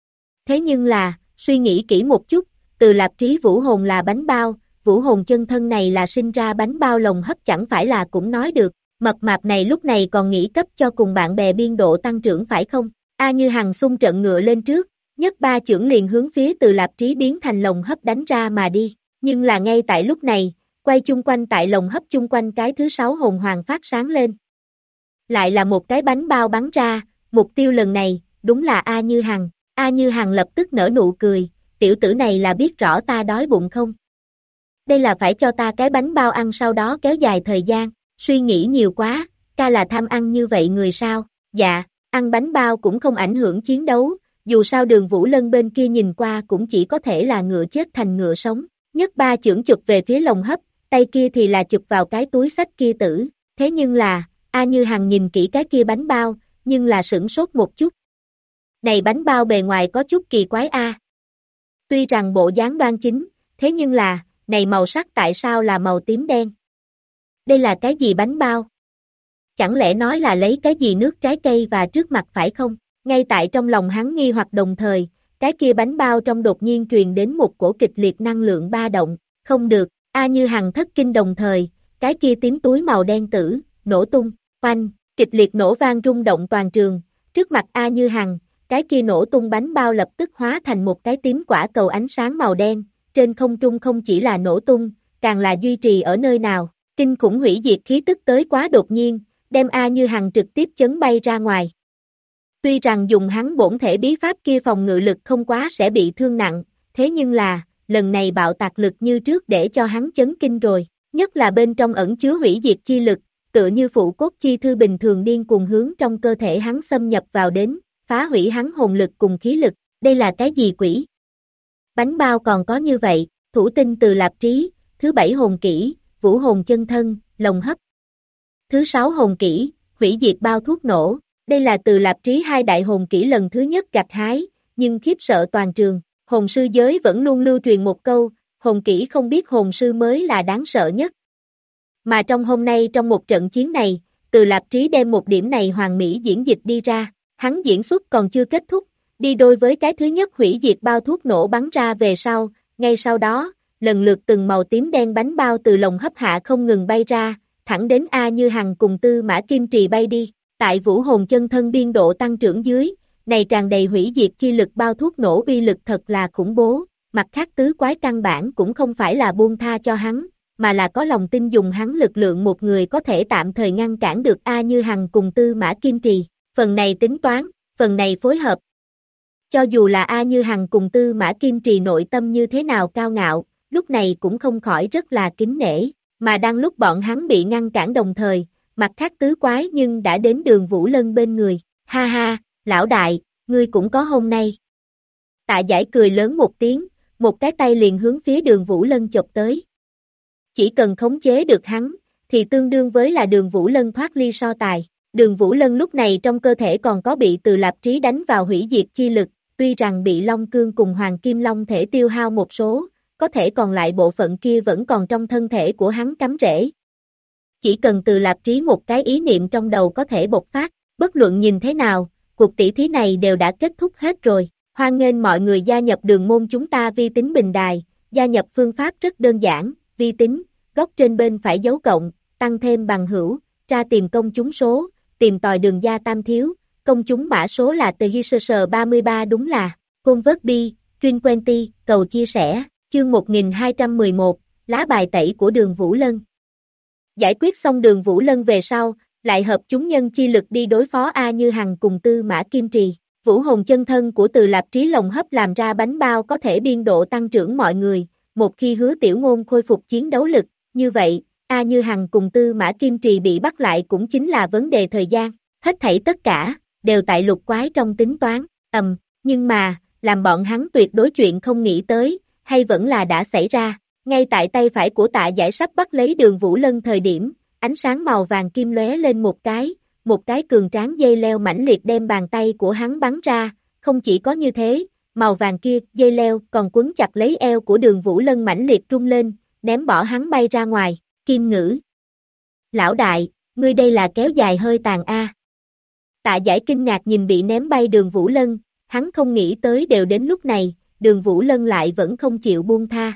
Thế nhưng là, suy nghĩ kỹ một chút, Từ Lạp Trí vũ hồn là bánh bao, vũ hồn chân thân này là sinh ra bánh bao lồng hấp chẳng phải là cũng nói được, mập mạp này lúc này còn nghĩ cấp cho cùng bạn bè biên độ tăng trưởng phải không? A Như Hằng xung trận ngựa lên trước, nhất ba chưởng liền hướng phía Từ Lạp Trí biến thành lồng hấp đánh ra mà đi, nhưng là ngay tại lúc này, quay chung quanh tại lồng hấp chung quanh cái thứ 6 hồn hoàng phát sáng lên. Lại là một cái bánh bao bắn ra, mục tiêu lần này, đúng là A Như Hằng. A Như Hằng lập tức nở nụ cười, tiểu tử này là biết rõ ta đói bụng không? Đây là phải cho ta cái bánh bao ăn sau đó kéo dài thời gian, suy nghĩ nhiều quá, ca là tham ăn như vậy người sao? Dạ, ăn bánh bao cũng không ảnh hưởng chiến đấu, dù sao Đường Vũ Lân bên kia nhìn qua cũng chỉ có thể là ngựa chết thành ngựa sống, nhất ba chưởng chụp về phía lồng hấp, tay kia thì là chụp vào cái túi xách kia tử, thế nhưng là, A Như Hằng nhìn kỹ cái kia bánh bao, nhưng là sửng sốt một chút. Này bánh bao bề ngoài có chút kỳ quái a. Tuy rằng bộ dáng đoan chính, thế nhưng là, này màu sắc tại sao là màu tím đen? Đây là cái gì bánh bao? Chẳng lẽ nói là lấy cái gì nước trái cây và trước mặt phải không? Ngay tại trong lòng hắn nghi hoặc đồng thời, cái kia bánh bao trong đột nhiên truyền đến một cổ kịch liệt năng lượng ba động, không được, A Như Hằng thất kinh đồng thời, cái kia tím túi màu đen tử, nổ tung, oanh, kịch liệt nổ vang rung động toàn trường, trước mặt A Như Hằng, cái kia nổ tung bánh bao lập tức hóa thành một cái tím quả cầu ánh sáng màu đen, trên không trung không chỉ là nổ tung, càng là duy trì ở nơi nào, kinh khủng hủy diệt khí tức tới quá đột nhiên, đem A Như Hằng trực tiếp chấn bay ra ngoài. Tuy rằng dùng hắn bổn thể bí pháp kia phòng ngự lực không quá sẽ bị thương nặng, thế nhưng là, lần này bạo tạc lực như trước để cho hắn chấn kinh rồi, nhất là bên trong ẩn chứa hủy diệt chi lực, tựa như phụ cốt chi thư bình thường điên cuồng hướng trong cơ thể hắn xâm nhập vào đến, phá hủy hắn hồn lực cùng khí lực, đây là cái gì quỷ? Bánh bao còn có như vậy, thủ tinh Từ Lạp Trí, thứ 7 hồn kỹ, vũ hồn chân thân, lồng hấp. Thứ 6 hồn kỹ, hủy diệt bao thuốc nổ, đây là Từ Lạp Trí hai đại hồn kỹ lần thứ nhất gặt hái, nhưng khiếp sợ toàn trường, hồn sư giới vẫn luôn lưu truyền một câu, hồn kỹ không biết hồn sư mới là đáng sợ nhất. Mà trong hôm nay trong một trận chiến này, Từ Lạp Trí đem một điểm này hoàn mỹ diễn dịch đi ra, hắn diễn xuất còn chưa kết thúc, đi đôi với cái thứ nhất hủy diệt bao thuốc nổ bắn ra về sau, ngay sau đó, lần lượt từng màu tím đen bánh bao từ lồng hấp hạ không ngừng bay ra, thẳng đến A Như Hằng cùng Tư Mã Kim Trì bay đi, tại vũ hồn chân thân biên độ tăng trưởng dưới, này tràn đầy hủy diệt chi lực bao thuốc nổ uy lực thật là khủng bố, mặt khác tứ quái căn bản cũng không phải là buông tha cho hắn, mà là có lòng tin dùng hắn lực lượng một người có thể tạm thời ngăn cản được A Như Hằng cùng Tư Mã Kim Trì, phần này tính toán, phần này phối hợp. Cho dù là A Như Hằng cùng Tư Mã Kim Trì nội tâm như thế nào cao ngạo, lúc này cũng không khỏi rất là kính nể, mà đang lúc bọn hắn bị ngăn cản đồng thời, mặt khác tứ quái nhưng đã đến Đường Vũ Lân bên người, ha ha, lão đại, ngươi cũng có hôm nay. Tạ Giải cười lớn một tiếng, một cái tay liền hướng phía Đường Vũ Lân chộp tới. Chỉ cần khống chế được hắn, thì tương đương với là Đường Vũ Lân thoát ly so tài. Đường Vũ Lân lúc này trong cơ thể còn có bị Từ Lạp Trí đánh vào hủy diệt chi lực, tuy rằng bị Long Cương cùng Hoàng Kim Long thể tiêu hao một số, có thể còn lại bộ phận kia vẫn còn trong thân thể của hắn cắm rễ. Chỉ cần Từ Lạp Trí một cái ý niệm trong đầu có thể bộc phát, bất luận nhìn thế nào, cuộc tỷ thí này đều đã kết thúc hết rồi. Hoan nghênh mọi người gia nhập đường môn chúng ta vi tính bình đài, gia nhập phương pháp rất đơn giản, vi tính, góc trên bên phải dấu cộng, tăng thêm bằng hữu, tra tìm công chúng số, tìm tòi đường gia tam thiếu, công chúng mã số là TGSS 33 đúng là, Convert đi, Trin Quenty, cầu chia sẻ, chương 1211, lá bài tẩy của Đường Vũ Lân. Giải quyết xong Đường Vũ Lân về sau, lại hợp chúng nhân chi lực đi đối phó A Như Hằng cùng Tư Mã Kim Trì. Vũ hồn chân thân của Từ Lạp Trí lồng hấp làm ra bánh bao có thể biên độ tăng trưởng mọi người, một khi Hứa Tiểu Ngôn khôi phục chiến đấu lực, như vậy, A Như Hằng cùng Tư Mã Kim Trì bị bắt lại cũng chính là vấn đề thời gian, hết thảy tất cả, đều tại Lục Quái trong tính toán, nhưng mà, làm bọn hắn tuyệt đối chuyện không nghĩ tới, hay vẫn là đã xảy ra, ngay tại tay phải của Tạ Giải sắp bắt lấy Đường Vũ Lân thời điểm, ánh sáng màu vàng kim lóe lên một cái cường tráng dây leo mãnh liệt đem bàn tay của hắn bắn ra, không chỉ có như thế, màu vàng kia, dây leo còn quấn chặt lấy eo của Đường Vũ Lân mãnh liệt rung lên, ném bỏ hắn bay ra ngoài, Kim Ngữ. Lão đại, ngươi đây là kéo dài hơi tàn a. Tạ Giải kinh ngạc nhìn bị ném bay Đường Vũ Lân, hắn không nghĩ tới đều đến lúc này, Đường Vũ Lân lại vẫn không chịu buông tha.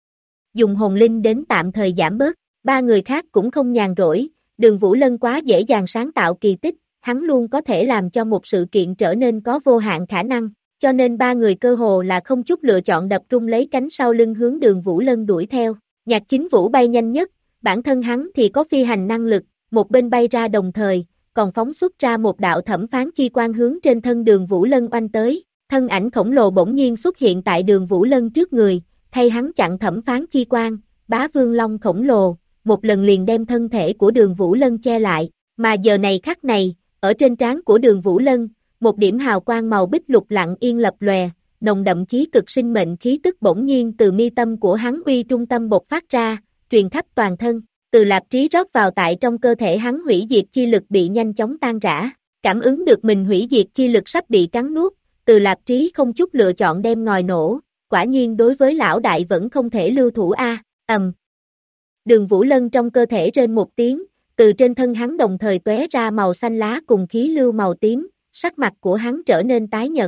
Dùng hồn linh đến tạm thời giảm bớt, ba người khác cũng không nhàn rỗi, Đường Vũ Lân quá dễ dàng sáng tạo kỳ tích, hắn luôn có thể làm cho một sự kiện trở nên có vô hạn khả năng, cho nên ba người cơ hồ là không chút lựa chọn đập trung lấy cánh sau lưng hướng Đường Vũ Lân đuổi theo. Nhạc Chính Vũ bay nhanh nhất, bản thân hắn thì có phi hành năng lực, một bên bay ra đồng thời, còn phóng xuất ra một đạo thẩm phán chi quang hướng trên thân Đường Vũ Lân oanh tới, thân ảnh khổng lồ bỗng nhiên xuất hiện tại Đường Vũ Lân trước người, thay hắn chặn thẩm phán chi quang, Bá Vương Long khổng lồ, một lần liền đem thân thể của Đường Vũ Lân che lại, mà giờ này khắc này, ở trên trán của Đường Vũ Lân, một điểm hào quang màu bích lục lặng yên lập lòe, nồng đậm chí cực sinh mệnh khí tức bỗng nhiên từ mi tâm của hắn uy trung tâm bộc phát ra, truyền khắp toàn thân, Từ Lạp Trí rót vào tại trong cơ thể hắn hủy diệt chi lực bị nhanh chóng tan rã, cảm ứng được mình hủy diệt chi lực sắp bị cắn nuốt, Từ Lạp Trí không chút lựa chọn đem ngòi nổ, quả nhiên đối với lão đại vẫn không thể lưu thủ a. Đường Vũ Lân trong cơ thể rên một tiếng, từ trên thân hắn đồng thời tóe ra màu xanh lá cùng khí lưu màu tím, sắc mặt của hắn trở nên tái nhợt.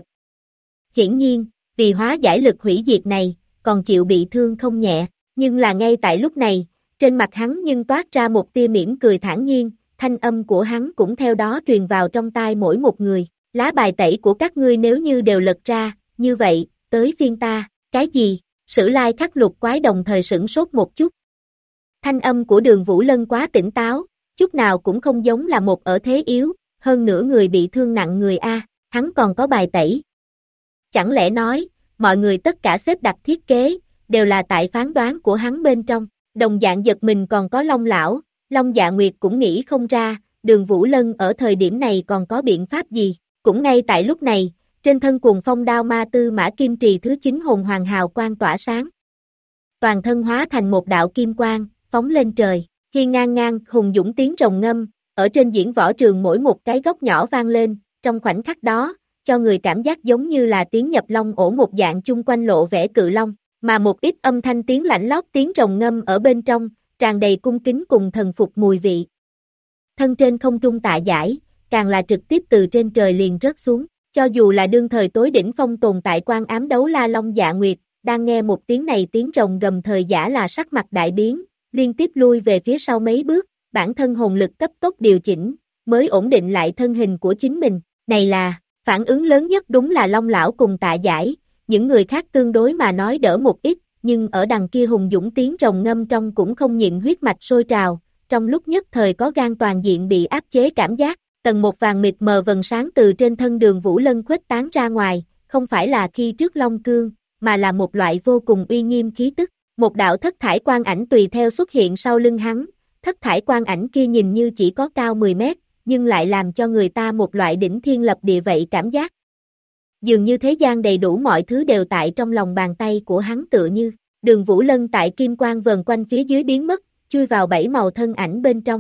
Hiển nhiên, vì hóa giải lực hủy diệt này, còn chịu bị thương không nhẹ, nhưng là ngay tại lúc này, trên mặt hắn nhưng toát ra một tia mỉm cười thản nhiên, thanh âm của hắn cũng theo đó truyền vào trong tai mỗi một người, lá bài tẩy của các ngươi nếu như đều lật ra, như vậy, tới phiên ta, cái gì? Sử Lai Khắc Lục Quái đồng thời sửng sốt một chút. Thanh âm của Đường Vũ Lân quá tỉnh táo, chút nào cũng không giống là một ở thế yếu, hơn nữa người bị thương nặng người A, hắn còn có bài tẩy. Chẳng lẽ nói, mọi người tất cả xếp đặt thiết kế, đều là tại phán đoán của hắn bên trong, đồng dạng giật mình còn có Long Lão, Long Dạ Nguyệt cũng nghĩ không ra, Đường Vũ Lân ở thời điểm này còn có biện pháp gì, cũng ngay tại lúc này, trên thân Cuồng Phong Đao Ma Tư Mã Kim Trì thứ 9 hồn hoàng hào quang tỏa sáng. Toàn thân hóa thành một đạo kim quang, phóng lên trời, khi ngang ngang hùng dũng tiếng rồng ngâm, ở trên diễn võ trường mỗi một cái góc nhỏ vang lên, trong khoảnh khắc đó, cho người cảm giác giống như là tiếng nhập long ổ một dạng chung quanh lộ vẻ cự long, mà một ít âm thanh tiếng lãnh lót tiếng rồng ngâm ở bên trong, tràn đầy cung kính cùng thần phục mùi vị. Thân trên không trung Tạ Giải, càng là trực tiếp từ trên trời liền rớt xuống, cho dù là đương thời tối đỉnh phong tồn tại Quan Ám Đấu La Long Dạ Nguyệt, đang nghe một tiếng này tiếng rồng gầm thời giả là sắc mặt đại biến, liên tiếp lui về phía sau mấy bước, bản thân hồn lực cấp tốc điều chỉnh, mới ổn định lại thân hình của chính mình, này là, phản ứng lớn nhất đúng là Long Lão cùng Tạ Giải, những người khác tương đối mà nói đỡ một ít, nhưng ở đằng kia hùng dũng tiếng rồng ngâm trong cũng không nhịn huyết mạch sôi trào, trong lúc nhất thời có gan toàn diện bị áp chế cảm giác, tầng một vàng mịt mờ vầng sáng từ trên thân Đường Vũ Lân khuếch tán ra ngoài, không phải là khi trước Long Cương, mà là một loại vô cùng uy nghiêm khí tức. Một đạo thất thải quang ảnh tùy theo xuất hiện sau lưng hắn, thất thải quang ảnh kia nhìn như chỉ có cao 10 mét, nhưng lại làm cho người ta một loại đỉnh thiên lập địa vậy cảm giác. Dường như thế gian đầy đủ mọi thứ đều tại trong lòng bàn tay của hắn tựa như, Đường Vũ Lân tại kim quang vờn quanh phía dưới biến mất, chui vào bảy màu thân ảnh bên trong.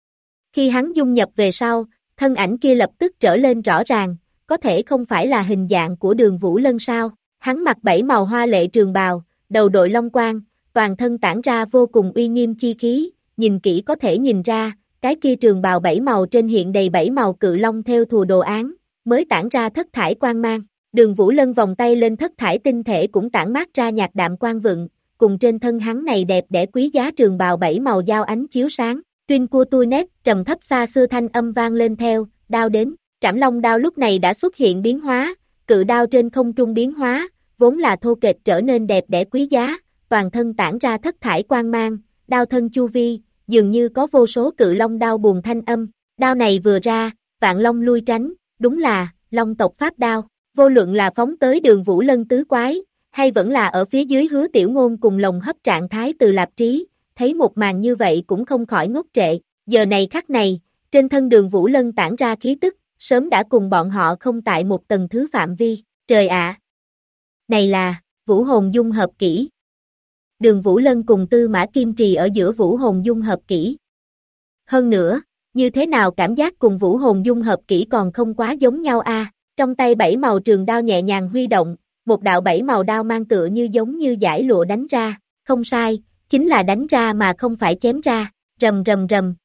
Khi hắn dung nhập về sau, thân ảnh kia lập tức trở lên rõ ràng, có thể không phải là hình dạng của Đường Vũ Lân sao, hắn mặc bảy màu hoa lệ trường bào, đầu đội long quang, toàn thân tản ra vô cùng uy nghiêm chi khí, nhìn kỹ có thể nhìn ra, cái kia trường bào bảy màu trên hiện đầy bảy màu cự long theo thùa đồ án, mới tản ra thất thải quang mang, Đường Vũ Lân vòng tay lên thất thải tinh thể cũng tản mát ra nhạt đạm quang vựng, cùng trên thân hắn này đẹp đẽ quý giá trường bào 7 màu giao ánh chiếu sáng. Tuyên cua tui nét, trầm thấp xa xưa thanh âm vang lên theo, đao đến. Trảm Long đao lúc này đã xuất hiện biến hóa, cự đao trên không trung biến hóa, vốn là thô kệch trở nên đẹp đẽ quý giá, toàn thân tản ra thất thải quang mang, đao thân chu vi, dường như có vô số cự long đao buồn thanh âm. Đao này vừa ra, vạn long lui tránh, đúng là long tộc pháp đao. Vô luận là phóng tới Đường Vũ Lân tứ quái, hay vẫn là ở phía dưới Hứa Tiểu Ngôn cùng lồng hấp trạng thái Từ Lạp Trí, thấy một màn như vậy cũng không khỏi ngốc trệ. Giờ này khắc này, trên thân Đường Vũ Lân tản ra khí tức, sớm đã cùng bọn họ không tại một tầng thứ phạm vi. Trời ạ! Này là Vũ Hồn Dung Hợp Kỹ. Đường Vũ Lân cùng Tư Mã Kim Trì ở giữa Vũ Hồn Dung Hợp Kỹ. Hơn nữa, như thế nào cảm giác cùng Vũ Hồn Dung Hợp Kỹ còn không quá giống nhau a? Trong tay 7 màu trường đao nhẹ nhàng huy động, một đạo 7 màu đao mang tựa như giống như dải lụa đánh ra, không sai, chính là đánh ra mà không phải chém ra, rầm rầm rầm.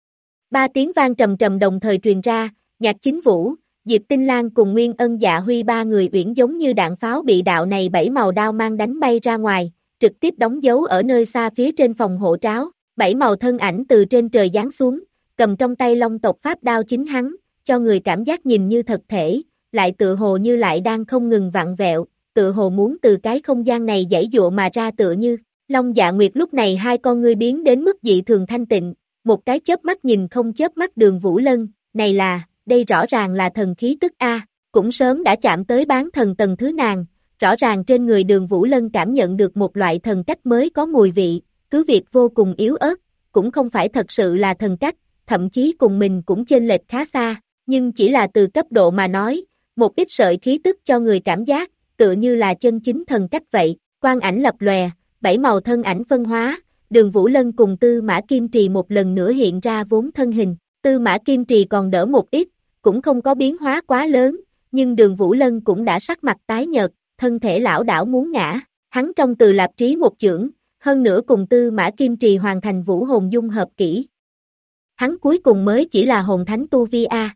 3 tiếng vang trầm trầm đồng thời truyền ra, Nhạc Chính Vũ, Diệp Tinh Lan cùng Nguyên Ân Dạ Huy ba người uyển giống như đạn pháo bị đạo này 7 màu đao mang đánh bay ra ngoài, trực tiếp đóng dấu ở nơi xa phía trên phòng hộ tráo. 7 màu thân ảnh từ trên trời giáng xuống, cầm trong tay long tộc pháp đao chính hắn, cho người cảm giác nhìn như thật thể, lại tự hồ như lại đang không ngừng vặn vẹo, tự hồ muốn từ cái không gian này giãy giụa mà ra tựa như. Long Dạ Nguyệt lúc này hai con ngươi biến đến mức dị thường thanh tịnh, một cái chớp mắt nhìn không chớp mắt Đường Vũ Lân, này là, đây rõ ràng là thần khí tức A, cũng sớm đã chạm tới bán thần tầng thứ nàng, rõ ràng trên người Đường Vũ Lân cảm nhận được một loại thần cách mới có mùi vị, cứ việc vô cùng yếu ớt, cũng không phải thật sự là thần cách, thậm chí cùng mình cũng chênh lệch khá xa, nhưng chỉ là từ cấp độ mà nói, một ít sợi khí tức cho người cảm giác, tựa như là chân chính thần cách vậy, quang ảnh lập lòe, 7 màu thân ảnh phân hóa, Đường Vũ Lân cùng Tư Mã Kim Trì một lần nữa hiện ra vốn thân hình, Tư Mã Kim Trì còn đỡ một ít, cũng không có biến hóa quá lớn, nhưng Đường Vũ Lân cũng đã sắc mặt tái nhợt, thân thể lảo đảo muốn ngã, hắn trong Từ Lạp Trí một chưởng, hơn nữa cùng Tư Mã Kim Trì hoàn thành Vũ Hồn Dung Hợp Kỹ. Hắn cuối cùng mới chỉ là hồn thánh tu vi A.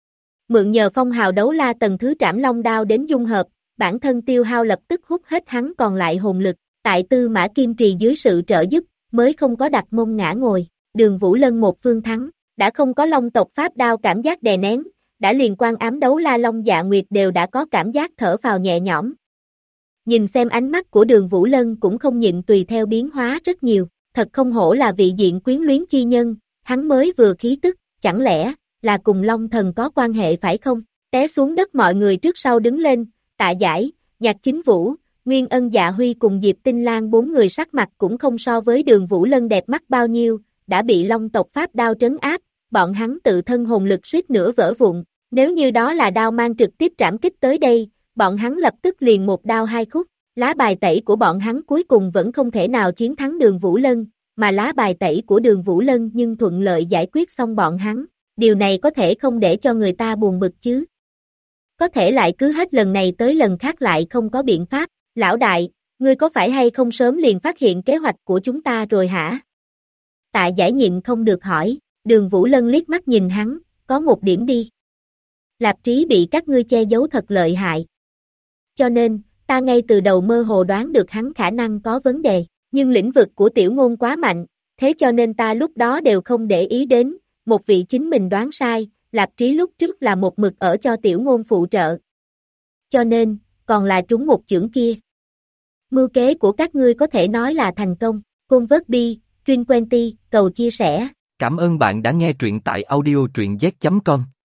Mượn nhờ phong hào đấu la tầng thứ Trảm Long đao đến dung hợp, bản thân tiêu hao lập tức hút hết hắn còn lại hồn lực, tại Tư Mã Kim Trì dưới sự trợ giúp, mới không có đặt mông ngã ngồi, Đường Vũ Lân một phương thắng, đã không có long tộc pháp đao cảm giác đè nén, đã liền quan ám đấu la Long Dạ Nguyệt đều đã có cảm giác thở phào nhẹ nhõm. Nhìn xem ánh mắt của Đường Vũ Lân cũng không nhịn tùy theo biến hóa rất nhiều, thật không hổ là vị diện quyến luyến chi nhân, hắn mới vừa khí tức, chẳng lẽ là cùng Long Thần có quan hệ phải không? Té xuống đất mọi người trước sau đứng lên, Tạ Giải, Nhạc Chính Vũ, Nguyên Ân Dạ Huy cùng Diệp Tinh Lan 4 người sắc mặt cũng không so với Đường Vũ Lân đẹp mắt bao nhiêu, đã bị Long tộc pháp đao trấn áp, bọn hắn tự thân hồn lực suýt nữa vỡ vụn, nếu như đó là đao mang trực tiếp trảm kích tới đây, bọn hắn lập tức liền một đao hai khúc, lá bài tẩy của bọn hắn cuối cùng vẫn không thể nào chiến thắng Đường Vũ Lân, mà lá bài tẩy của Đường Vũ Lân nhưng thuận lợi giải quyết xong bọn hắn, điều này có thể không để cho người ta buồn bực chứ. Có thể lại cứ hết lần này tới lần khác lại không có biện pháp, lão đại, ngươi có phải hay không sớm liền phát hiện kế hoạch của chúng ta rồi hả? Tạ Giải nhịn không được hỏi, Đường Vũ Lân liếc mắt nhìn hắn, có một điểm đi. Lạp Trí bị các ngươi che giấu thật lợi hại. Cho nên, ta ngay từ đầu mơ hồ đoán được hắn khả năng có vấn đề, nhưng lĩnh vực của Tiểu Ngôn quá mạnh, thế cho nên ta lúc đó đều không để ý đến, một vị chính mình đoán sai, Lạp Trí lúc trước là một mực ở cho Tiểu Ngôn phụ trợ. Cho nên, còn là trúng một chưởng kia. Mưu kế của các ngươi có thể nói là thành công, Côn Vớt Bi, Truyền Quen Ti, cầu chia sẻ. Cảm ơn bạn đã nghe truyện tại audio truyện z.com.